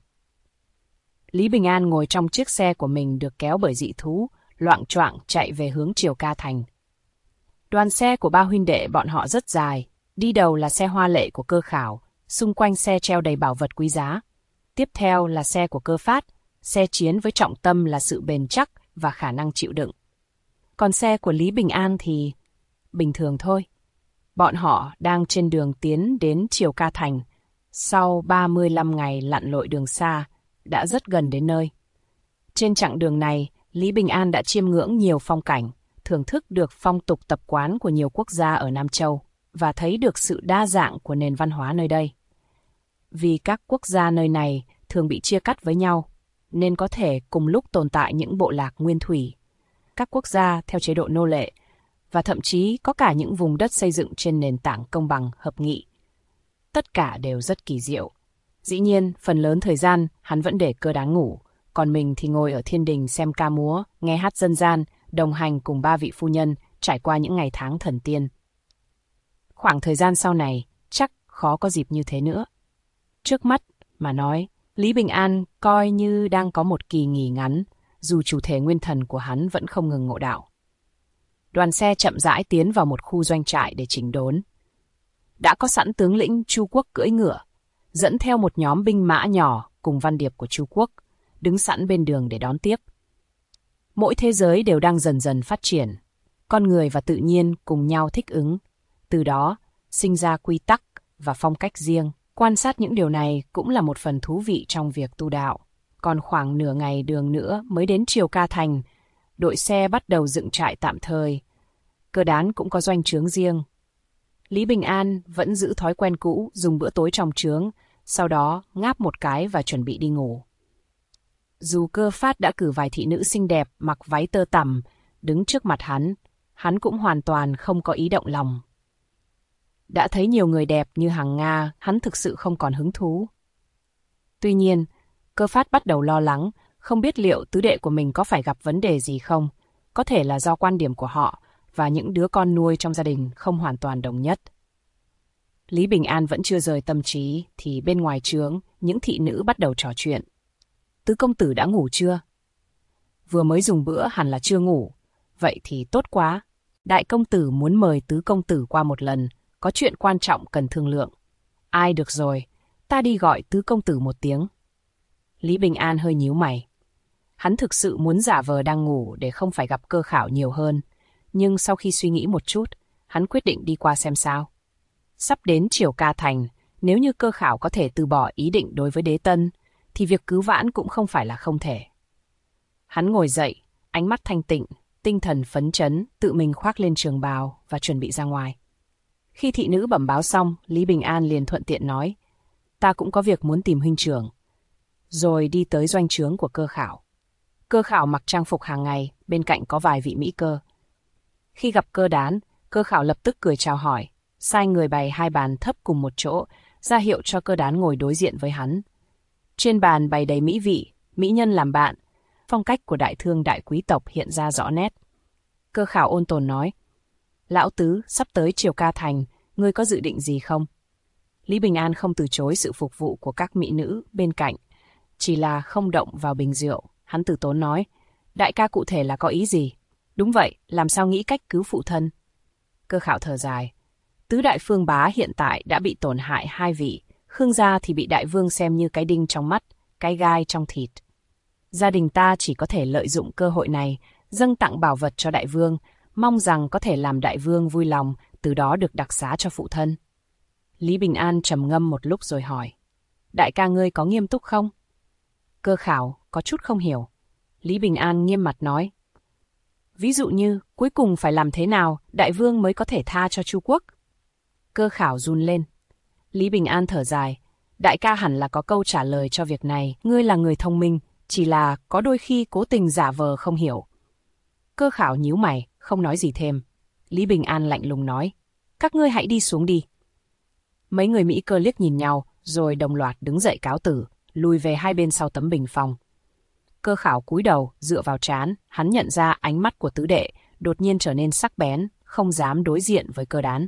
Lý Bình An ngồi trong chiếc xe của mình được kéo bởi dị thú, loạng choạng chạy về hướng Triều Ca Thành. Đoàn xe của ba huynh đệ bọn họ rất dài, đi đầu là xe hoa lệ của Cơ Khảo, xung quanh xe treo đầy bảo vật quý giá. Tiếp theo là xe của Cơ Phát, xe chiến với trọng tâm là sự bền chắc và khả năng chịu đựng. Còn xe của Lý Bình An thì bình thường thôi. Bọn họ đang trên đường tiến đến Triều Ca Thành. Sau 35 ngày lặn lội đường xa, đã rất gần đến nơi. Trên chặng đường này, Lý Bình An đã chiêm ngưỡng nhiều phong cảnh, thưởng thức được phong tục tập quán của nhiều quốc gia ở Nam Châu và thấy được sự đa dạng của nền văn hóa nơi đây. Vì các quốc gia nơi này thường bị chia cắt với nhau, nên có thể cùng lúc tồn tại những bộ lạc nguyên thủy, các quốc gia theo chế độ nô lệ, và thậm chí có cả những vùng đất xây dựng trên nền tảng công bằng hợp nghị. Tất cả đều rất kỳ diệu. Dĩ nhiên, phần lớn thời gian hắn vẫn để Cơ Đán ngủ, còn mình thì ngồi ở thiên đình xem ca múa, nghe hát dân gian, đồng hành cùng 3 vị phu nhân trải qua những ngày tháng thần tiên. Khoảng thời gian sau này, chắc khó có dịp như thế nữa. Trước mắt mà nói, Lý Bình An coi như đang có một kỳ nghỉ ngắn, dù chủ thể nguyên thần của hắn vẫn không ngừng ngộ đạo. Đoàn xe chậm rãi tiến vào một khu doanh trại để chỉnh đốn. Đã có sẵn tướng lĩnh Chu Quốc cưỡi ngựa, dẫn theo một nhóm binh mã nhỏ cùng văn điệp của Chu Quốc, đứng sẵn bên đường để đón tiếp. Mỗi thế giới đều đang dần dần phát triển, con người và tự nhiên cùng nhau thích ứng, từ đó sinh ra quy tắc và phong cách riêng. Quan sát những điều này cũng là một phần thú vị trong việc tu đạo. Còn khoảng nửa ngày đường nữa mới đến Triều Ca Thành, đội xe bắt đầu dựng trại tạm thời. Cơ đán cũng có doanh trướng riêng. Lý Bình An vẫn giữ thói quen cũ dùng bữa tối trong trướng, sau đó ngáp một cái và chuẩn bị đi ngủ. Dù Cơ Phát đã cử vài thị nữ xinh đẹp mặc váy tơ tằm đứng trước mặt hắn cũng hoàn toàn không có ý động lòng. Đã thấy nhiều người đẹp như Hằng Nga, hắn thực sự không còn hứng thú. Tuy nhiên, Cơ Phát bắt đầu lo lắng, không biết liệu tứ đệ của mình có phải gặp vấn đề gì không, có thể là do quan điểm của họ và những đứa con nuôi trong gia đình không hoàn toàn đồng nhất. Lý Bình An vẫn chưa rời tâm trí, thì bên ngoài trướng, những thị nữ bắt đầu trò chuyện. Tứ công tử đã ngủ chưa? Vừa mới dùng bữa hẳn là chưa ngủ. Vậy thì tốt quá. Đại công tử muốn mời tứ công tử qua một lần, có chuyện quan trọng cần thương lượng. Ai được rồi, ta đi gọi tứ công tử một tiếng. Lý Bình An hơi nhíu mày. Hắn thực sự muốn giả vờ đang ngủ để không phải gặp Cơ Khảo nhiều hơn, nhưng sau khi suy nghĩ một chút, hắn quyết định đi qua xem sao. Sắp đến Triều Ca Thành, nếu như Cơ Khảo có thể từ bỏ ý định đối với Đế Tân, thì việc cứu vãn cũng không phải là không thể. Hắn ngồi dậy, ánh mắt thanh tịnh, tinh thần phấn chấn, tự mình khoác lên trường bào và chuẩn bị ra ngoài. Khi thị nữ bẩm báo xong, Lý Bình An liền thuận tiện nói, ta cũng có việc muốn tìm huynh trưởng. Rồi đi tới doanh trướng của Cơ Khảo. Cơ Khảo mặc trang phục hàng ngày, bên cạnh có vài vị mỹ cơ. Khi gặp Cơ Đán, Cơ Khảo lập tức cười chào hỏi, sai người bày hai bàn thấp cùng một chỗ, ra hiệu cho Cơ Đán ngồi đối diện với hắn. Trên bàn bày đầy mỹ vị, mỹ nhân làm bạn, phong cách của đại thương đại quý tộc hiện ra rõ nét. Cơ Khảo ôn tồn nói, lão tứ, sắp tới Triều Ca Thành, ngươi có dự định gì không? Lý Bình An không từ chối sự phục vụ của các mỹ nữ bên cạnh, chỉ là không động vào bình rượu. Hắn từ tốn nói, đại ca cụ thể là có ý gì? Đúng vậy, làm sao nghĩ cách cứu phụ thân? Cơ Khảo thở dài, tứ đại phương bá hiện tại đã bị tổn hại hai vị, Khương gia thì bị đại vương xem như cái đinh trong mắt, cái gai trong thịt. Gia đình ta chỉ có thể lợi dụng cơ hội này, dâng tặng bảo vật cho đại vương, mong rằng có thể làm đại vương vui lòng, từ đó được đặc xá cho phụ thân. Lý Bình An trầm ngâm một lúc rồi hỏi, đại ca ngươi có nghiêm túc không? Cơ Khảo có chút không hiểu. Lý Bình An nghiêm mặt nói, ví dụ như cuối cùng phải làm thế nào đại vương mới có thể tha cho Chu Quốc? Cơ Khảo run lên. Lý Bình An thở dài, đại ca hẳn là có câu trả lời cho việc này, ngươi là người thông minh, chỉ là có đôi khi cố tình giả vờ không hiểu. Cơ Khảo nhíu mày, không nói gì thêm. Lý Bình An lạnh lùng nói, các ngươi hãy đi xuống đi. Mấy người Mỹ cơ liếc nhìn nhau, rồi đồng loạt đứng dậy cáo tử, lùi về hai bên sau tấm bình phong. Cơ Khảo cúi đầu, dựa vào trán, hắn nhận ra ánh mắt của tứ đệ, đột nhiên trở nên sắc bén, không dám đối diện với Cơ Đán.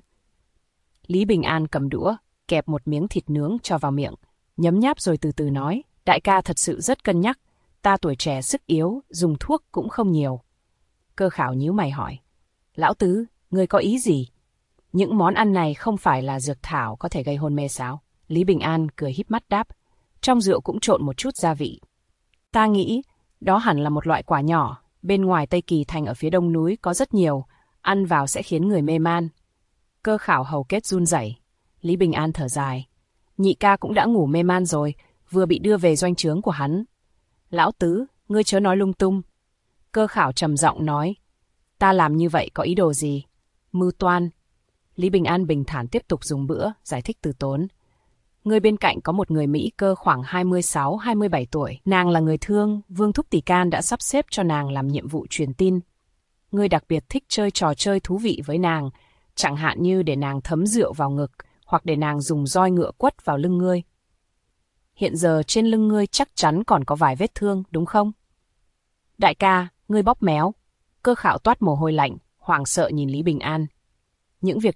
Lý Bình An cầm đũa, kẹp một miếng thịt nướng cho vào miệng, nhấm nháp rồi từ từ nói, đại ca thật sự rất cân nhắc, ta tuổi trẻ sức yếu, dùng thuốc cũng không nhiều. Cơ Khảo nhíu mày hỏi, lão tứ, ngươi có ý gì? Những món ăn này không phải là dược thảo có thể gây hôn mê sao? Lý Bình An cười híp mắt đáp, trong rượu cũng trộn một chút gia vị. Ta nghĩ, đó hẳn là một loại quả nhỏ, bên ngoài Tây Kỳ Thành ở phía đông núi có rất nhiều, ăn vào sẽ khiến người mê man. Cơ Khảo hầu kết run rẩy. Lý Bình An thở dài, nhị ca cũng đã ngủ mê man rồi, vừa bị đưa về doanh trướng của hắn. Lão tứ, ngươi chớ nói lung tung. Cơ Khảo trầm giọng nói, ta làm như vậy có ý đồ gì? Mưu toan. Lý Bình An bình thản tiếp tục dùng bữa, giải thích từ tốn. Người bên cạnh có một người Mỹ cơ khoảng 26-27 tuổi. Nàng là người thương, Vương Thúc Tỷ Can đã sắp xếp cho nàng làm nhiệm vụ truyền tin. Ngươi đặc biệt thích chơi trò chơi thú vị với nàng, chẳng hạn như để nàng thấm rượu vào ngực, hoặc để nàng dùng roi ngựa quất vào lưng ngươi. Hiện giờ trên lưng ngươi chắc chắn còn có vài vết thương, đúng không? Đại ca, ngươi bóp méo. Cơ Khảo toát mồ hôi lạnh, hoảng sợ nhìn Lý Bình An. Những việc này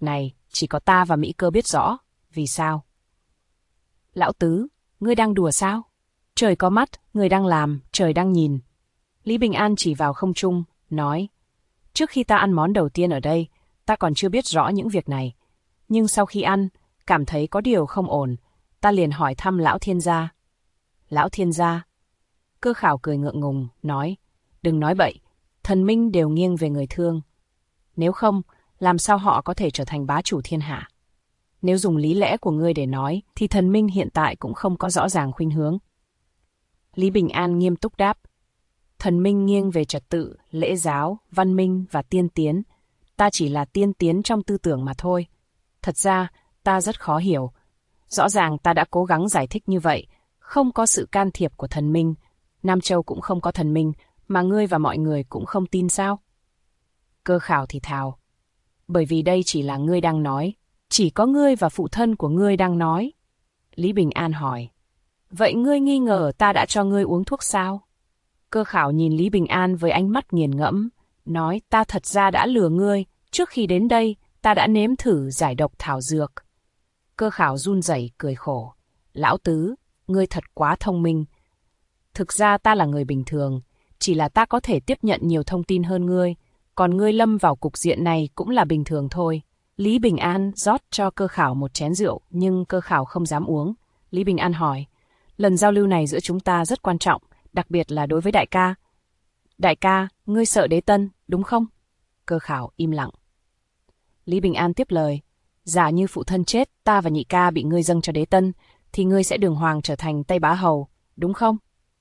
chỉ có ta và Mỹ Cơ biết rõ. Vì sao? Lão Tứ, ngươi đang đùa sao? Trời có mắt, người đang làm, trời đang nhìn. Lý Bình An chỉ vào không trung, nói, trước khi ta ăn món đầu tiên ở đây, ta còn chưa biết rõ những việc này. Nhưng sau khi ăn, cảm thấy có điều không ổn, ta liền hỏi thăm Lão Thiên gia. Lão Thiên gia? Cơ Khảo cười ngượng ngùng, nói, đừng nói bậy, thần minh đều nghiêng về người thương. Nếu không, làm sao họ có thể trở thành bá chủ thiên hạ? Nếu dùng lý lẽ của ngươi để nói, thì thần minh hiện tại cũng không có rõ ràng khuynh hướng. Lý Bình An nghiêm túc đáp, thần minh nghiêng về trật tự, lễ giáo, văn minh và tiên tiến. Ta chỉ là tiên tiến trong tư tưởng mà thôi. Thật ra, ta rất khó hiểu. Rõ ràng ta đã cố gắng giải thích như vậy, không có sự can thiệp của thần minh. Nam Châu cũng không có thần minh, mà ngươi và mọi người cũng không tin sao? Cơ Khảo thì thào, bởi vì đây chỉ là ngươi đang nói, chỉ có ngươi và phụ thân của ngươi đang nói. Lý Bình An hỏi, vậy ngươi nghi ngờ ta đã cho ngươi uống thuốc sao? Cơ Khảo nhìn Lý Bình An với ánh mắt nghiền ngẫm, nói, ta thật ra đã lừa ngươi, trước khi đến đây, ta đã nếm thử giải độc thảo dược. Cơ Khảo run rẩy cười khổ, Lão Tứ, ngươi thật quá thông minh. Thực ra ta là người bình thường, chỉ là ta có thể tiếp nhận nhiều thông tin hơn ngươi, còn ngươi lâm vào cục diện này cũng là bình thường thôi. Lý Bình An rót cho Cơ Khảo một chén rượu, nhưng Cơ Khảo không dám uống. Lý Bình An hỏi, lần giao lưu này giữa chúng ta rất quan trọng, đặc biệt là đối với đại ca. Đại ca, ngươi sợ Đế Tân, đúng không? Cơ Khảo im lặng. Lý Bình An tiếp lời, giả như phụ thân chết, ta và nhị ca bị ngươi dâng cho Đế Tân, thì ngươi sẽ đường hoàng trở thành Tây Bá Hầu, đúng không?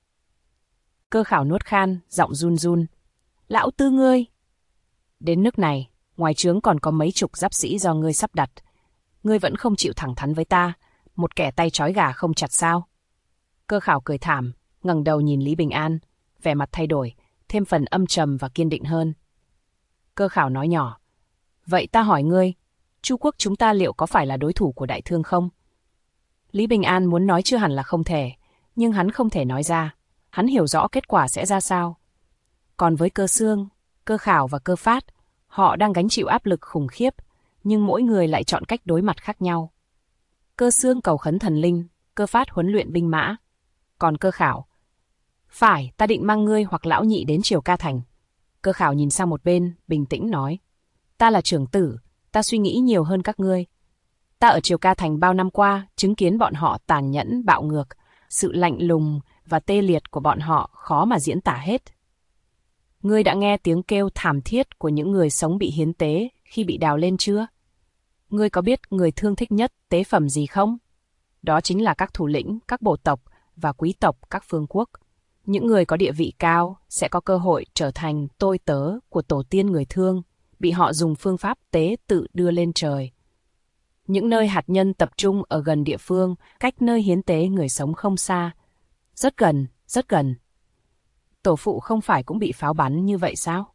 Cơ Khảo nuốt khan, giọng run run. Lão Tư ngươi. Đến nước này, ngoài trướng còn có mấy chục giáp sĩ do ngươi sắp đặt. Ngươi vẫn không chịu thẳng thắn với ta, một kẻ tay trói gà không chặt sao? Cơ Khảo cười thảm, ngẩng đầu nhìn Lý Bình An, vẻ mặt thay đổi, thêm phần âm trầm và kiên định hơn. Cơ Khảo nói nhỏ, vậy ta hỏi ngươi, Chu quốc chúng ta liệu có phải là đối thủ của Đại Thương không? Lý Bình An muốn nói chưa hẳn là không thể, nhưng hắn không thể nói ra. Hắn hiểu rõ kết quả sẽ ra sao. Còn với Cơ Xương, Cơ Khảo và Cơ Phát, họ đang gánh chịu áp lực khủng khiếp, nhưng mỗi người lại chọn cách đối mặt khác nhau. Cơ Xương cầu khấn thần linh, Cơ Phát huấn luyện binh mã. Còn Cơ Khảo, phải, ta định mang ngươi hoặc lão nhị đến Triều Ca Thành. Cơ Khảo nhìn sang một bên, bình tĩnh nói, ta là trưởng tử, ta suy nghĩ nhiều hơn các ngươi. Ta ở Triều Ca Thành bao năm qua, chứng kiến bọn họ tàn nhẫn, bạo ngược, sự lạnh lùng và tê liệt của bọn họ khó mà diễn tả hết. Ngươi đã nghe tiếng kêu thảm thiết của những người sống bị hiến tế khi bị đào lên chưa? Ngươi có biết người thương thích nhất tế phẩm gì không? Đó chính là các thủ lĩnh, các bộ tộc và quý tộc các phương quốc. Những người có địa vị cao sẽ có cơ hội trở thành tôi tớ của tổ tiên người thương, bị họ dùng phương pháp tế tự đưa lên trời. Những nơi hạt nhân tập trung ở gần địa phương, cách nơi hiến tế người sống không xa. Rất gần, rất gần. Tổ phụ không phải cũng bị pháo bắn như vậy sao?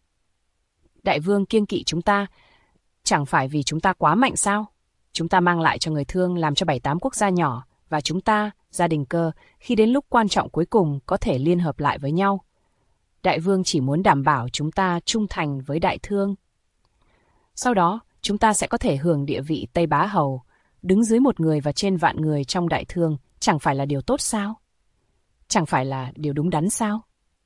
Đại vương kiêng kỵ chúng ta, chẳng phải vì chúng ta quá mạnh sao? Chúng ta mang lại cho người thương làm cho 7-8 quốc gia nhỏ, và chúng ta, gia đình Cơ, khi đến lúc quan trọng cuối cùng có thể liên hợp lại với nhau. Đại vương chỉ muốn đảm bảo chúng ta trung thành với Đại Thương. Sau đó, chúng ta sẽ có thể hưởng địa vị Tây Bá Hầu, đứng dưới một người và trên vạn người trong Đại Thương, chẳng phải là điều tốt sao? Chẳng phải là điều đúng đắn sao?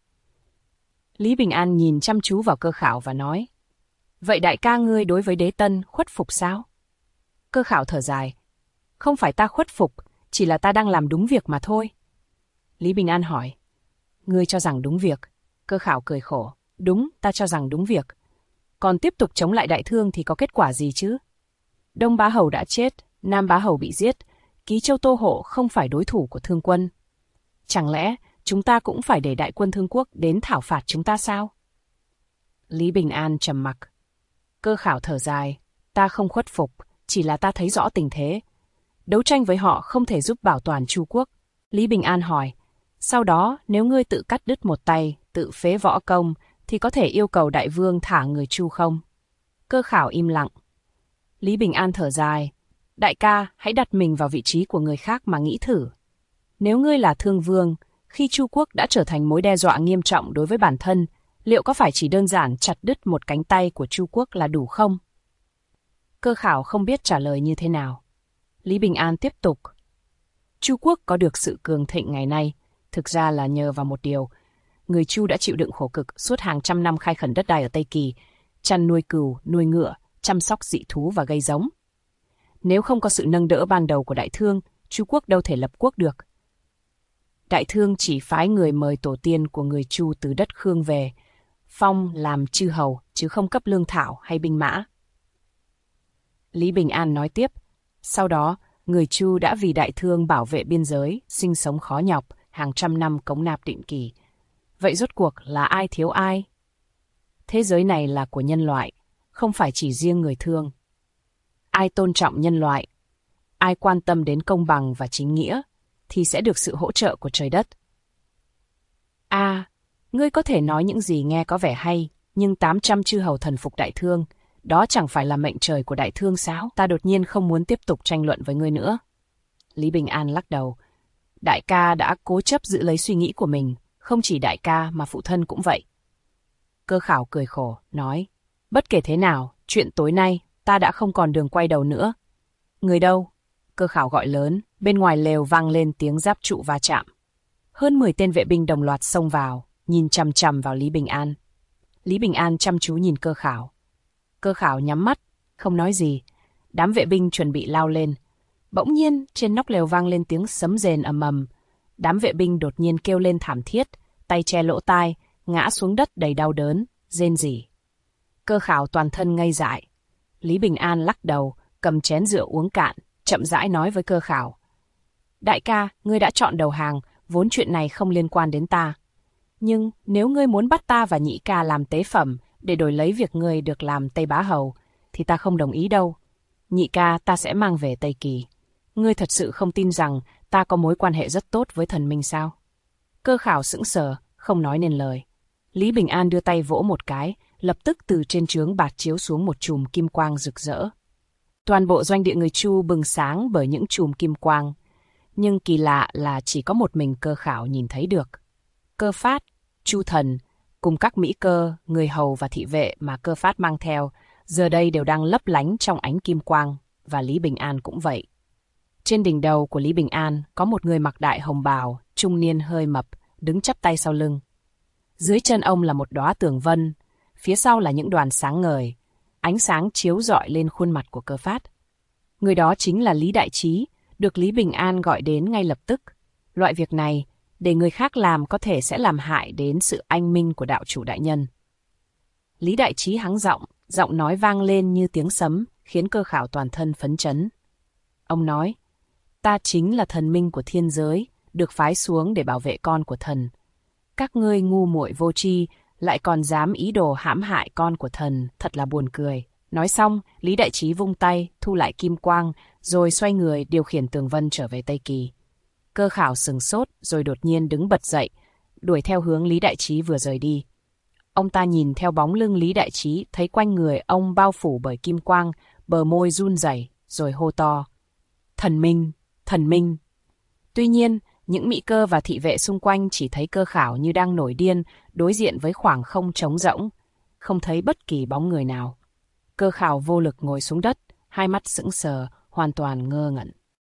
Lý Bình An nhìn chăm chú vào Cơ Khảo và nói, vậy đại ca ngươi đối với Đế Tân khuất phục sao? Cơ Khảo thở dài, không phải ta khuất phục, chỉ là ta đang làm đúng việc mà thôi. Lý Bình An hỏi, ngươi cho rằng đúng việc? Cơ Khảo cười khổ, đúng, ta cho rằng đúng việc. Còn tiếp tục chống lại Đại Thương thì có kết quả gì chứ? Đông Bá Hầu đã chết, Nam Bá Hầu bị giết, Ký Châu Tô Hộ không phải đối thủ của Thương quân. Chẳng lẽ chúng ta cũng phải để đại quân Thương quốc đến thảo phạt chúng ta sao? Lý Bình An trầm mặc. Cơ Khảo thở dài, ta không khuất phục, chỉ là ta thấy rõ tình thế. Đấu tranh với họ không thể giúp bảo toàn Chu quốc. Lý Bình An hỏi, sau đó nếu ngươi tự cắt đứt một tay, tự phế võ công, thì có thể yêu cầu đại vương thả người Chu không? Cơ Khảo im lặng. Lý Bình An thở dài, đại ca, hãy đặt mình vào vị trí của người khác mà nghĩ thử. Nếu ngươi là Thương vương, khi Chu quốc đã trở thành mối đe dọa nghiêm trọng đối với bản thân, liệu có phải chỉ đơn giản chặt đứt một cánh tay của Chu quốc là đủ không? Cơ Khảo không biết trả lời như thế nào. Lý Bình An tiếp tục. Chu quốc có được sự cường thịnh ngày nay, thực ra là nhờ vào một điều. Người Chu đã chịu đựng khổ cực suốt hàng trăm năm khai khẩn đất đai ở Tây Kỳ, chăn nuôi cừu, nuôi ngựa, chăm sóc dị thú và gây giống. Nếu không có sự nâng đỡ ban đầu của Đại Thương, Chu quốc đâu thể lập quốc được. Đại Thương chỉ phái người mời tổ tiên của người Chu từ đất Khương về, phong làm chư hầu chứ không cấp lương thảo hay binh mã. Lý Bình An nói tiếp, sau đó, người Chu đã vì Đại Thương bảo vệ biên giới, sinh sống khó nhọc, hàng trăm năm cống nạp định kỳ. Vậy rốt cuộc là ai thiếu ai? Thế giới này là của nhân loại, không phải chỉ riêng người Thương. Ai tôn trọng nhân loại, ai quan tâm đến công bằng và chính nghĩa, thì sẽ được sự hỗ trợ của trời đất. Ngươi có thể nói những gì nghe có vẻ hay, nhưng 800 chư hầu thần phục Đại Thương, đó chẳng phải là mệnh trời của Đại Thương sao? Ta đột nhiên không muốn tiếp tục tranh luận với ngươi nữa. Lý Bình An lắc đầu. Đại ca đã cố chấp giữ lấy suy nghĩ của mình, không chỉ đại ca mà phụ thân cũng vậy. Cơ Khảo cười khổ, nói, bất kể thế nào, chuyện tối nay, ta đã không còn đường quay đầu nữa. Người đâu? Cơ Khảo gọi lớn, bên ngoài lều vang lên tiếng giáp trụ va chạm. Hơn 10 tên vệ binh đồng loạt xông vào, nhìn chằm chằm vào Lý Bình An. Lý Bình An chăm chú nhìn Cơ Khảo. Cơ Khảo nhắm mắt, không nói gì. Đám vệ binh chuẩn bị lao lên. Bỗng nhiên, trên nóc lều vang lên tiếng sấm rền ầm ầm. Đám vệ binh đột nhiên kêu lên thảm thiết, tay che lỗ tai, ngã xuống đất đầy đau đớn, rên rỉ. Cơ Khảo toàn thân ngây dại. Lý Bình An lắc đầu, cầm chén rượu uống cạn, chậm rãi nói với Cơ Khảo. Đại ca, ngươi đã chọn đầu hàng, vốn chuyện này không liên quan đến ta. Nhưng nếu ngươi muốn bắt ta và nhị ca làm tế phẩm để đổi lấy việc ngươi được làm Tây Bá Hầu, thì ta không đồng ý đâu. Nhị ca ta sẽ mang về Tây Kỳ. Ngươi thật sự không tin rằng ta có mối quan hệ rất tốt với thần minh sao? Cơ Khảo sững sờ, không nói nên lời. Lý Bình An đưa tay vỗ một cái, lập tức từ trên trướng bạt chiếu xuống một chùm kim quang rực rỡ. Toàn bộ doanh địa người Chu bừng sáng bởi những chùm kim quang. Nhưng kỳ lạ là chỉ có một mình Cơ Khảo nhìn thấy được. Cơ Phát, Chu Thần, cùng các mỹ cơ, người hầu và thị vệ mà Cơ Phát mang theo, giờ đây đều đang lấp lánh trong ánh kim quang, và Lý Bình An cũng vậy. Trên đỉnh đầu của Lý Bình An có một người mặc đại hồng bào, trung niên hơi mập, đứng chắp tay sau lưng. Dưới chân ông là một đóa tường vân, phía sau là những đoàn sáng ngời, ánh sáng chiếu rọi lên khuôn mặt của Cơ Phát. Người đó chính là Lý Đại Trí, được Lý Bình An gọi đến ngay lập tức. Loại việc này, để người khác làm có thể sẽ làm hại đến sự anh minh của đạo chủ đại nhân. Lý Đại Trí hắng giọng, giọng nói vang lên như tiếng sấm, khiến Cơ Khảo toàn thân phấn chấn. Ông nói, ta chính là thần minh của thiên giới, được phái xuống để bảo vệ con của thần. Các ngươi ngu muội vô tri, lại còn dám ý đồ hãm hại con của thần, thật là buồn cười. Nói xong, Lý Đại Trí vung tay, thu lại kim quang, rồi xoay người điều khiển tường vân trở về Tây Kỳ. Cơ Khảo sừng sốt, rồi đột nhiên đứng bật dậy, đuổi theo hướng Lý Đại Trí vừa rời đi. Ông ta nhìn theo bóng lưng Lý Đại Trí, thấy quanh người ông bao phủ bởi kim quang, bờ môi run rẩy, rồi hô to. Thần minh, thần minh. Tuy nhiên, những mỹ cơ và thị vệ xung quanh chỉ thấy Cơ Khảo như đang nổi điên, đối diện với khoảng không trống rỗng, không thấy bất kỳ bóng người nào. Cơ Khảo vô lực ngồi xuống đất, hai mắt sững sờ, hoàn toàn ngơ ngẩn.